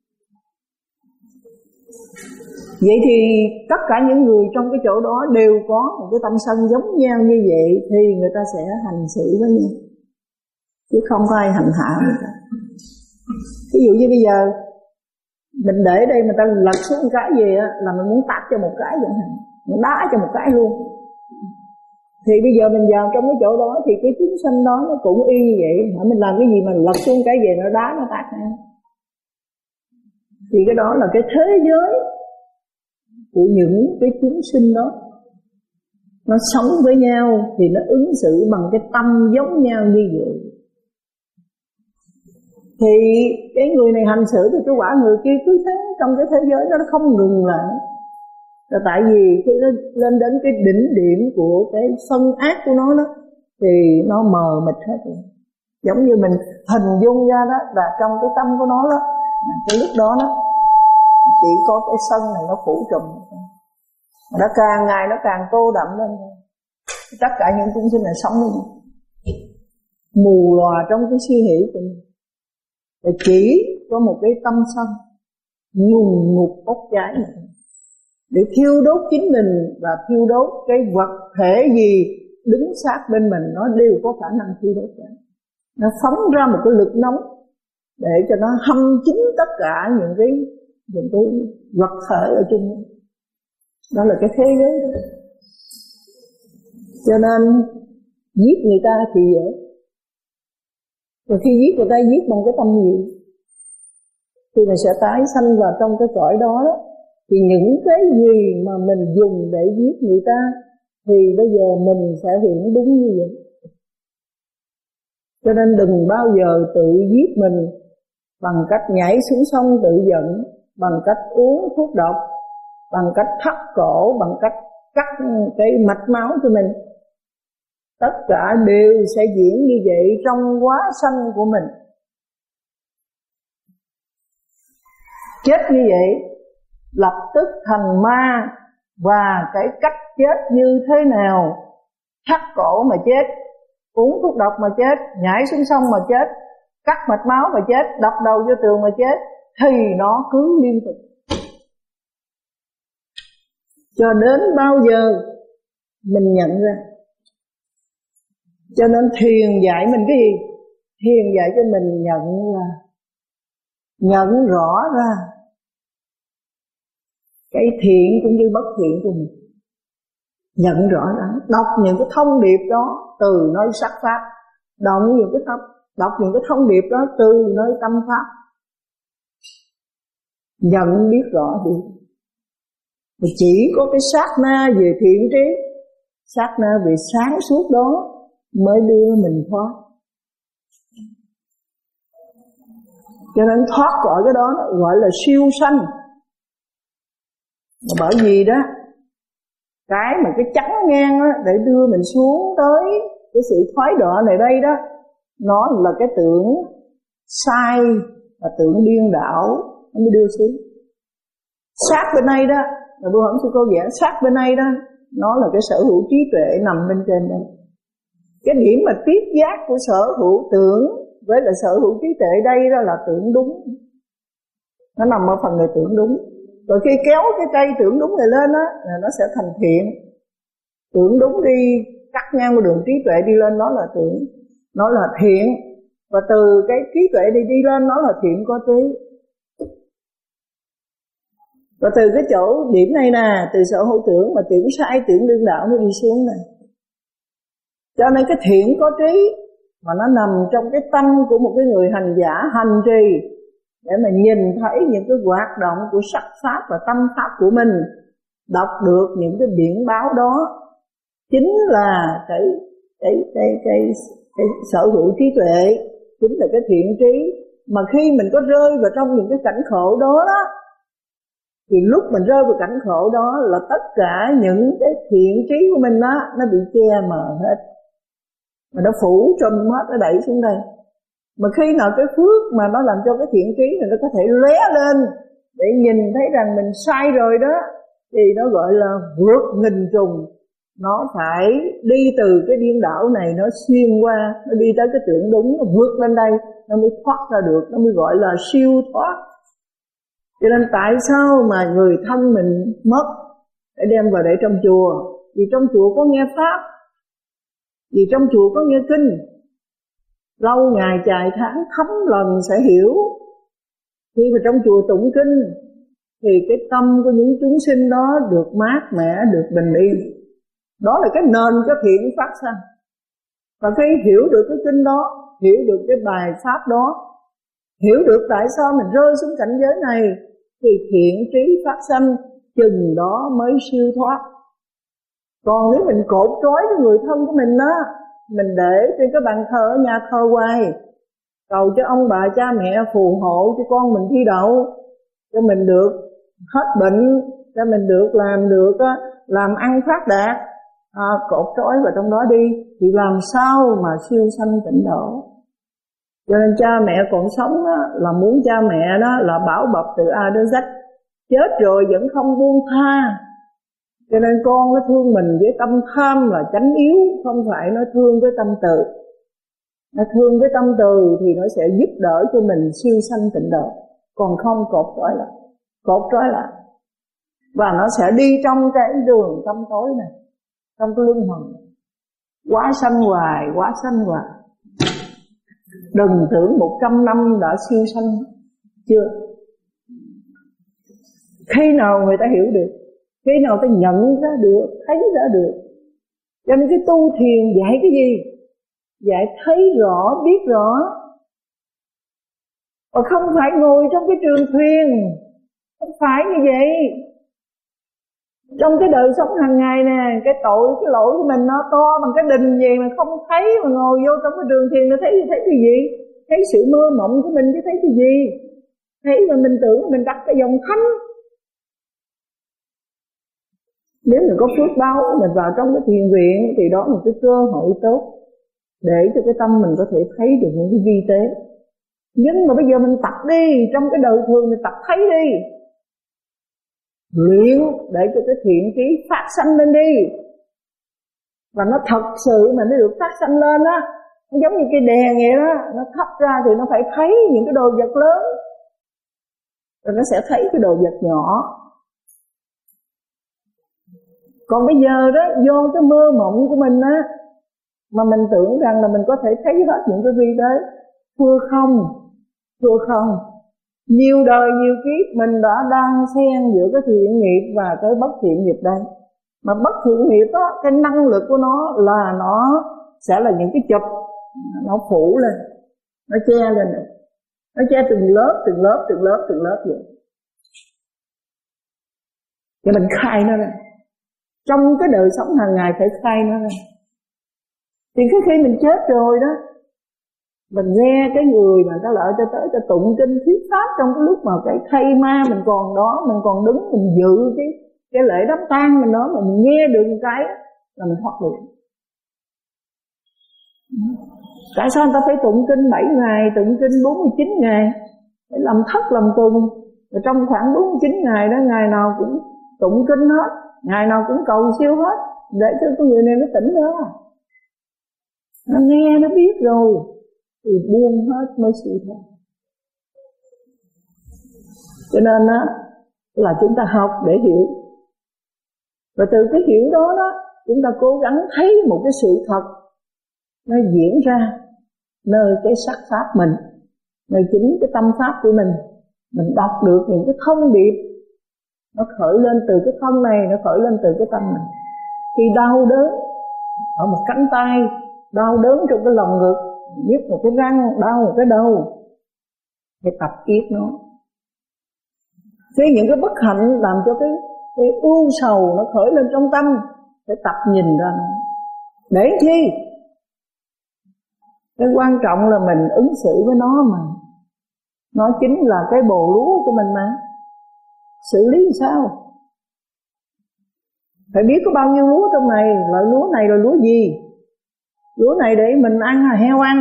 Vậy thì tất cả những người trong cái chỗ đó đều có một cái tâm sân giống nhau như vậy, thì người ta sẽ hành xử với nhau, chứ không có ai hành hạ người ta. Ví dụ như bây giờ mình để đây người ta lật xuống cái gì á, là mình muốn tát cho một cái chẳng hạn, mình đá cho một cái luôn. Thì bây giờ mình vào trong cái chỗ đó thì cái chúng sanh đó nó cũng y như vậy. Mình làm cái gì mà lật xuống cái gì nó đá nó tát ha. Thì cái đó là cái thế giới của những cái chúng sinh đó, nó sống với nhau thì nó ứng xử bằng cái tâm giống nhau như vậy. Thì cái người này hành xử thì cái quả người kia cứ thế trong cái thế giới đó nó không ngừng lại. Là tại vì khi nó lên đến cái đỉnh điểm của cái sân ác của nó đó thì nó mờ mịt hết rồi. Giống như mình hình dung ra đó là trong cái tâm của nó đó, cái lúc đó đó chỉ có cái sân này nó phủ trùm. Nó càng ngày nó càng tô đậm lên. Tất cả những chúng sinh này sống như mù lòa trong cái suy nghĩ của mình, để chỉ có một cái tâm sân ngùn ngụt bốc cháy này, để thiêu đốt chính mình và thiêu đốt cái vật thể gì đứng sát bên mình, nó đều có khả năng thiêu đốt cả. Nó phóng ra một cái lực nóng để cho nó hâm chín tất cả những cái những cái vật thể ở chung. Đó là cái thế giới đó. Cho nên giết người ta thì dễ, rồi khi giết người ta giết bằng cái tâm gì? Thì mình sẽ tái sanh vào trong cái cõi đó đó. Thì những cái gì mà mình dùng để giết người ta thì bây giờ mình sẽ hưởng đúng như vậy. Cho nên đừng bao giờ tự giết mình bằng cách nhảy xuống sông tự giận, bằng cách uống thuốc độc, bằng cách thắt cổ, bằng cách cắt cái mạch máu cho mình. Tất cả đều sẽ diễn như vậy trong quá sanh của mình. Chết như vậy lập tức thành ma, và cái cách chết như thế nào? Thắt cổ mà chết, uống thuốc độc mà chết, nhảy xuống sông mà chết, cắt mạch máu mà chết, đập đầu vô tường mà chết, thì nó cứ liên tục. Cho đến bao giờ mình nhận ra. Cho nên thiền dạy mình cái gì? Thiền dạy cho mình nhận là nhận rõ ra cái thiện cũng như bất thiện của mình. Nhận rõ ràng, đọc những cái thông điệp đó từ nơi sắc pháp, đọc những cái thông, đọc những cái thông điệp đó từ nơi tâm pháp. Nhận biết rõ đi. Chỉ có cái sát na về thiện trí, sát na về sáng suốt đó mới đưa mình thoát. Cho nên thoát khỏi cái đó gọi là siêu sanh. Bởi vì đó, cái mà cái chắn ngang đó, để đưa mình xuống tới cái sự thoái đọa này đây đó, nó là cái tưởng sai và tưởng điên đảo, nó mới đưa xuống. Sát bên đây đó, là Vua Hổng Sư Cô giảng, sát bên đây đó, nó là cái sở hữu trí tuệ nằm bên trên đây. Cái điểm mà tiếp giác của sở hữu tưởng với là sở hữu trí tuệ đây đó là tưởng đúng. Nó nằm ở phần người tưởng đúng. Rồi khi kéo cái cây tưởng đúng này lên á, là nó sẽ thành thiện. Tưởng đúng đi cắt ngang con đường trí tuệ đi lên, nó là tưởng, nó là thiện. Và từ cái trí tuệ đi đi lên, nó là thiện có trí. Và từ cái chỗ điểm này nè, từ sở hữu tưởng mà tưởng sai, tưởng đương đạo nó đi xuống này. Cho nên cái thiện có trí mà nó nằm trong cái tâm của một cái người hành giả hành trì, để mà nhìn thấy những cái hoạt động của sắc pháp và tâm pháp của mình, đọc được những cái điển báo đó, chính là cái cái cái cái, cái sở hữu trí tuệ, chính là cái thiện trí. Mà khi mình có rơi vào trong những cái cảnh khổ đó đó, thì lúc mình rơi vào cảnh khổ đó là tất cả những cái thiện trí của mình đó, nó bị che mờ hết, mà nó phủ trùm hết, nó đẩy xuống đây. Mà khi nào cái phước mà nó làm cho cái thiện trí này nó có thể lóe lên để nhìn thấy rằng mình sai rồi đó, thì nó gọi là vượt nghìn trùng. Nó phải đi từ cái điên đảo này, nó xuyên qua, nó đi tới cái tưởng đúng, nó vượt lên đây, nó mới thoát ra được, nó mới gọi là siêu thoát. Cho nên tại sao mà người thân mình mất để đem vào để trong chùa? Vì trong chùa có nghe pháp, vì trong chùa có nghe kinh. Lâu ngày dài tháng thấm lần sẽ hiểu. Khi mà trong chùa tụng kinh thì cái tâm của những chúng sinh đó được mát mẻ, được bình yên. Đó là cái nền cho thiện phát sanh. Và khi hiểu được cái kinh đó, hiểu được cái bài pháp đó, hiểu được tại sao mình rơi xuống cảnh giới này, thì thiện trí phát sanh, chừng đó mới siêu thoát. Còn nếu mình cột trói với người thân của mình đó, mình để trên cái bàn thờ ở nhà thờ hoài, cầu cho ông bà cha mẹ phù hộ cho con mình thi đậu, cho mình được hết bệnh, cho mình được làm được làm ăn phát đạt, à, cột trói vào trong đó đi, thì làm sao mà siêu sanh tịnh độ. Cho nên cha mẹ còn sống đó, là muốn cha mẹ đó là bảo bọc từ A đến Z, chết rồi vẫn không buông tha. Cho nên con nó thương mình với tâm tham là chánh yếu, không phải nó thương với tâm từ. Nó thương với tâm từ thì nó sẽ giúp đỡ cho mình siêu sanh tịnh độ, còn không cột trói lại, cột trói lại. Và nó sẽ đi trong cái đường tâm tối này, trong cái luân hồi, quá sanh hoài, quá sanh hoài. Đừng tưởng một trăm năm đã siêu sanh, chưa. Khi nào người ta hiểu được, khi nào ta nhận ra được, thấy ra được. Cho nên cái tu thiền dạy cái gì? Dạy thấy rõ, biết rõ. Và không phải ngồi trong cái trường thuyền, không phải như vậy. Trong cái đời sống hàng ngày nè, cái tội, cái lỗi của mình nó to bằng cái đình gì mà không thấy, mà ngồi vô trong cái trường thiền nó thấy thấy cái gì? Thấy sự mơ mộng của mình chứ thấy cái gì? Thấy mà mình tưởng mình đắc cái dòng thánh. Nếu mình có phước báo, mình vào trong cái thiền viện thì đó là một cái cơ hội tốt để cho cái tâm mình có thể thấy được những cái vi tế. Nhưng mà bây giờ mình tập đi, trong cái đời thường mình tập thấy đi, luyện để cho cái thiện trí phát sanh lên đi. Và nó thật sự mà nó được phát sanh lên á, nó giống như cái đèn vậy đó, nó thắp ra thì nó phải thấy những cái đồ vật lớn, rồi nó sẽ thấy cái đồ vật nhỏ. Còn bây giờ đó, do cái mơ mộng của mình á, mà mình tưởng rằng là mình có thể thấy hết những cái vi tế. Thưa không, thưa không. Nhiều đời nhiều kiếp mình đã đang xen giữa cái thiện nghiệp và cái bất thiện nghiệp đây. Mà bất thiện nghiệp đó, cái năng lực của nó là nó sẽ là những cái chụp, nó phủ lên, nó che lên này. Nó che từng lớp, từng lớp, từng lớp, từng lớp vậy. Cho mình khai nó ra. Trong cái đời sống hàng ngày phải khai nó ra. Thì cái khi mình chết rồi đó, mình nghe cái người mà ta lợi cho tới cho tụng kinh thuyết pháp, trong cái lúc mà cái thây ma mình còn đó, mình còn đứng mình dự cái cái lễ đám tang mình đó, mà mình nghe được một cái là mình thoát được. Tại sao người ta phải tụng kinh bảy ngày, tụng kinh bốn mươi chín ngày, để làm thất làm tuần. Rồi trong khoảng bốn mươi chín ngày đó, ngày nào cũng tụng kinh hết, ngày nào cũng cầu siêu hết, để cho cái người này nó tỉnh ra. Nó nghe, nó biết rồi thì buông hết mới siêu thoát. Cho nên á là chúng ta học để hiểu. Và từ cái hiểu đó đó, chúng ta cố gắng thấy một cái sự thật nó diễn ra nơi cái sắc pháp mình, nơi chính cái tâm pháp của mình. Mình đọc được những cái thông điệp nó khởi lên từ cái thân này, nó khởi lên từ cái tâm này. Khi đau đớn ở một cánh tay, đau đớn trong cái lòng ngực, nhức một cái răng, đau một cái đầu, phải tập kiết nó. Khi những cái bất hạnh làm cho cái, cái ưu sầu nó khởi lên trong tâm, phải tập nhìn ra nó. Để chi? Cái quan trọng là mình ứng xử với nó mà. Nó chính là cái bồ lúa của mình mà. Xử lý làm sao? Phải biết có bao nhiêu lúa trong này, loại lúa này là lúa gì? Lúa này để mình ăn là heo ăn.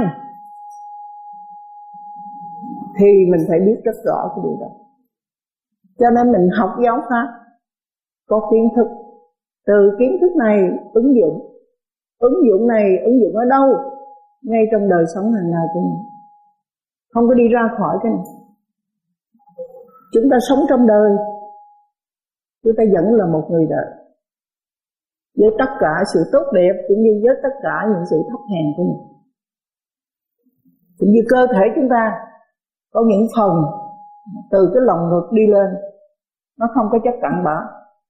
Thì mình phải biết rất rõ cái điều đó. Cho nên mình học giáo pháp, có kiến thức. Từ kiến thức này ứng dụng. Ứng dụng này ứng dụng ở đâu? Ngay trong đời sống hàng ngày của mình. Không có đi ra khỏi cái này. Chúng ta sống trong đời, chúng ta vẫn là một người đời, với tất cả sự tốt đẹp cũng như với tất cả những sự thấp hèn của mình. Cũng như cơ thể chúng ta có những phần từ cái lòng ngực đi lên, nó không có chất cặn bã,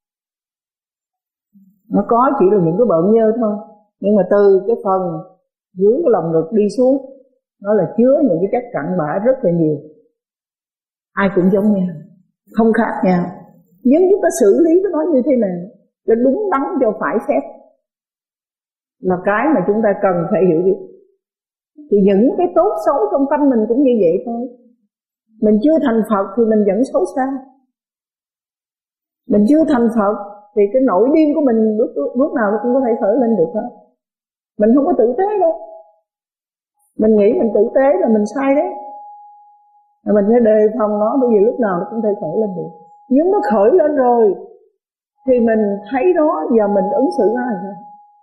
nó có chỉ là những cái bợn nhơ thôi. Nhưng mà từ cái phần dưới cái lòng ngực đi xuống, nó là chứa những cái chất cặn bã rất là nhiều. Ai cũng giống nhau, không khác nhau. Nhưng chúng ta xử lý với nó như thế nào cho đúng đắn, cho phải phép, là cái mà chúng ta cần phải hiểu biết. Thì những cái tốt xấu trong tâm mình cũng như vậy thôi. Mình chưa thành Phật thì mình vẫn xấu xa. Mình chưa thành Phật thì cái nỗi điên của mình bước, bước nào nó cũng có thể khởi lên được hết. Mình không có tử tế đâu. Mình nghĩ mình tử tế là mình sai đấy. Mà mình phải đề phòng nó, bởi vì lúc nào nó cũng thể khởi lên được. Nhưng nó khởi lên rồi thì mình thấy đó và mình ứng xử ra rồi.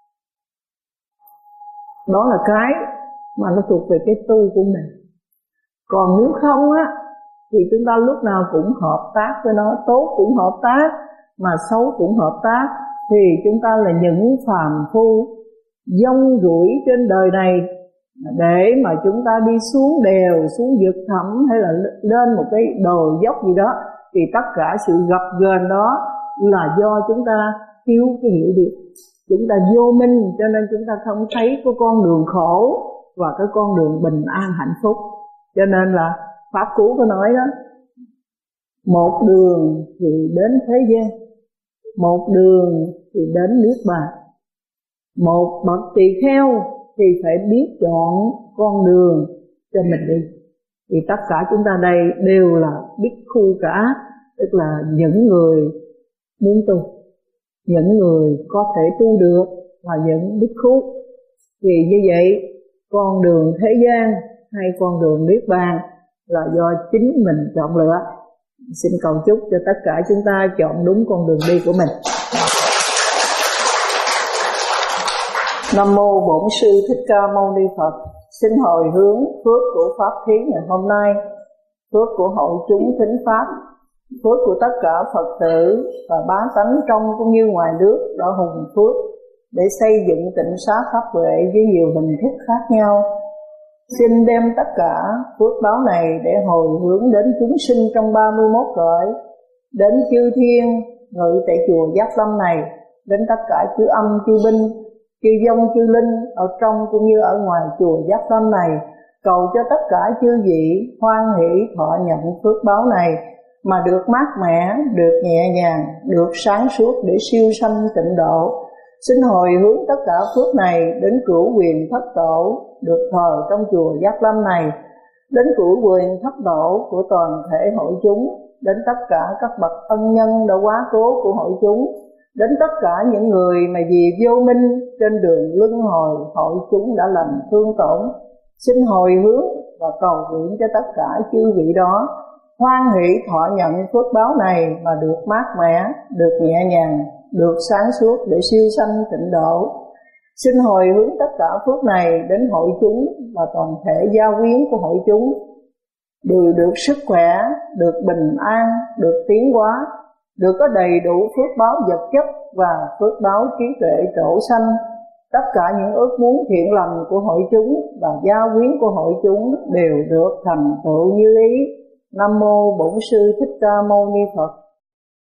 Đó là cái mà nó thuộc về cái tu của mình. Còn nếu không á thì chúng ta lúc nào cũng hợp tác với nó, tốt cũng hợp tác mà xấu cũng hợp tác, thì chúng ta là những phàm phu dông dũi trên đời này. Để mà chúng ta đi xuống đèo, xuống vực thẳm hay là lên một cái đồi dốc gì đó, thì tất cả sự gập ghềnh đó là do chúng ta thiếu cái hiểu biết. Chúng ta vô minh cho nên chúng ta không thấy cái con đường khổ và cái con đường bình an hạnh phúc. Cho nên là Pháp Cú có nói đó, một đường thì đến thế gian, một đường thì đến Niết Bàn. Một bậc tỳ kheo thì phải biết chọn con đường cho mình đi. Thì tất cả chúng ta đây đều là bhikkhu cả, tức là những người muốn tu, những người có thể tu được là những bhikkhu. Vì như vậy con đường thế gian hay con đường Niết Bàn là do chính mình chọn lựa. Xin cầu chúc cho tất cả chúng ta chọn đúng con đường đi của mình. Nam mô Bổn Sư Thích Ca Mâu Ni Phật. Xin hồi hướng phước của pháp thí ngày hôm nay, phước của hội chúng thính pháp, phước của tất cả Phật tử và bá tánh trong cũng như ngoài nước đã hùng phước để xây dựng tịnh xá pháp huệ với nhiều hình thức khác nhau. Xin đem tất cả phước báo này để hồi hướng đến chúng sinh trong ba mươi mốt cõi, đến chư thiên ngự tại chùa Giác Lâm này, đến tất cả chư âm chư binh, chư vong chư linh ở trong cũng như ở ngoài chùa Giác Lâm này, cầu cho tất cả chư vị hoan hỷ thọ nhận phước báo này mà được mát mẻ, được nhẹ nhàng, được sáng suốt để siêu sanh tịnh độ. Xin hồi hướng tất cả phước này đến cửu quyền thất tổ được thờ trong chùa Giác Lâm này, đến cửu quyền thất tổ của toàn thể hội chúng, đến tất cả các bậc ân nhân đã quá cố của hội chúng, đến tất cả những người mà vì vô minh trên đường luân hồi hội chúng đã làm thương tổn. Xin hồi hướng và cầu nguyện cho tất cả chư vị đó hoan hỷ thọ nhận phước báo này mà được mát mẻ, được nhẹ nhàng, được sáng suốt để siêu sanh tịnh độ. Xin hồi hướng tất cả phước này đến hội chúng và toàn thể gia quyến của hội chúng đều được sức khỏe, được bình an, được tiến hóa, được có đầy đủ phước báo vật chất và phước báo trí tuệ trổ sanh. Tất cả những ước muốn thiện lành của hội chúng và gia quyến của hội chúng đều được thành tựu như ý. Nam mô Bổn Sư Thích Ca Mâu Ni Phật.